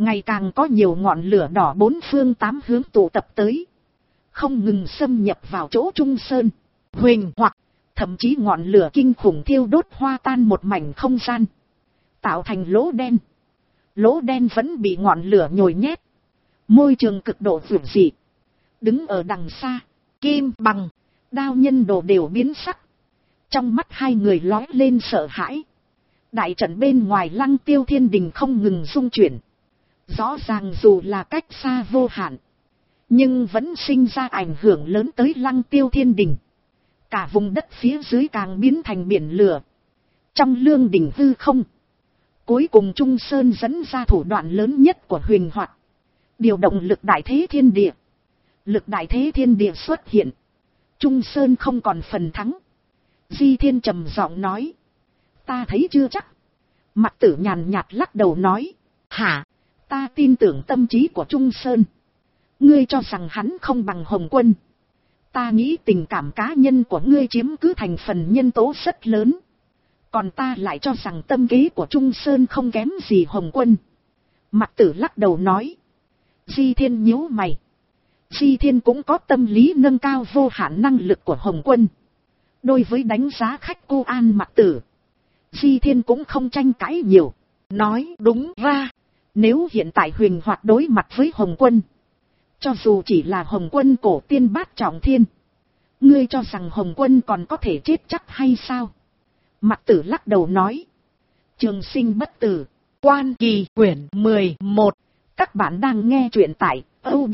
Ngày càng có nhiều ngọn lửa đỏ bốn phương tám hướng tụ tập tới, không ngừng xâm nhập vào chỗ Trung Sơn. Huỳnh hoặc, thậm chí ngọn lửa kinh khủng thiêu đốt hoa tan một mảnh không gian, tạo thành lỗ đen. Lỗ đen vẫn bị ngọn lửa nhồi nhét, môi trường cực độ vượt dị. Đứng ở đằng xa, Kim Bằng, Đao Nhân Đồ đều biến sắc. Trong mắt hai người lóe lên sợ hãi. Đại trận bên ngoài Lăng Tiêu Thiên Đình không ngừng rung chuyển. Rõ ràng dù là cách xa vô hạn, nhưng vẫn sinh ra ảnh hưởng lớn tới Lăng Tiêu Thiên Đình. Cả vùng đất phía dưới càng biến thành biển lửa. Trong lương đỉnh hư không, cuối cùng Trung Sơn dẫn ra thủ đoạn lớn nhất của huyền hoạt. Điều động lực đại thế thiên địa. Lực đại thế thiên địa xuất hiện. Trung Sơn không còn phần thắng. Di Thiên trầm giọng nói. Ta thấy chưa chắc. Mặc Tử nhàn nhạt lắc đầu nói. Hả? Ta tin tưởng tâm trí của Trung Sơn. Ngươi cho rằng hắn không bằng Hồng Quân. Ta nghĩ tình cảm cá nhân của ngươi chiếm cứ thành phần nhân tố rất lớn. Còn ta lại cho rằng tâm kế của Trung Sơn không kém gì Hồng Quân. Mặc Tử lắc đầu nói. Di Thiên nhíu mày. Di Thiên cũng có tâm lý nâng cao vô hạn năng lực của Hồng Quân. Đối với đánh giá khách cô An Mặc Tử, Di Thiên cũng không tranh cãi nhiều. Nói đúng ra, nếu hiện tại huyền hoạt đối mặt với Hồng Quân, cho dù chỉ là Hồng Quân cổ tiên bát trọng thiên, ngươi cho rằng Hồng Quân còn có thể chết chắc hay sao? Mặc Tử lắc đầu nói. Trường Sinh bất tử, Quan Kỳ quyển 11. Các bạn đang nghe truyện tại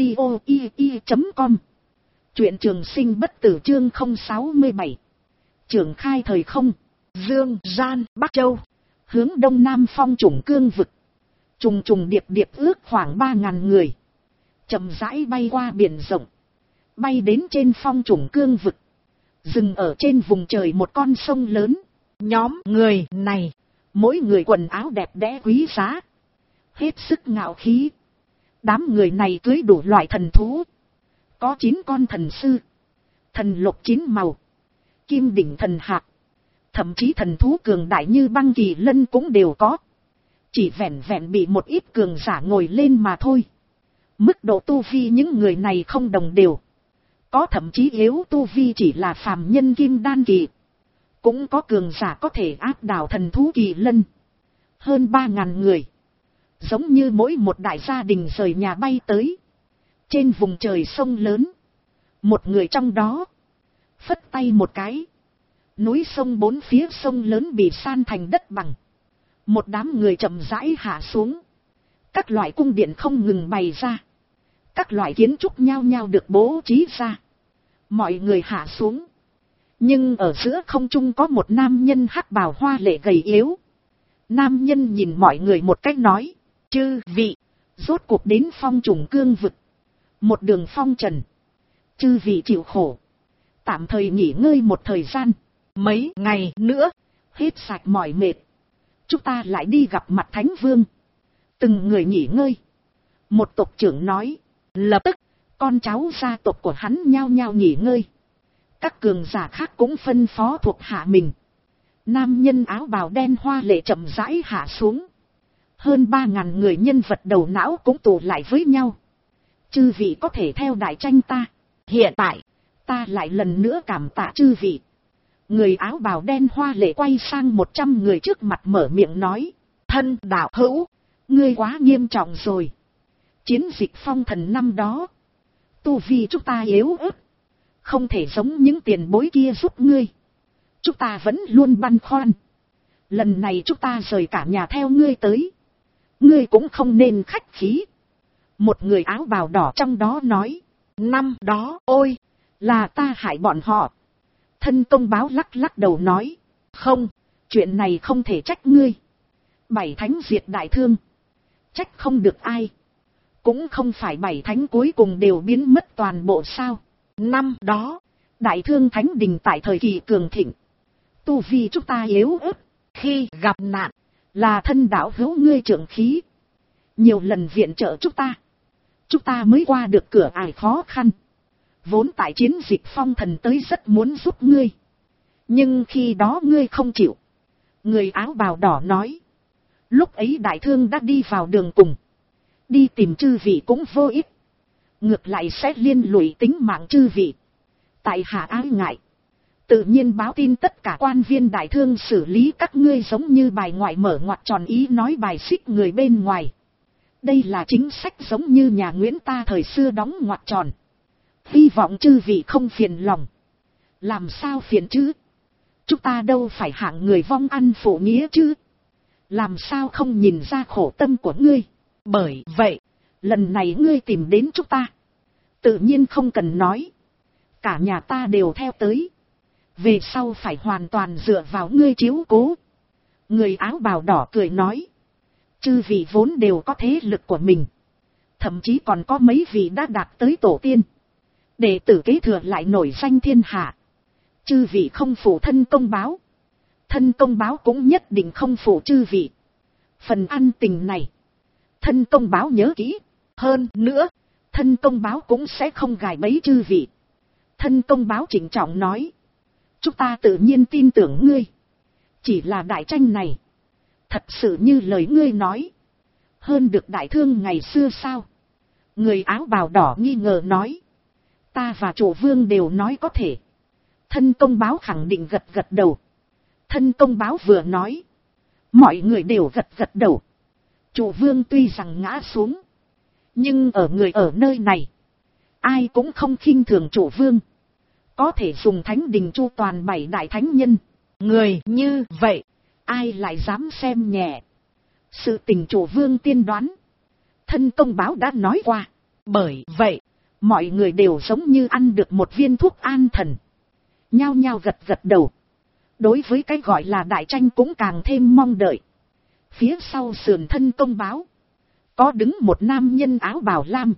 audio.com. Truyện Trường Sinh bất tử chương 067. Trưởng khai thời không, Dương Gian, Bắc Châu. Hướng đông nam phong chủng cương vực. Trùng trùng điệp điệp ước khoảng 3.000 người. Chậm rãi bay qua biển rộng. Bay đến trên phong chủng cương vực. Dừng ở trên vùng trời một con sông lớn. Nhóm người này, mỗi người quần áo đẹp đẽ quý giá, hết sức ngạo khí. Đám người này cưới đủ loại thần thú. Có 9 con thần sư, thần lục 9 màu, kim đỉnh thần hạc. Thậm chí thần thú cường đại như băng kỳ lân cũng đều có. Chỉ vẹn vẹn bị một ít cường giả ngồi lên mà thôi. Mức độ tu vi những người này không đồng đều. Có thậm chí yếu tu vi chỉ là phàm nhân kim đan kỳ. Cũng có cường giả có thể áp đảo thần thú kỳ lân. Hơn 3.000 người. Giống như mỗi một đại gia đình rời nhà bay tới. Trên vùng trời sông lớn. Một người trong đó phất tay một cái. Núi sông bốn phía sông lớn bị san thành đất bằng. Một đám người chậm rãi hạ xuống. Các loại cung điện không ngừng bày ra. Các loại kiến trúc nhao nhao được bố trí ra. Mọi người hạ xuống. Nhưng ở giữa không trung có một nam nhân hắc bào hoa lệ gầy yếu. Nam nhân nhìn mọi người một cách nói. Chư vị, rốt cuộc đến phong trùng cương vực. Một đường phong trần. Chư vị chịu khổ. Tạm thời nghỉ ngơi một thời gian. Mấy ngày nữa, hết sạch mỏi mệt. Chúng ta lại đi gặp mặt Thánh Vương. Từng người nghỉ ngơi. Một tộc trưởng nói. Lập tức, con cháu gia tộc của hắn nhao nhao nghỉ ngơi. Các cường giả khác cũng phân phó thuộc hạ mình. Nam nhân áo bào đen hoa lệ chậm rãi hạ xuống. Hơn 3.000 người nhân vật đầu não cũng tụ lại với nhau. Chư vị có thể theo đại tranh ta. Hiện tại, ta lại lần nữa cảm tạ chư vị. Người áo bào đen hoa lệ quay sang 100 người trước mặt mở miệng nói. Thân đạo hữu, ngươi quá nghiêm trọng rồi. Chiến dịch phong thần năm đó, tu vi chúng ta yếu ớt. Không thể giống những tiền bối kia giúp ngươi. Chúng ta vẫn luôn băn khoăn. Lần này chúng ta rời cả nhà theo ngươi tới. Ngươi cũng không nên khách khí. Một người áo bào đỏ trong đó nói. Năm đó, ôi, là ta hại bọn họ. Thân công báo lắc lắc đầu nói. Không, chuyện này không thể trách ngươi. 7 thánh diệt đại thương. Trách không được ai. Cũng không phải 7 thánh cuối cùng đều biến mất toàn bộ sao. Năm đó, đại thương thánh đình tại thời kỳ cường thịnh. Tu vi chúng ta yếu ớt. Khi gặp nạn, là thân đạo hữu ngươi trưởng khí. Nhiều lần viện trợ chúng ta mới qua được cửa ải khó khăn. Vốn tại chiến dịch phong thần tới rất muốn giúp ngươi. Nhưng khi đó ngươi không chịu. Người áo bào đỏ nói. Lúc ấy đại thương đã đi vào đường cùng. Đi tìm chư vị cũng vô ích. Ngược lại sẽ liên lụy tính mạng chư vị. Tại hạ ái ngại. Tự nhiên báo tin tất cả quan viên đại thương xử lý các ngươi giống như bài ngoại mở ngoặt tròn ý nói bài xích người bên ngoài. Đây là chính sách giống như nhà Nguyễn ta thời xưa đóng ngoặt tròn. Hy vọng chư vị không phiền lòng. Làm sao phiền chứ? Chúng ta đâu phải hạng người vong ăn phụ nghĩa chứ? Làm sao không nhìn ra khổ tâm của ngươi? Bởi vậy, lần này ngươi tìm đến chúng ta. Tự nhiên không cần nói. Cả nhà ta đều theo tới. Về sau phải hoàn toàn dựa vào ngươi chiếu cố. Người áo bào đỏ cười nói. Chư vị vốn đều có thế lực của mình. Thậm chí còn có mấy vị đã đạt tới tổ tiên. Đệ tử kế thừa lại nổi danh thiên hạ. Chư vị không phụ thân công báo. Thân công báo cũng nhất định không phụ chư vị. Phần ăn tình này. Thân công báo nhớ kỹ. Hơn nữa. Thân công báo cũng sẽ không gài bẫy chư vị. Thân công báo trịnh trọng nói. Chúng ta tự nhiên tin tưởng ngươi. Chỉ là đại tranh này. Thật sự như lời ngươi nói. Hơn được đại thương ngày xưa sao? Người áo bào đỏ nghi ngờ nói. Ta và chủ vương đều nói có thể. Thân công báo khẳng định gật gật đầu. Thân công báo vừa nói. Mọi người đều gật gật đầu. Chủ vương tuy rằng ngã xuống. Nhưng ở người ở nơi này. Ai cũng không khinh thường chủ vương. Có thể dùng thánh đình chu toàn 7 đại thánh nhân. Người như vậy. Ai lại dám xem nhẹ. Sự tình chủ vương tiên đoán. Thân công báo đã nói qua. Bởi vậy. Mọi người đều giống như ăn được một viên thuốc an thần. Nhao nhao gật gật đầu. Đối với cái gọi là đại tranh cũng càng thêm mong đợi. Phía sau sườn thân công báo. Có đứng một nam nhân áo bào lam.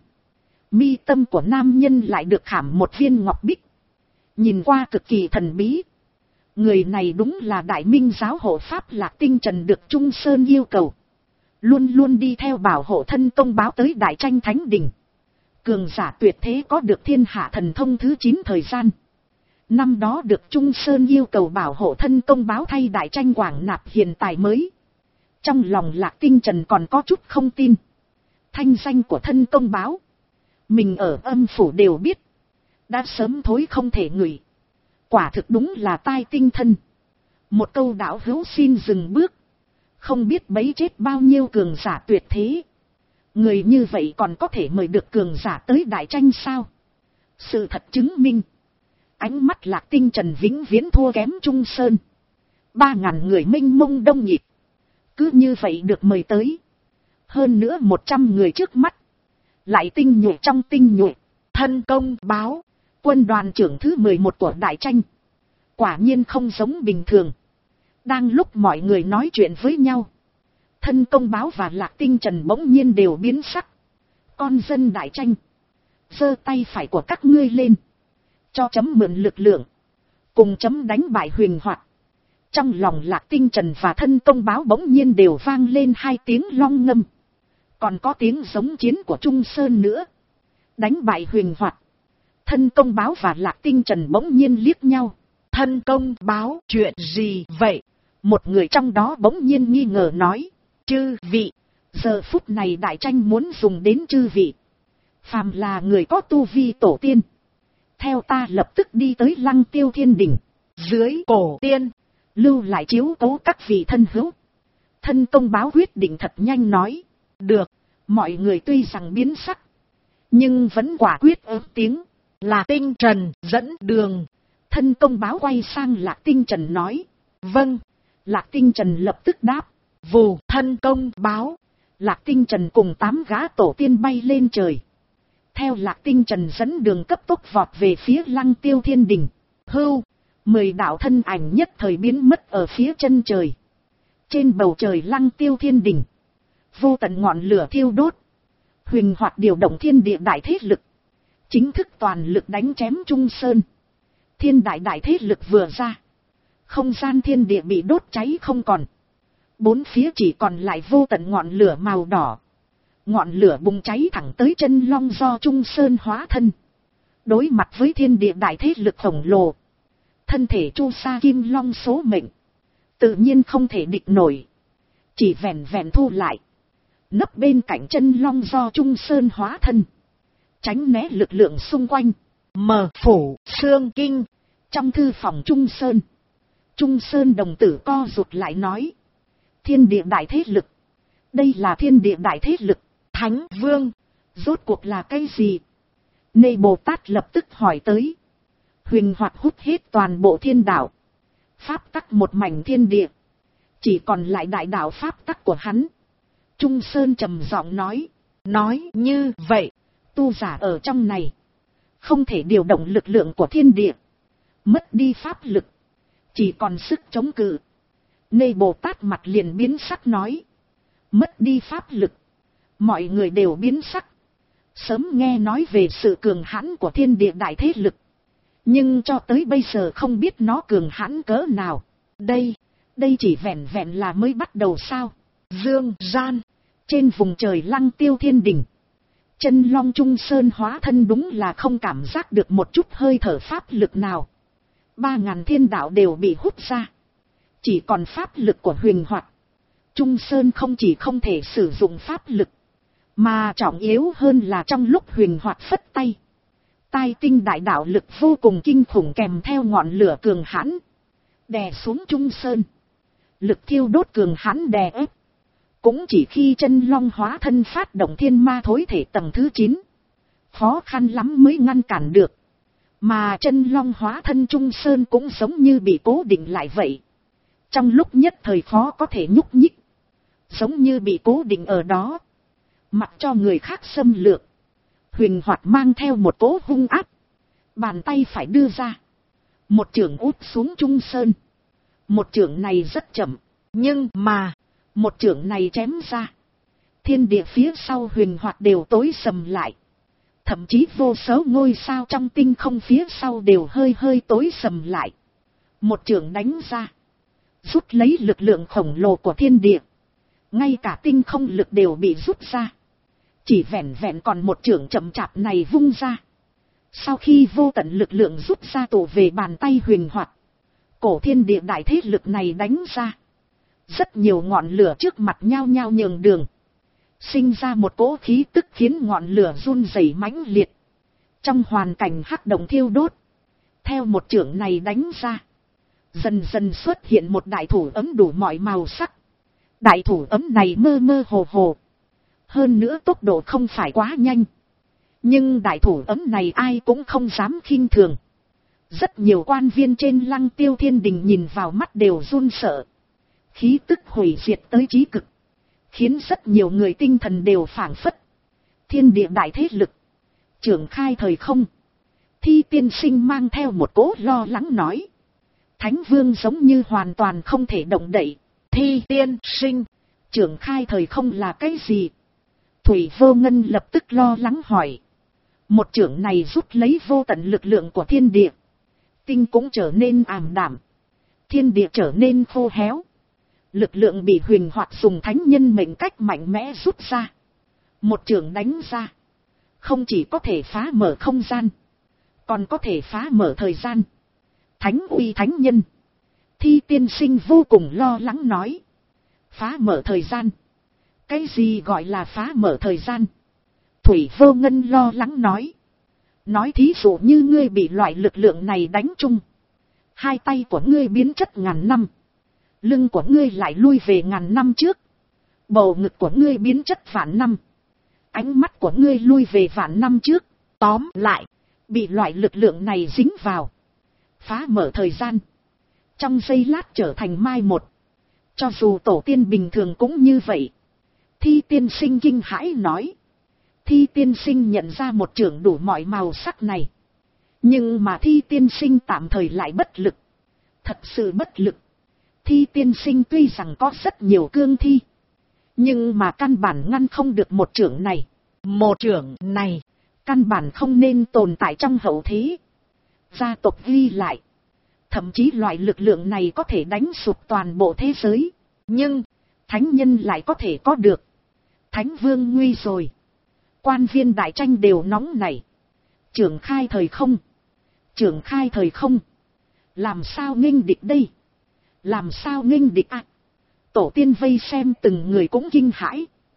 Mi tâm của nam nhân lại được khảm một viên ngọc bích. Nhìn qua cực kỳ thần bí. Người này đúng là đại minh giáo hộ pháp Lạc Tinh Trần được Trung Sơn yêu cầu. Luôn luôn đi theo bảo hộ thân công báo tới đại tranh thánh đỉnh. Cường giả tuyệt thế có được thiên hạ thần thông thứ 9 thời gian. Năm đó được Trung Sơn yêu cầu bảo hộ thân công báo thay đại tranh quảng nạp hiện tại mới. Trong lòng Lạc Tinh Trần còn có chút không tin. Thanh danh của thân công báo. Mình ở âm phủ đều biết. Đã sớm thối không thể ngửi. Quả thực đúng là tai tinh thân. Một câu đạo hữu xin dừng bước. Không biết bấy chết bao nhiêu cường giả tuyệt thế. Người như vậy còn có thể mời được cường giả tới đại tranh sao? Sự thật chứng minh. Ánh mắt Lạc Tinh Trần vĩnh viễn thua kém Trung Sơn. 3.000 người mênh mông đông nhịp. Cứ như vậy được mời tới. Hơn nữa 100 người trước mắt. Lại tinh nhuệ trong tinh nhuệ. Thân công báo. Quân đoàn trưởng thứ 11 của đại tranh. Quả nhiên không giống bình thường. Đang lúc mọi người nói chuyện với nhau. Thân công báo và Lạc Tinh Trần bỗng nhiên đều biến sắc. Con dân đại tranh. Giơ tay phải của các ngươi lên. Cho chấm mượn lực lượng. Cùng chấm đánh bại Huỳnh Hoạt. Trong lòng Lạc Tinh Trần và thân công báo bỗng nhiên đều vang lên 2 tiếng long ngâm. Còn có tiếng giống chiến của Trung Sơn nữa. Đánh bại Huỳnh Hoạt. Thân công báo và Lạc Tinh Trần bỗng nhiên liếc nhau. Thân công báo chuyện gì vậy? Một người trong đó bỗng nhiên nghi ngờ nói. Chư vị. Giờ phút này đại tranh muốn dùng đến chư vị. Phàm là người có tu vi tổ tiên. Theo ta lập tức đi tới Lăng Tiêu Thiên Đỉnh. Dưới cổ tiên. Lưu lại chiếu cố các vị thân hữu. Thân công báo quyết định thật nhanh nói. Được. Mọi người tuy rằng biến sắc. Nhưng vẫn quả quyết ớt tiếng. Lạc Tinh Trần dẫn đường. Thân công báo quay sang Lạc Tinh Trần nói. Vâng. Lạc Tinh Trần lập tức đáp. Vù thân công báo. Lạc Tinh Trần cùng 8 gã tổ tiên bay lên trời. Theo Lạc Tinh Trần dẫn đường cấp tốc vọt về phía Lăng Tiêu Thiên Đỉnh. Hưu. 10 đạo thân ảnh nhất thời biến mất ở phía chân trời. Trên bầu trời Lăng Tiêu Thiên Đỉnh. Vô tận ngọn lửa thiêu đốt. Huỳnh Hoạt điều động thiên địa đại thế lực. Chính thức toàn lực đánh chém Trung Sơn. Thiên đại đại thế lực vừa ra. Không gian thiên địa bị đốt cháy không còn. 4 phía chỉ còn lại vô tận ngọn lửa màu đỏ. Ngọn lửa bùng cháy thẳng tới chân long do Trung Sơn hóa thân. Đối mặt với thiên địa đại thế lực khổng lồ. Thân thể Chu Sa Kim Long số mệnh. Tự nhiên không thể địch nổi. Chỉ vẹn vẹn thu lại. Nấp bên cạnh chân long do Trung Sơn hóa thân. Tránh né lực lượng xung quanh. Mở phủ xương kinh. Trong thư phòng Trung Sơn. Trung Sơn đồng tử co rụt lại nói. Thiên địa đại thế lực. Đây là thiên địa đại thế lực. Thánh Vương. Rốt cuộc là cái gì? Nê Bồ Tát lập tức hỏi tới. Huỳnh Hoạt hút hết toàn bộ thiên đạo. Pháp tắc một mảnh thiên địa. Chỉ còn lại đại đạo pháp tắc của hắn. Trung Sơn trầm giọng nói. Nói như vậy. Tu giả ở trong này. Không thể điều động lực lượng của thiên địa. Mất đi pháp lực. Chỉ còn sức chống cự. Nê Bồ Tát mặt liền biến sắc nói. Mất đi pháp lực. Mọi người đều biến sắc. Sớm nghe nói về sự cường hãn của thiên địa đại thế lực. Nhưng cho tới bây giờ không biết nó cường hãn cỡ nào. Đây chỉ vẹn vẹn là mới bắt đầu sao. Dương gian. Trên vùng trời Lăng Tiêu Thiên Đình. Chân long Trung Sơn hóa thân đúng là không cảm giác được một chút hơi thở pháp lực nào. 3.000 thiên đạo đều bị hút ra. Chỉ còn pháp lực của Huỳnh Hoạt. Trung Sơn không chỉ không thể sử dụng pháp lực. Mà trọng yếu hơn là trong lúc Huỳnh Hoạt phất tay. Tai tinh đại đạo lực vô cùng kinh khủng kèm theo ngọn lửa cường hãn. Đè xuống Trung Sơn. Lực thiêu đốt cường hãn đè ép. Cũng chỉ khi chân long hóa thân phát động thiên ma thối thể tầng thứ 9. Khó khăn lắm mới ngăn cản được. Mà chân long hóa thân Trung Sơn cũng giống như bị cố định lại vậy. Trong lúc nhất thời khó có thể nhúc nhích. Giống như bị cố định ở đó. Mặc cho người khác xâm lược. Huỳnh Hoạt mang theo một cỗ hung áp. Bàn tay phải đưa ra. Một chưởng úp xuống Trung Sơn. Một chưởng này rất chậm. Nhưng mà. Một chưởng này chém ra. Thiên địa phía sau Huỳnh Hoạt đều tối sầm lại. Thậm chí vô số ngôi sao trong tinh không phía sau đều hơi hơi tối sầm lại. Một chưởng đánh ra. Rút lấy lực lượng khổng lồ của thiên địa. Ngay cả tinh không lực đều bị rút ra. Chỉ vẹn vẹn còn một chưởng chậm chạp này vung ra. Sau khi vô tận lực lượng rút ra tụ về bàn tay Huỳnh Hoạt. Cổ thiên địa đại thế lực này đánh ra. Rất nhiều ngọn lửa trước mặt nhao nhao nhường đường. Sinh ra một cỗ khí tức khiến ngọn lửa run rẩy mãnh liệt. Trong hoàn cảnh hắc động thiêu đốt. Theo một chưởng này đánh ra. Dần dần xuất hiện một đại thủ ấm đủ mọi màu sắc. Đại thủ ấm này mơ mơ hồ hồ. Hơn nữa tốc độ không phải quá nhanh. Nhưng đại thủ ấm này ai cũng không dám khinh thường. Rất nhiều quan viên trên Lăng Tiêu Thiên Đình nhìn vào mắt đều run sợ. Khí tức hủy diệt tới chí cực. Khiến rất nhiều người tinh thần đều phảng phất. Thiên địa đại thế lực. Trưởng khai thời không. Thi tiên sinh mang theo một cỗ lo lắng nói. Thánh Vương giống như hoàn toàn không thể động đậy. Thi tiên sinh. Trưởng khai thời không là cái gì? Thủy Vô Ngân lập tức lo lắng hỏi. Một trưởng này rút lấy vô tận lực lượng của thiên địa. Tinh cũng trở nên ảm đạm. Thiên địa trở nên khô héo. Lực lượng bị Huỳnh Hoạt dùng thánh nhân mệnh cách mạnh mẽ rút ra. Một trưởng đánh ra. Không chỉ có thể phá mở không gian. Còn có thể phá mở thời gian. Thánh uy thánh nhân. Thi tiên sinh vô cùng lo lắng nói. Phá mở thời gian. Cái gì gọi là phá mở thời gian? Thủy Vô Ngân lo lắng nói. Nói thí dụ như ngươi bị loại lực lượng này đánh trúng. Hai tay của ngươi biến chất ngàn năm. Lưng của ngươi lại lui về ngàn năm trước. Bầu ngực của ngươi biến chất vạn năm. Ánh mắt của ngươi lui về vạn năm trước. Tóm lại, bị loại lực lượng này dính vào. Phá mở thời gian. Trong giây lát trở thành mai một. Cho dù tổ tiên bình thường cũng như vậy. Thi tiên sinh kinh hãi nói. Thi tiên sinh nhận ra một chưởng đủ mọi màu sắc này. Nhưng mà thi tiên sinh tạm thời lại bất lực. Thật sự bất lực. Thi tiên sinh tuy rằng có rất nhiều cương thi. Nhưng mà căn bản ngăn không được một chưởng này. Một chưởng này. Căn bản không nên tồn tại trong hậu thế. Gia tộc ghi lại. Thậm chí loại lực lượng này có thể đánh sụp toàn bộ thế giới. Nhưng, thánh nhân lại có thể có được. Thánh Vương nguy rồi. Quan viên đại tranh đều nóng nảy. Trưởng khai thời không. Trưởng khai thời không. Làm sao nghênh địch đây? Làm sao nghênh địch ạ? Tổ tiên vây xem từng người cũng kinh hãi.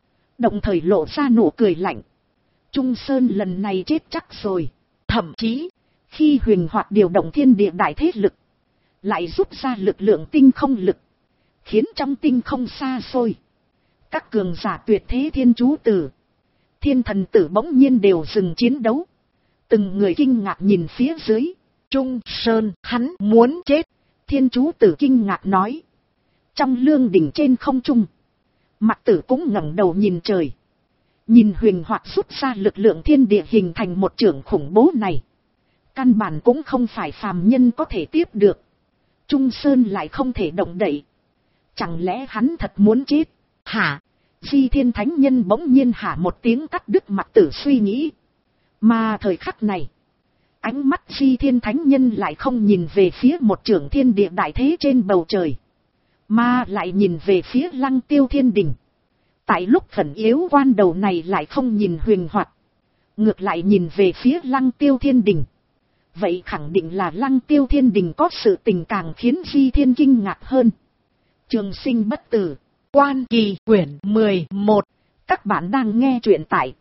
đồng thời lộ ra nụ cười lạnh. Trung Sơn lần này chết chắc rồi. Thậm chí, khi Huyền Hoạt điều động thiên địa đại thế lực, lại rút ra lực lượng tinh không lực, khiến trong tinh không xa xôi, các cường giả tuyệt thế thiên chú tử, thiên thần tử bỗng nhiên đều dừng chiến đấu. Từng người kinh ngạc nhìn phía dưới. Trung Sơn, hắn muốn chết. Thiên chú tử kinh ngạc nói. Trong lương đỉnh trên không trung, Mặc Tử cũng ngẩng đầu nhìn trời. Nhìn Huyền Hoạt rút ra lực lượng thiên địa hình thành một chưởng khủng bố này, căn bản cũng không phải phàm nhân có thể tiếp được. Trung Sơn lại không thể động đậy. Chẳng lẽ hắn thật muốn chết? Hả? Di Thiên Thánh Nhân bỗng nhiên hả một tiếng cắt đứt Mặc Tử suy nghĩ. Mà thời khắc này, ánh mắt Di Thiên Thánh Nhân lại không nhìn về phía một chưởng thiên địa đại thế trên bầu trời, mà lại nhìn về phía Lăng Tiêu Thiên Đình. Tại lúc khẩn yếu quan đầu này lại không nhìn Huyền Hoạt, ngược lại nhìn về phía Lăng Tiêu Thiên Đình. Vậy khẳng định là Lăng Tiêu Thiên Đình có sự tình càng khiến Di Thiên kinh ngạc hơn. Trường Sinh Bất Tử, Quan Kỳ quyển 11. Các bạn đang nghe truyện tại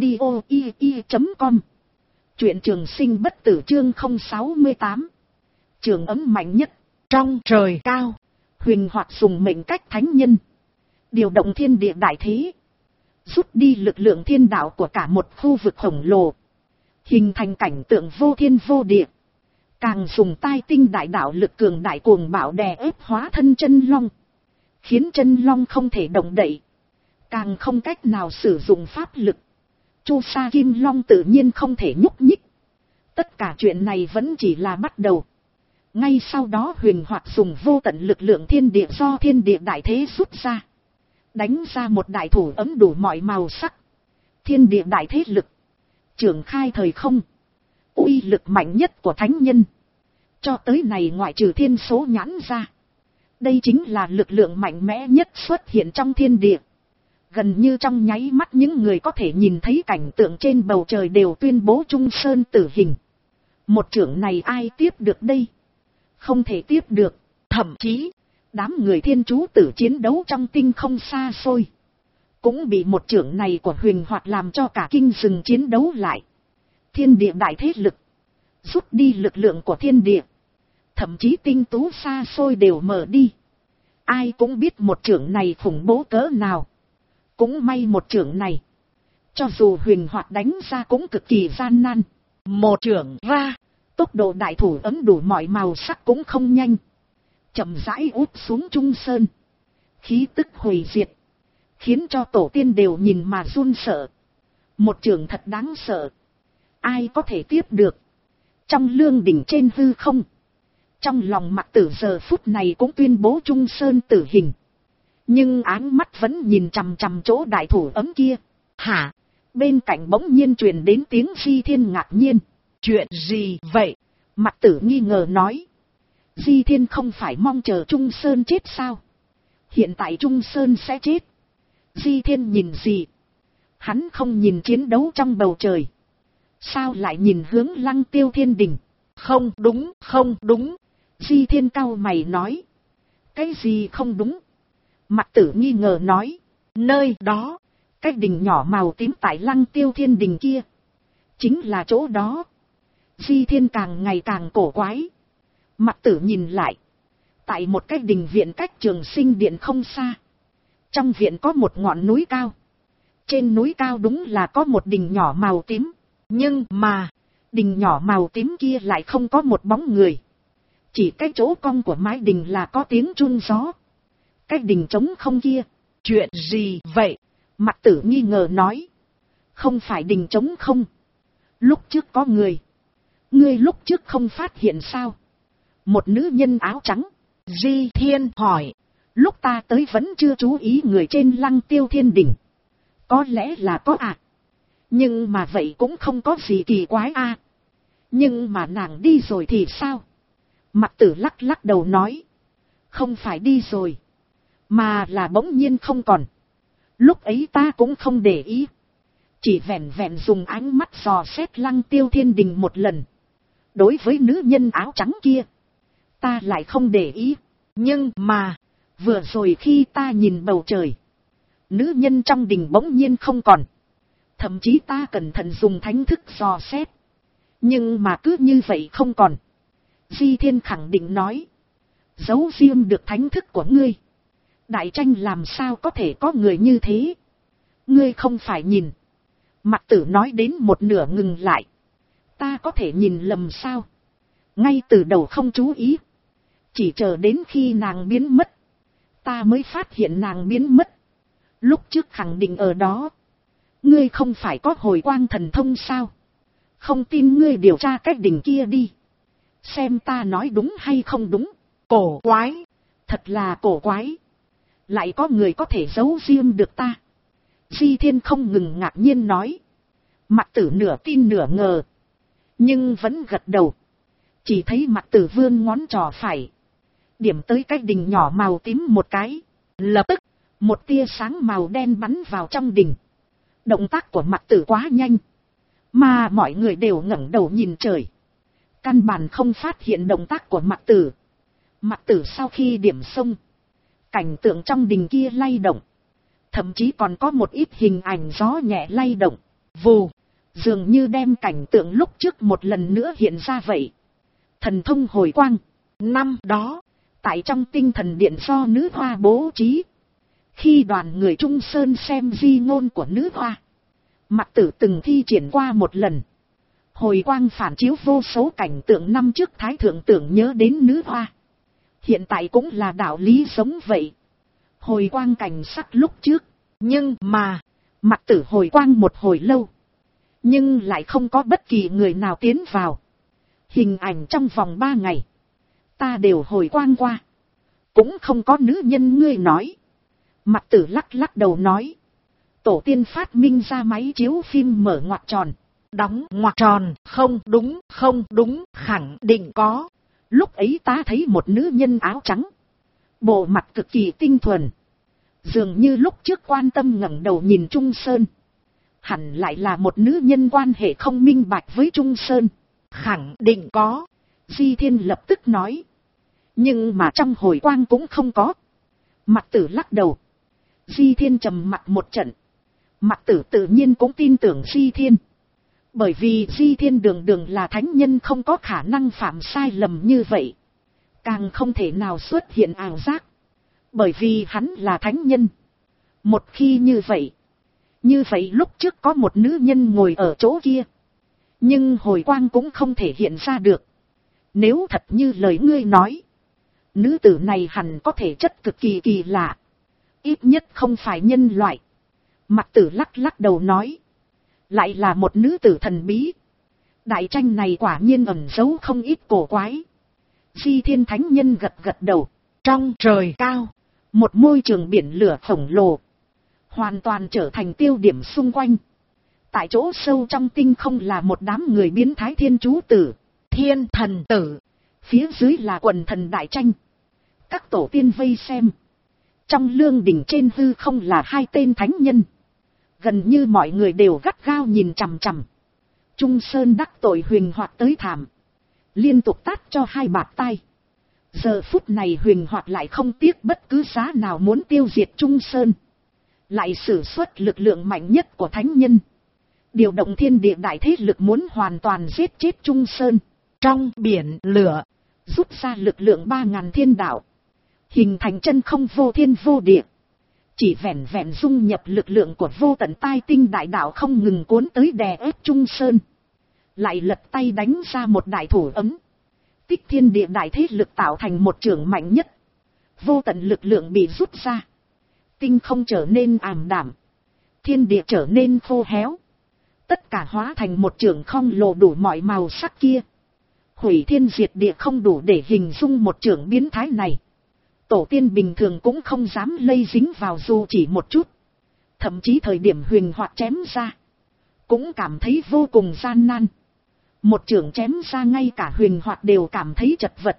audio.com. Truyện Trường Sinh Bất Tử chương 068. Trường ấm mạnh nhất. Trong trời cao, Huyền Hoạt dùng mệnh cách thánh nhân, điều động thiên địa đại thế, rút đi lực lượng thiên đạo của cả một khu vực khổng lồ, hình thành cảnh tượng vô thiên vô địa. Càng dùng tai tinh đại đạo lực cường đại cuồng bạo đè ép hóa thân chân long, khiến chân long không thể động đậy, càng không cách nào sử dụng pháp lực. Chu sa kim long tự nhiên không thể nhúc nhích. Tất cả chuyện này vẫn chỉ là bắt đầu. Ngay sau đó Huyền Hoạt dùng vô tận lực lượng thiên địa do thiên địa đại thế rút ra, đánh ra một đại thủ ấm đủ mọi màu sắc. Thiên địa đại thế lực, triển khai thời không, uy lực mạnh nhất của thánh nhân. Cho tới này ngoại trừ thiên số nhãn ra, đây chính là lực lượng mạnh mẽ nhất xuất hiện trong thiên địa. Gần như trong nháy mắt những người có thể nhìn thấy cảnh tượng trên bầu trời đều tuyên bố Trung Sơn tử hình. Một chưởng này ai tiếp được đây? Không thể tiếp được. Thậm chí, đám người thiên chú tử chiến đấu trong tinh không xa xôi, cũng bị một chưởng này của Huyền Hoạt làm cho cả kinh dừng chiến đấu lại. Thiên địa đại thế lực, rút đi lực lượng của thiên địa. Thậm chí tinh tú xa xôi đều mở đi. Ai cũng biết một chưởng này khủng bố cỡ nào. Cũng may một chưởng này, cho dù Huyền Hoạt đánh ra cũng cực kỳ gian nan. Một chưởng ra, tốc độ đại thủ ấm đủ mọi màu sắc cũng không nhanh, chậm rãi úp xuống Trung Sơn. Khí tức hủy diệt, khiến cho tổ tiên đều nhìn mà run sợ. Một chưởng thật đáng sợ, ai có thể tiếp được? Trong lương đỉnh trên hư không, trong lòng Mặc Tử giờ phút này cũng tuyên bố Trung Sơn tử hình. Nhưng áng mắt vẫn nhìn chằm chằm chỗ đại thủ ấm kia. Hả? Bên cạnh bỗng nhiên truyền đến tiếng Di Thiên ngạc nhiên. Chuyện gì vậy? Mặc Tử nghi ngờ nói. Di Thiên không phải mong chờ Trung Sơn chết sao? Hiện tại Trung Sơn sẽ chết. Di Thiên nhìn gì? Hắn không nhìn chiến đấu trong bầu trời, sao lại nhìn hướng Lăng Tiêu Thiên Đình? Không đúng, không đúng. Di Thiên cau mày nói. Cái gì không đúng? Mặc Tử nghi ngờ nói. Nơi đó, cái đình nhỏ màu tím tại Lăng Tiêu Thiên Đình kia, chính là chỗ đó. Di Thiên càng ngày càng cổ quái. Mặc Tử nhìn lại, tại một cái đình viện cách Trường Sinh Điện không xa. Trong viện có một ngọn núi cao. Trên núi cao đúng là có một đình nhỏ màu tím. Nhưng mà, đình nhỏ màu tím kia lại không có một bóng người. Chỉ cái chỗ cong của mái đình là có tiếng chun gió. Cái đình trống không kia. Chuyện gì vậy? Mặc Tử nghi ngờ nói. Không phải đình trống không. Lúc trước có người. Ngươi lúc trước không phát hiện sao? Một nữ nhân áo trắng. Di Thiên hỏi. Lúc ta tới vẫn chưa chú ý người trên Lăng Tiêu Thiên Đình. Có lẽ là có à. Nhưng mà vậy cũng không có gì kỳ quái à. Nhưng mà nàng đi rồi thì sao? Mặc Tử lắc lắc đầu nói. Không phải đi rồi, mà là bỗng nhiên không còn. Lúc ấy ta cũng không để ý, chỉ vẹn vẹn dùng ánh mắt dò xét Lăng Tiêu Thiên Đình một lần. Đối với nữ nhân áo trắng kia, ta lại không để ý. Nhưng mà, vừa rồi khi ta nhìn bầu trời, Nữ nhân trong đình bỗng nhiên không còn. Thậm chí ta cẩn thận dùng thánh thức dò xét. Nhưng mà cứ như vậy không còn. Di Thiên khẳng định nói. Giấu riêng được thánh thức của ngươi. Đại tranh làm sao có thể có người như thế. Ngươi không phải nhìn. Mặc tử nói đến một nửa ngừng lại. Ta có thể nhìn lầm sao? Ngay từ đầu không chú ý. Chỉ chờ đến khi nàng biến mất. Ta mới phát hiện nàng biến mất. Lúc trước khẳng định ở đó. Ngươi không phải có hồi quang thần thông sao? Không tin ngươi điều tra cách đỉnh kia đi. Xem ta nói đúng hay không đúng. Cổ quái. Thật là cổ quái. Lại có người có thể giấu riêng được ta. Di Thiên không ngừng ngạc nhiên nói. Mặc tử nửa tin nửa ngờ. Nhưng vẫn gật đầu. Chỉ thấy Mặc tử vươn ngón trỏ phải. Điểm tới cái đình nhỏ màu tím một cái. Lập tức, một tia sáng màu đen bắn vào trong đình. Động tác của Mặc tử quá nhanh. Mà mọi người đều ngẩng đầu nhìn trời. Căn bản không phát hiện động tác của Mặc tử. Mặc tử sau khi điểm xong. Cảnh tượng trong đình kia lay động. Thậm chí còn có một ít hình ảnh gió nhẹ lay động. Vù, dường như đem cảnh tượng lúc trước một lần nữa hiện ra vậy. Thần thông hồi quang. Năm đó, tại trong tinh thần điện do nữ hoa bố trí. Khi đoàn người Trung Sơn xem di ngôn của nữ hoa. Mặc tử từng thi triển qua một lần. Hồi quang phản chiếu vô số cảnh tượng năm trước Thái Thượng tưởng nhớ đến nữ hoa. Hiện tại cũng là đạo lý giống vậy. Hồi quang cảnh sắc lúc trước. Nhưng mà, Mặc tử hồi quang một hồi lâu. Nhưng lại không có bất kỳ người nào tiến vào. Hình ảnh trong vòng 3 ngày. Ta đều hồi quang qua. Cũng không có nữ nhân ngươi nói. Mặc tử lắc lắc đầu nói. Tổ tiên phát minh ra máy chiếu phim mở ngoặc tròn. Đóng ngoặc tròn, không đúng, khẳng định có. Lúc ấy ta thấy một nữ nhân áo trắng. Bộ mặt cực kỳ tinh thuần. Dường như lúc trước quan tâm ngẩng đầu nhìn Trung Sơn. Hẳn lại là một nữ nhân quan hệ không minh bạch với Trung Sơn. Khẳng định có. Di Thiên lập tức nói. Nhưng mà trong hồi quang cũng không có. Mặc tử lắc đầu. Di Thiên trầm mặt một trận. Mặc tử tự nhiên cũng tin tưởng Di Thiên. Bởi vì Di Thiên đường đường là thánh nhân không có khả năng phạm sai lầm như vậy. Càng không thể nào xuất hiện ảo giác. Bởi vì hắn là thánh nhân. Một khi như vậy. Như vậy lúc trước có một nữ nhân ngồi ở chỗ kia. Nhưng hồi quang cũng không thể hiện ra được. Nếu thật như lời ngươi nói. Nữ tử này hẳn có thể chất cực kỳ kỳ lạ. Ít nhất không phải nhân loại. Mặc tử lắc lắc đầu nói. Lại là một nữ tử thần bí. Đại tranh này quả nhiên ẩn giấu không ít cổ quái. Di Thiên thánh nhân gật gật đầu. Trong trời cao. Một môi trường biển lửa khổng lồ. Hoàn toàn trở thành tiêu điểm xung quanh. Tại chỗ sâu trong tinh không là một đám người biến thái thiên chú tử. Thiên thần tử. Phía dưới là quần thần đại tranh. Các tổ tiên vây xem. Trong lương đỉnh trên hư không là 2 tên thánh nhân. Gần như mọi người đều gắt gao nhìn chằm chằm. Trung Sơn đắc tội Huyền Hoạt tới thảm. Liên tục tát cho 2 bạt tai. Giờ phút này Huyền Hoạt lại không tiếc bất cứ giá nào muốn tiêu diệt Trung Sơn. Lại sử xuất lực lượng mạnh nhất của thánh nhân. Điều động thiên địa đại thế lực muốn hoàn toàn giết chết Trung Sơn. Trong biển lửa. Rút ra lực lượng 3000 thiên đạo. Hình thành chân không vô thiên vô địa. Chỉ vẹn vẹn dung nhập lực lượng của vô tận tai tinh đại đạo không ngừng cuốn tới đè ép Trung Sơn. Lại lật tay đánh ra một đại thủ ấm. Tích thiên địa đại thế lực tạo thành một trường mạnh nhất. Vô tận lực lượng bị rút ra. Tinh không trở nên ảm đạm. Thiên địa trở nên khô héo. Tất cả hóa thành một trường không lộ đủ mọi màu sắc kia. Hủy thiên diệt địa không đủ để hình dung một trường biến thái này. Tổ tiên bình thường cũng không dám lây dính vào dù chỉ một chút. Thậm chí thời điểm Huyền Hoạt chém ra. Cũng cảm thấy vô cùng gian nan. Một trường chém ra ngay cả Huyền Hoạt đều cảm thấy chật vật.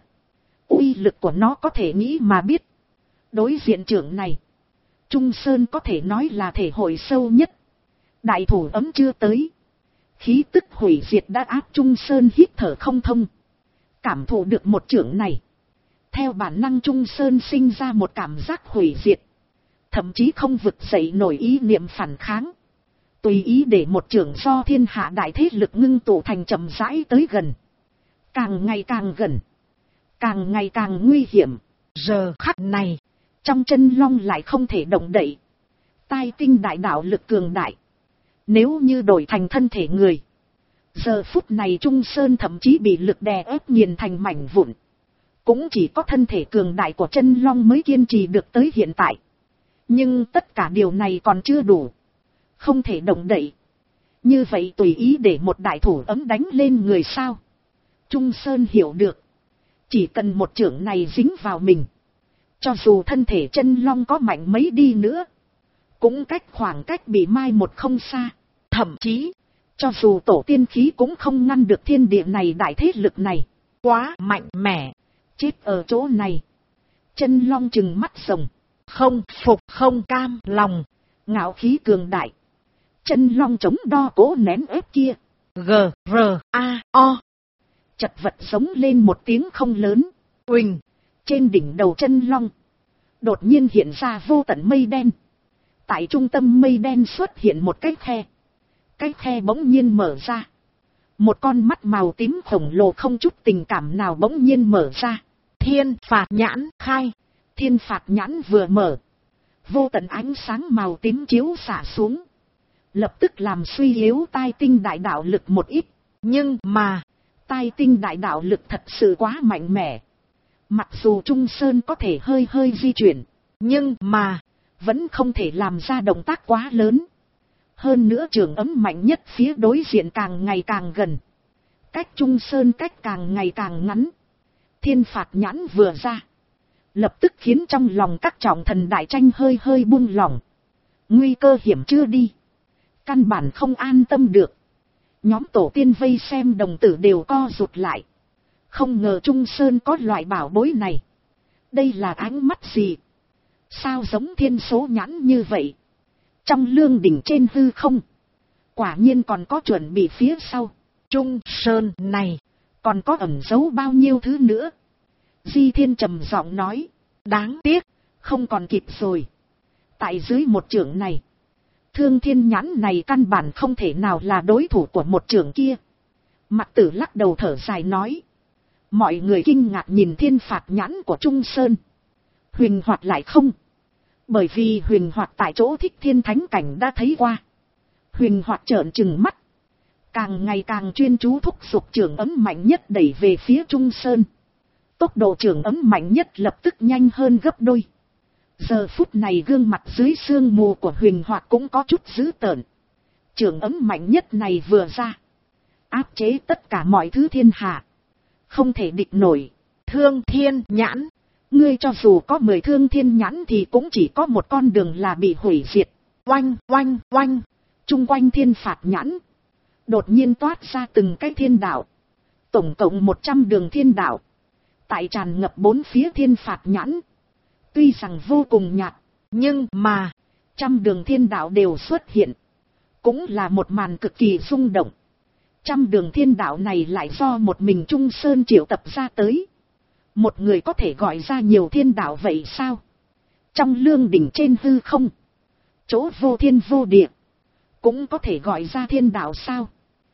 Uy lực của nó có thể nghĩ mà biết. Đối diện trường này. Trung Sơn có thể nói là thể hội sâu nhất. Đại thủ ấm chưa tới. Khí tức hủy diệt đã áp Trung Sơn hít thở không thông. Cảm thụ được một trường này. Theo bản năng Trung Sơn sinh ra một cảm giác hủy diệt. thậm chí không vực dậy nổi ý niệm phản kháng, tùy ý để một trưởng do thiên hạ đại thế lực ngưng tụ thành chậm rãi tới gần, càng ngày càng gần, càng ngày càng nguy hiểm. Giờ khắc này, trong chân long lại không thể động đậy, tai tinh đại đạo lực cường đại, nếu như đổi thành thân thể người, giờ phút này Trung Sơn thậm chí bị lực đè ép nghiền thành mảnh vụn, cũng chỉ có thân thể cường đại của chân long mới kiên trì được tới hiện tại. Nhưng tất cả điều này còn chưa đủ, không thể động đậy, như vậy tùy ý để một đại thủ ấm đánh lên người sao? Trung Sơn hiểu được, chỉ cần một chưởng này dính vào mình, cho dù thân thể chân long có mạnh mấy đi nữa, cũng cách khoảng cách bị mai một không xa. Thậm chí, cho dù tổ tiên khí cũng không ngăn được thiên địa này đại thế lực này. Quá mạnh mẽ. Chết ở chỗ này. Chân long trừng mắt rồng. Không phục không cam lòng. Ngạo khí cường đại. Chân long chống đo cố nén ép kia. G-R-A-O. Chật vật giống lên một tiếng không lớn. Uỳnh. Trên đỉnh đầu chân long, đột nhiên hiện ra vô tận mây đen. Tại trung tâm mây đen xuất hiện một cái khe. Cái khe bỗng nhiên mở ra. Một con mắt màu tím khổng lồ không chút tình cảm nào bỗng nhiên mở ra. Thiên phạt nhãn khai. Thiên phạt nhãn vừa mở, vô tận ánh sáng màu tím chiếu xả xuống, lập tức làm suy yếu tai tinh đại đạo lực một ít. Nhưng mà, tai tinh đại đạo lực thật sự quá mạnh mẽ. Mặc dù Trung Sơn có thể hơi hơi di chuyển, nhưng mà, vẫn không thể làm ra động tác quá lớn. Hơn nữa trường ấm mạnh nhất phía đối diện càng ngày càng gần, cách Trung Sơn cách càng ngày càng ngắn. Thiên phạt nhãn vừa ra, lập tức khiến trong lòng các trọng thần đại tranh hơi hơi buông lỏng. Nguy cơ hiểm chưa đi, căn bản không an tâm được. Nhóm tổ tiên vây xem đồng tử đều co rụt lại. Không ngờ Trung Sơn có loại bảo bối này. Đây là ánh mắt gì? Sao giống thiên số nhãn như vậy? Trong lương đỉnh trên hư không, quả nhiên còn có chuẩn bị phía sau. Trung Sơn này, còn có ẩn giấu bao nhiêu thứ nữa? Di Thiên trầm giọng nói. Đáng tiếc, không còn kịp rồi. Tại dưới một chưởng này, Thương Thiên nhãn này căn bản không thể nào là đối thủ của một chưởng kia. Mặc Tử lắc đầu thở dài nói. Mọi người kinh ngạc nhìn thiên phạt nhãn của Trung Sơn. Huyền Hoạt lại không. Bởi vì Huyền Hoạt tại chỗ Thích Thiên thánh cảnh đã thấy qua. Huyền Hoạt trợn trừng mắt, càng ngày càng chuyên chú thúc giục trường ấm mạnh nhất đẩy về phía Trung Sơn. Tốc độ trường ấm mạnh nhất lập tức nhanh hơn gấp đôi. Giờ phút này gương mặt dưới sương mù của Huyền Hoạt cũng có chút dữ tợn. Trường ấm mạnh nhất này vừa ra, áp chế tất cả mọi thứ thiên hạ, không thể địch nổi. Thương Thiên nhãn, ngươi cho dù có 10 Thương Thiên nhãn thì cũng chỉ có một con đường là bị hủy diệt. Oanh oanh oanh. Trung quanh thiên phạt nhãn, đột nhiên toát ra từng cái thiên đạo. Tổng cộng 100 đường thiên đạo. Tại tràn ngập bốn phía thiên phạt nhãn. Tuy rằng vô cùng nhạt, nhưng mà, 100 đường thiên đạo đều xuất hiện. Cũng là một màn cực kỳ rung động. 100 đường thiên đạo này lại do một mình Trung Sơn triệu tập ra tới. Một người có thể gọi ra nhiều thiên đạo vậy sao? Trong lương đỉnh trên hư không, chỗ vô thiên vô địa, cũng có thể gọi ra thiên đạo sao?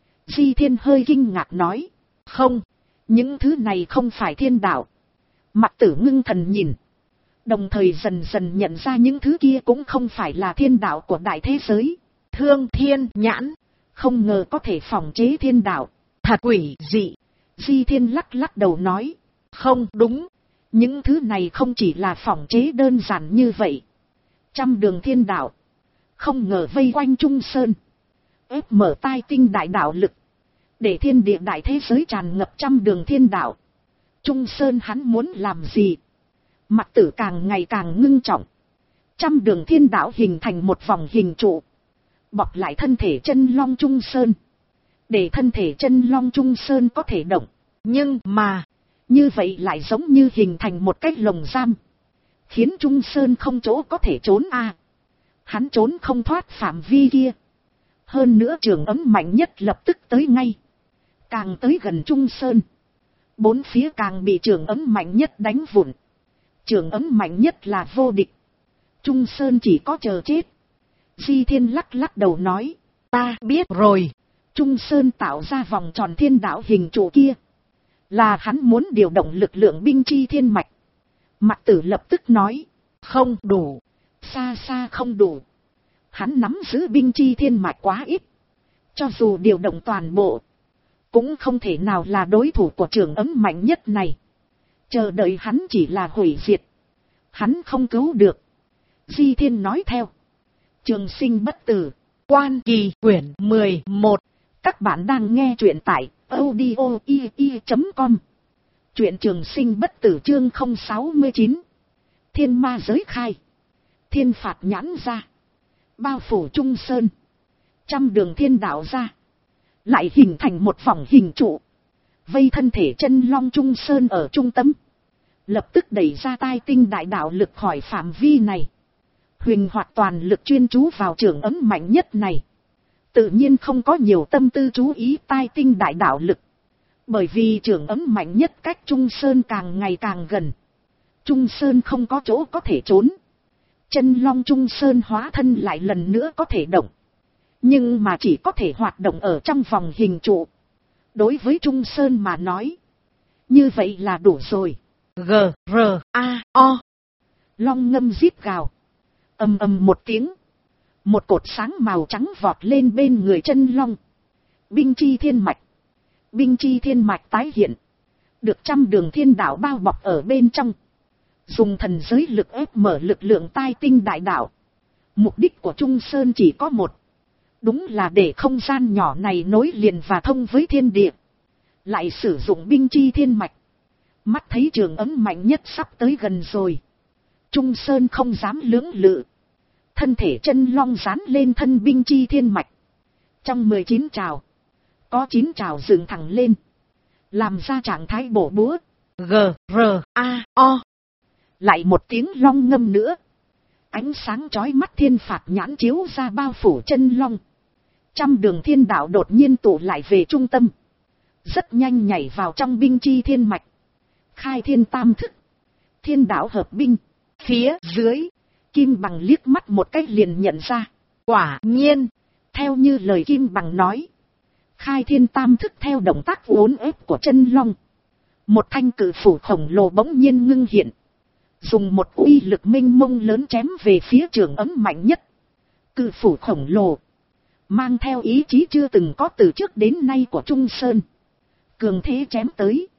Di Thiên hơi kinh ngạc nói. Không, những thứ này không phải thiên đạo. Mặc Tử ngưng thần nhìn, đồng thời dần dần nhận ra những thứ kia cũng không phải là thiên đạo của đại thế giới. Thương Thiên nhãn, không ngờ có thể phòng chế thiên đạo. Thật quỷ dị. Di Thiên lắc lắc đầu nói. Không đúng, những thứ này không chỉ là phòng chế đơn giản như vậy. 100 đường thiên đạo, không ngờ vây quanh Trung Sơn, ép mở tai tinh đại đạo lực, để thiên địa đại thế giới tràn ngập 100 đường thiên đạo. Trung Sơn hắn muốn làm gì? Mặc Tử càng ngày càng ngưng trọng. 100 đường thiên đạo hình thành một vòng hình trụ, bọc lại thân thể chân long Trung Sơn, để thân thể chân long Trung Sơn có thể động. Nhưng mà, như vậy lại giống như hình thành một cái lồng giam, khiến Trung Sơn không chỗ có thể trốn a. Hắn trốn không thoát phạm vi kia. Hơn nữa trường ấm mạnh nhất lập tức tới ngay. Càng tới gần Trung Sơn, bốn phía càng bị trường ấm mạnh nhất đánh vụn. Trường ấm mạnh nhất là vô địch. Trung Sơn chỉ có chờ chết. Di Thiên lắc lắc đầu nói. Ta biết rồi. Trung Sơn tạo ra vòng tròn thiên đạo hình trụ kia. Là hắn muốn điều động lực lượng binh chi thiên mạch. Mạc Tử lập tức nói. Không đủ. Xa xa không đủ. Hắn nắm giữ binh chi thiên mạch quá ít. Cho dù điều động toàn bộ. Cũng không thể nào là đối thủ của Trường Ấm mạnh nhất này. Chờ đợi hắn chỉ là hủy diệt. Hắn không cứu được. Di Thiên nói theo. Trường Sinh bất tử. Quan Kỳ quyển 11. Các bạn đang nghe truyện tại audio.com. Truyện Trường Sinh bất tử chương 069. Thiên ma giới khai. Thiên phạt nhãn ra. Bao phủ Trung Sơn. Trăm đường thiên đạo ra. Lại hình thành một vòng hình trụ. Vây thân thể chân long Trung Sơn ở trung tâm. Lập tức đẩy ra tai tinh đại đạo lực khỏi phạm vi này. Huỳnh Hoạt toàn lực chuyên chú vào Trường Ấm mạnh nhất này. Tự nhiên không có nhiều tâm tư chú ý tai tinh đại đạo lực. Bởi vì Trường Ấm mạnh nhất cách Trung Sơn càng ngày càng gần. Trung Sơn không có chỗ có thể trốn. Chân long Trung Sơn hóa thân lại lần nữa có thể động. Nhưng mà chỉ có thể hoạt động ở trong vòng hình trụ. Đối với Trung Sơn mà nói. Như vậy là đủ rồi. G-R-A-O. Long ngâm rít gào. Ầm ầm một tiếng. Một cột sáng màu trắng vọt lên bên người chân long. Binh chi thiên mạch. Binh chi thiên mạch tái hiện. Được trăm đường thiên đạo bao bọc ở bên trong. Dùng thần giới lực ép mở lực lượng tai tinh đại đạo. Mục đích của Trung Sơn chỉ có một. Đúng là để không gian nhỏ này nối liền và thông với thiên địa. Lại sử dụng binh chi thiên mạch. Mắt thấy Trường Ấm mạnh nhất sắp tới gần rồi. Trung Sơn không dám lưỡng lự. Thân thể chân long dán lên thân binh chi thiên mạch. Trong 19 trào. Có 9 trào dựng thẳng lên. Làm ra trạng thái bổ búa. G-R-A-O. Lại một tiếng long ngâm nữa. Ánh sáng chói mắt thiên phạt nhãn chiếu ra bao phủ chân long. Trăm đường thiên đạo đột nhiên tụ lại về trung tâm. Rất nhanh nhảy vào trong binh chi thiên mạch. Khai thiên tam thức. Thiên đạo hợp binh. Phía dưới. Kim Bằng liếc mắt một cái liền nhận ra. Quả nhiên. Theo như lời Kim Bằng nói. Khai thiên tam thức theo động tác uốn ép của chân long. Một thanh cự phủ khổng lồ bỗng nhiên ngưng hiện. Dùng một uy lực mênh mông lớn chém về phía Trường Ấm mạnh nhất. Cự phủ khổng lồ. Mang theo ý chí chưa từng có từ trước đến nay của Trung Sơn. Cường thế chém tới.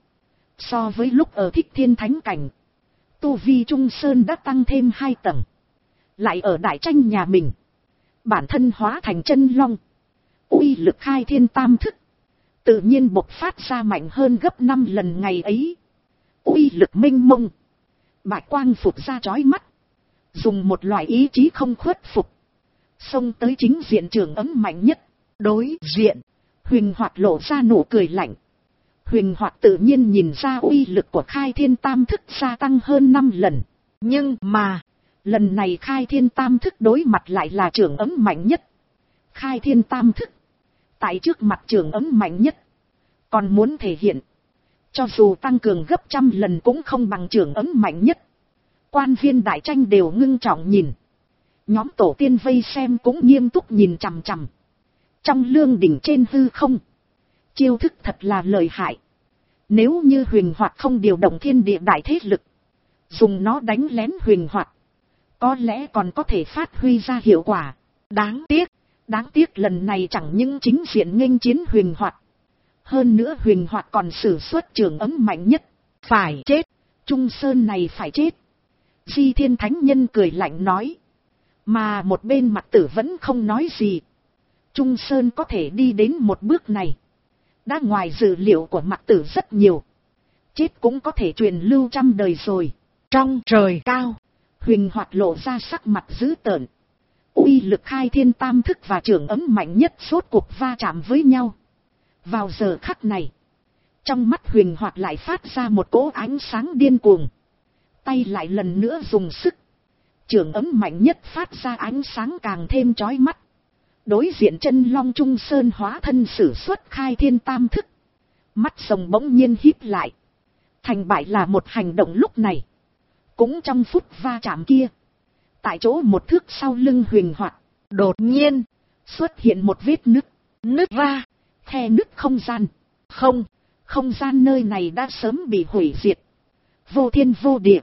So với lúc ở Thích Thiên Thánh Cảnh. Tu vi Trung Sơn đã tăng thêm 2 tầng. Lại ở đại tranh nhà mình. Bản thân hóa thành chân long. Uy lực khai thiên tam thức. Tự nhiên bộc phát ra mạnh hơn gấp 5 lần ngày ấy. Uy lực mênh mông. Bạch quang phục ra chói mắt. Dùng một loại ý chí không khuất phục. Xông tới chính diện Trường Ấm mạnh nhất. Đối diện. Huỳnh Hoạt lộ ra nụ cười lạnh. Huỳnh Hoạt tự nhiên nhìn ra uy lực của khai thiên tam thức gia tăng hơn 5 lần. Nhưng mà. Lần này khai thiên tam thức đối mặt lại là Trường Ấm mạnh nhất. Khai thiên tam thức. Tại trước mặt Trường Ấm mạnh nhất. Còn muốn thể hiện. Cho dù tăng cường gấp 100 lần cũng không bằng Trường Ấm mạnh nhất. Quan viên đại tranh đều ngưng trọng nhìn. Nhóm tổ tiên vây xem cũng nghiêm túc nhìn chằm chằm. Trong lương đỉnh trên hư không. Chiêu thức thật là lợi hại. Nếu như Huỳnh Hoạt không điều động thiên địa đại thế lực. Dùng nó đánh lén Huỳnh Hoạt. Có lẽ còn có thể phát huy ra hiệu quả. Đáng tiếc lần này chẳng những chính diện nghênh chiến Huỳnh Hoạt. Hơn nữa Huỳnh Hoạt còn sử xuất Trường Ấm mạnh nhất. Phải chết. Trung Sơn này phải chết. Di Thiên Thánh Nhân cười lạnh nói. Mà một bên Mạc Tử vẫn không nói gì. Trung Sơn có thể đi đến một bước này. Đã ngoài dự liệu của Mạc Tử rất nhiều. Chết cũng có thể truyền lưu 100 đời rồi. Trong trời cao. Huỳnh Hoạt lộ ra sắc mặt dữ tợn. Uy lực khai thiên tam thức và Trường Ấm mạnh nhất rốt cuộc va chạm với nhau. Vào giờ khắc này. Trong mắt Huỳnh Hoạt lại phát ra một cỗ ánh sáng điên cuồng. Tay lại lần nữa dùng sức. Trường Ấm mạnh nhất phát ra ánh sáng càng thêm chói mắt. Đối diện chân long Trung Sơn hóa thân sử xuất khai thiên tam thức. Mắt rồng bỗng nhiên híp lại. Thành bại là một hành động lúc này. Cũng trong phút va chạm kia. Tại chỗ một thước sau lưng Huỳnh Hoạt, đột nhiên xuất hiện một vết nứt. nứt ra, Khe nứt không gian. Không gian nơi này đã sớm bị hủy diệt. Vô thiên vô địa.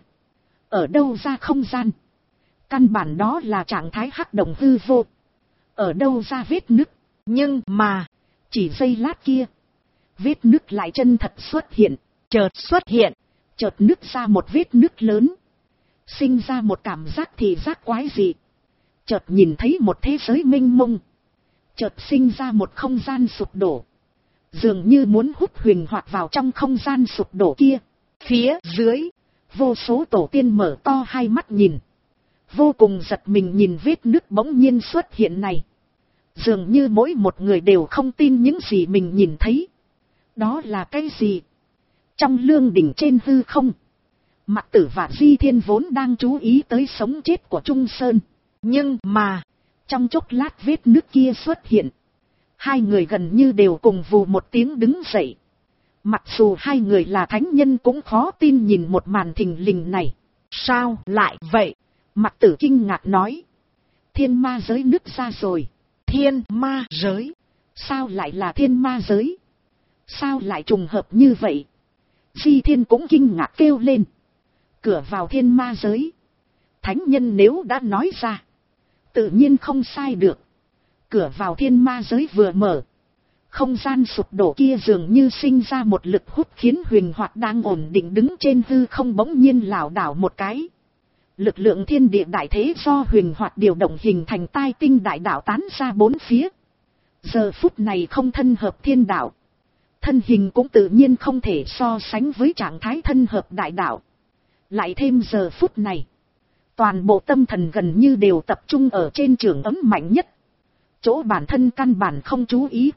Ở đâu ra không gian? Căn bản đó là trạng thái hắc động hư vô. Ở đâu ra vết nứt? nhưng mà Chỉ giây lát kia, vết nứt lại chân thật xuất hiện. chợt xuất hiện, Chợt nứt ra một vết nứt lớn. Sinh ra một cảm giác thị giác quái dị. Chợt nhìn thấy một thế giới mênh mông. Chợt sinh ra một không gian sụp đổ. Dường như muốn hút Huỳnh Hoạt vào trong không gian sụp đổ kia. phía dưới, Vô số tổ tiên mở to hai mắt nhìn. Vô cùng giật mình nhìn vết nứt bỗng nhiên xuất hiện này. Dường như mỗi một người đều không tin những gì mình nhìn thấy. Đó là cái gì? Trong lương đỉnh trên hư không, Mạc Tử và Di Thiên vốn đang chú ý tới sống chết của Trung Sơn. nhưng mà Trong chốc lát vết nứt kia xuất hiện. Hai người gần như đều cùng vù một tiếng đứng dậy. Mặc dù hai người là thánh nhân cũng khó tin nhìn một màn thình lình này. sao lại vậy? Mạc Tử kinh ngạc nói. Thiên ma giới nứt ra rồi. Thiên ma giới, Sao lại là thiên ma giới? Sao lại trùng hợp như vậy? Di Thiên cũng kinh ngạc kêu lên. Cửa vào thiên ma giới. Thánh nhân nếu đã nói ra, tự nhiên không sai được. Cửa vào thiên ma giới vừa mở, không gian sụp đổ kia dường như sinh ra một lực hút khiến Huỳnh Hoạt đang ổn định đứng trên hư không bỗng nhiên lảo đảo một cái. Lực lượng thiên địa đại thế do Huỳnh Hoạt điều động hình thành tai tinh đại đạo tán ra bốn phía. Giờ phút này không thân hợp thiên đạo. Thân hình cũng tự nhiên không thể so sánh với trạng thái thân hợp đại đạo. Lại thêm giờ phút này, toàn bộ tâm thần gần như đều tập trung ở trên trường ấm mạnh nhất. Chỗ bản thân căn bản không chú ý.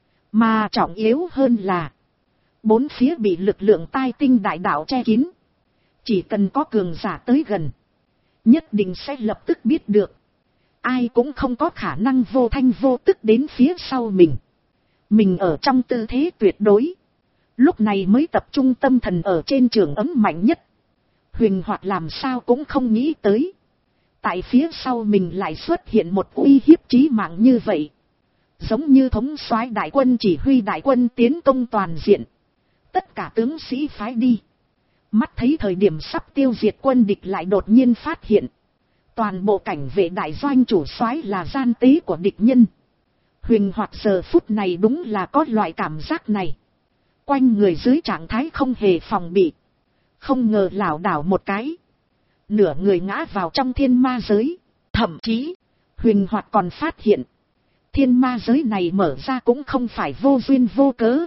Mà trọng yếu hơn là, bốn phía bị lực lượng tai tinh đại đạo che kín. Chỉ cần có cường giả tới gần, nhất định sẽ lập tức biết được. Ai cũng không có khả năng vô thanh vô tức đến phía sau mình. Mình ở trong tư thế tuyệt đối. Lúc này mới tập trung tâm thần ở trên trường ấm mạnh nhất. Huỳnh Hoạt làm sao cũng không nghĩ tới. Tại phía sau mình lại xuất hiện một uy hiếp chí mạng như vậy. Giống như thống soái đại quân chỉ huy đại quân tiến công toàn diện. Tất cả tướng sĩ phái đi. Mắt thấy thời điểm sắp tiêu diệt quân địch lại đột nhiên phát hiện. Toàn bộ cảnh vệ đại doanh chủ soái là gian tế của địch nhân. Huỳnh Hoạt giờ phút này đúng là có loại cảm giác này. Quanh người dưới trạng thái không hề phòng bị. Không ngờ lảo đảo một cái. Nửa người ngã vào trong thiên ma giới. Thậm chí, Huỳnh Hoạt còn phát hiện. Thiên ma giới này mở ra cũng không phải vô duyên vô cớ.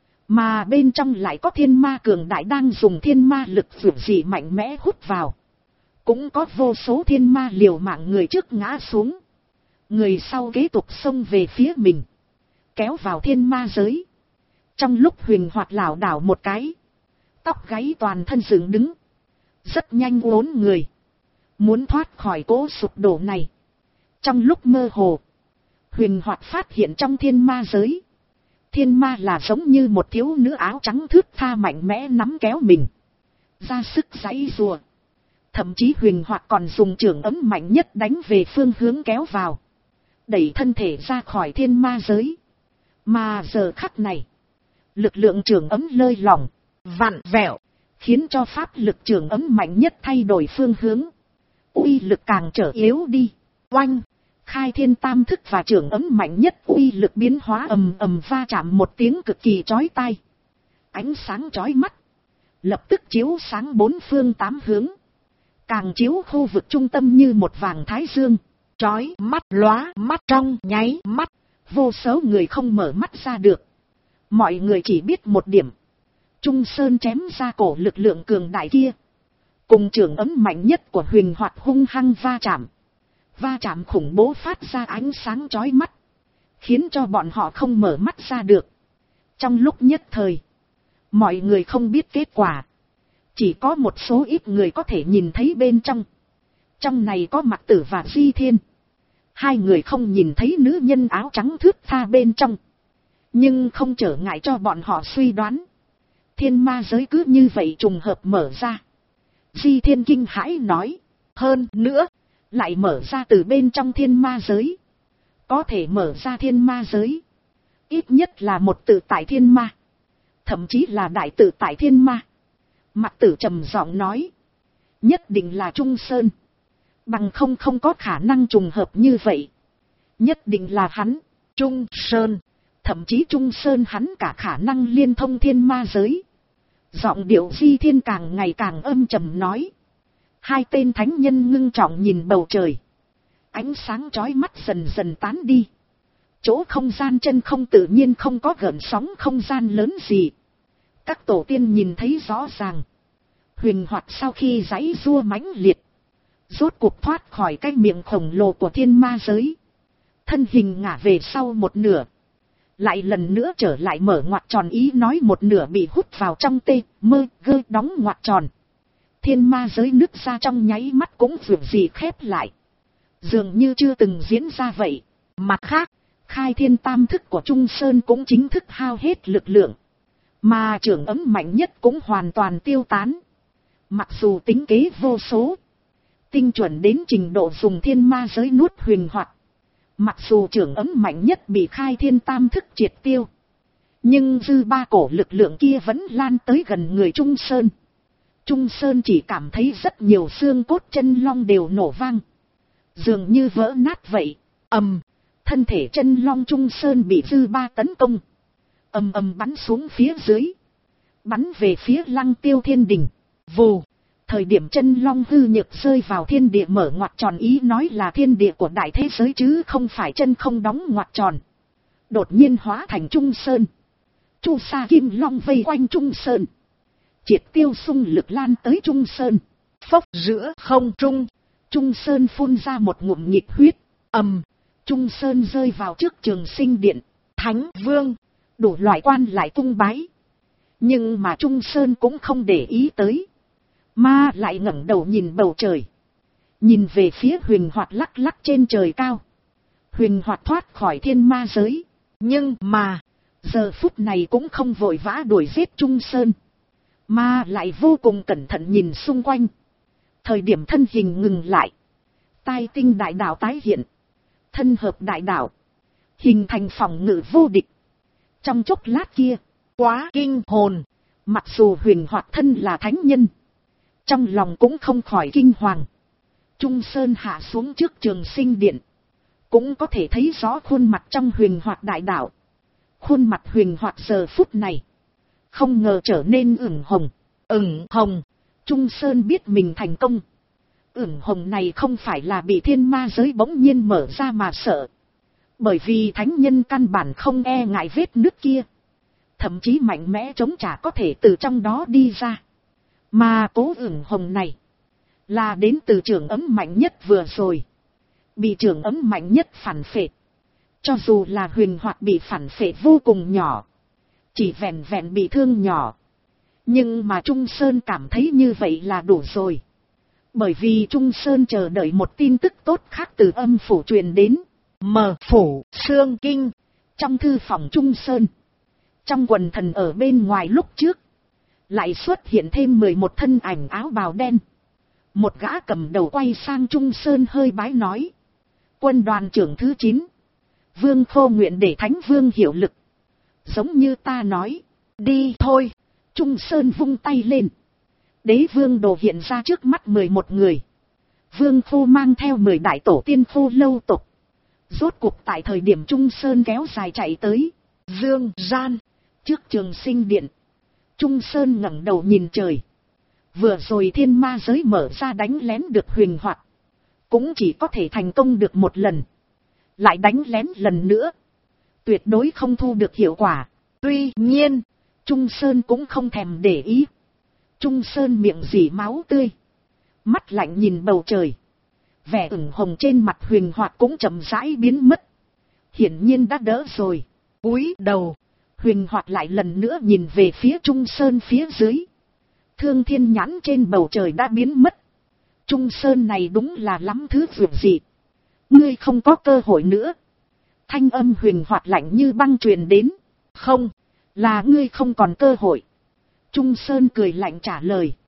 Mà bên trong lại có thiên ma cường đại đang dùng thiên ma lực vượt dị mạnh mẽ hút vào. Cũng có vô số thiên ma liều mạng người trước ngã xuống. Người sau kế tục xông về phía mình. Kéo vào thiên ma giới. Trong lúc Huỳnh Hoạt lảo đảo một cái. Tóc gáy toàn thân dựng đứng. Rất nhanh uốn người. Muốn thoát khỏi cỗ sụp đổ này. Trong lúc mơ hồ, Huỳnh Hoạt phát hiện trong thiên ma giới. Thiên ma là giống như một thiếu nữ áo trắng thướt tha mạnh mẽ nắm kéo mình. Ra sức giãy giụa. Thậm chí Huỳnh Hoạt còn dùng trường ấm mạnh nhất đánh về phương hướng kéo vào. Đẩy thân thể ra khỏi thiên ma giới. Mà giờ khắc này, lực lượng trường ấm lơi lỏng, vặn vẹo, khiến cho pháp lực trường ấm mạnh nhất thay đổi phương hướng. Uy lực càng trở yếu đi. Oanh! Khai thiên tam thức và trường ấm mạnh nhất uy lực biến hóa ầm ầm va chạm một tiếng cực kỳ chói tai. Ánh sáng chói mắt. Lập tức chiếu sáng bốn phương tám hướng. Càng chiếu khu vực trung tâm như một vàng thái dương. chói mắt lóa mắt trong nháy mắt. Vô số người không mở mắt ra được. Mọi người chỉ biết một điểm. Trung Sơn chém ra cổ lực lượng cường đại kia. Cùng trường ấm mạnh nhất của Huỳnh Hoạt hung hăng va chạm. Va chạm khủng bố phát ra ánh sáng chói mắt. Khiến cho bọn họ không mở mắt ra được. Trong lúc nhất thời, mọi người không biết kết quả. Chỉ có một số ít người có thể nhìn thấy bên trong. Trong này có Mạc Tử và Di Thiên. Hai người không nhìn thấy nữ nhân áo trắng thướt tha bên trong. Nhưng không trở ngại cho bọn họ suy đoán. Thiên ma giới cứ như vậy trùng hợp mở ra. Di Thiên kinh hãi nói. Hơn nữa, lại mở ra từ bên trong thiên ma giới. Có thể mở ra thiên ma giới, ít nhất là một tự tại thiên ma, thậm chí là đại tự tại thiên ma. Mặc Tử trầm giọng nói, nhất định là Trung Sơn, bằng không có khả năng trùng hợp như vậy. Nhất định là hắn, Trung Sơn, thậm chí Trung Sơn hắn cả khả năng liên thông thiên ma giới. Giọng điệu Di Thiên càng ngày càng âm trầm nói. Hai tên thánh nhân ngưng trọng nhìn bầu trời. Ánh sáng chói mắt dần dần tán đi. Chỗ không gian chân không tự nhiên không có gợn sóng không gian lớn gì. Các tổ tiên nhìn thấy rõ ràng. Huyền Hoạt sau khi giãy giụa mãnh liệt, rốt cuộc thoát khỏi cái miệng khổng lồ của thiên ma giới. Thân hình ngả về sau một nửa, lại lần nữa trở lại mở ngoặc tròn, ý nói một nửa bị hút vào trong tê mơ gơ đóng ngoặc tròn. Thiên ma giới nứt ra trong nháy mắt cũng vượt gì khép lại, dường như chưa từng diễn ra vậy. Mặt khác, khai thiên tam thức của Trung Sơn cũng chính thức hao hết lực lượng, mà trưởng ấm mạnh nhất cũng hoàn toàn tiêu tán. Mặc dù tính kế vô số, tinh chuẩn đến trình độ dùng thiên ma giới nuốt Huyền Hoạt, mặc dù trưởng ấm mạnh nhất bị khai thiên tam thức triệt tiêu, nhưng dư ba cổ lực lượng kia vẫn lan tới gần người Trung Sơn. Trung Sơn chỉ cảm thấy rất nhiều xương cốt chân long đều nổ vang, dường như vỡ nát vậy. Thân thể chân long Trung Sơn bị dư ba tấn công, bắn xuống phía dưới, bắn về phía Lăng Tiêu Thiên Đình. Vù, thời điểm chân long hư nhược rơi vào thiên địa mở ngoặc tròn, ý nói là thiên địa của đại thế giới chứ không phải chân không đóng ngoặc tròn, đột nhiên hóa thành Trung Sơn. Chu sa kim long vây quanh Trung Sơn, triệt tiêu xung lực lan tới Trung Sơn. Phốc, giữa không trung, Trung Sơn phun ra một ngụm nhiệt huyết. Trung Sơn rơi vào trước Trường Sinh Điện. Thánh Vương, đủ loại quan lại cung bái, nhưng mà Trung Sơn cũng không để ý tới, mà lại ngẩng đầu nhìn bầu trời, nhìn về phía Huyền Hoạt lắc lắc trên trời cao. Huyền Hoạt thoát khỏi thiên ma giới, nhưng mà giờ phút này cũng không vội vã đuổi giết Trung Sơn, mà lại vô cùng cẩn thận nhìn xung quanh. Thời điểm thân hình ngừng lại, tai tinh đại đạo tái hiện, thân hợp đại đạo, hình thành phòng ngự vô địch. Trong chốc lát kia, quá kinh hồn, mặc dù Huyền Hoạt thân là thánh nhân, trong lòng cũng không khỏi kinh hoàng. Trung Sơn hạ xuống trước Trường Sinh Điện, cũng có thể thấy rõ khuôn mặt trong Huyền Hoạt đại đạo. Khuôn mặt Huyền Hoạt giờ phút này không ngờ trở nên ửng hồng. Trung Sơn biết mình thành công. Ửng hồng này không phải là bị thiên ma giới bỗng nhiên mở ra mà sợ, bởi vì thánh nhân căn bản không e ngại vết nứt kia, thậm chí mạnh mẽ chống trả có thể từ trong đó đi ra. Mà cố ửng hồng này là đến từ trường ấm mạnh nhất vừa rồi, bị trường ấm mạnh nhất phản phệ. Cho dù là Huyền Hoạt bị phản phệ vô cùng nhỏ, chỉ vẹn vẹn bị thương nhỏ, nhưng mà Trung Sơn cảm thấy như vậy là đủ rồi. Bởi vì Trung Sơn chờ đợi một tin tức tốt khác từ âm phủ truyền đến. Phủ Xương Kinh, trong thư phòng Trung Sơn, trong quần thần ở bên ngoài lúc trước, lại xuất hiện thêm 11 thân ảnh áo bào đen. Một gã cầm đầu quay sang Trung Sơn hơi bái nói: Quân đoàn trưởng thứ 9, Vương Khô nguyện để Thánh Vương hiệu lực. Giống như ta nói, đi thôi. Trung Sơn vung tay lên, Đế Vương đồ hiện ra trước mắt 11 người. Vương Khô mang theo 10 đại tổ tiên Khô Lâu tộc. Rốt cuộc tại thời điểm Trung Sơn kéo dài chạy tới Dương Gian, trước Trường Sinh Điện. Trung Sơn ngẩng đầu nhìn trời. Vừa rồi thiên ma giới mở ra đánh lén được Huyền Hoạt, cũng chỉ có thể thành công được một lần. Lại đánh lén lần nữa, tuyệt đối không thu được hiệu quả. Tuy nhiên, Trung Sơn cũng không thèm để ý. Trung Sơn miệng rỉ máu tươi, mắt lạnh nhìn bầu trời. Vẻ ửng hồng trên mặt Huyền Hoạt cũng chậm rãi biến mất. Hiển nhiên đã đỡ rồi. Cúi đầu, Huyền Hoạt lại lần nữa nhìn về phía Trung Sơn phía dưới. Thương thiên nhãn trên bầu trời đã biến mất. Trung Sơn này đúng là lắm thứ vượt dị. Ngươi không có cơ hội nữa. Thanh âm Huyền Hoạt lạnh như băng truyền đến. Không, là ngươi không còn cơ hội. Trung Sơn cười lạnh trả lời.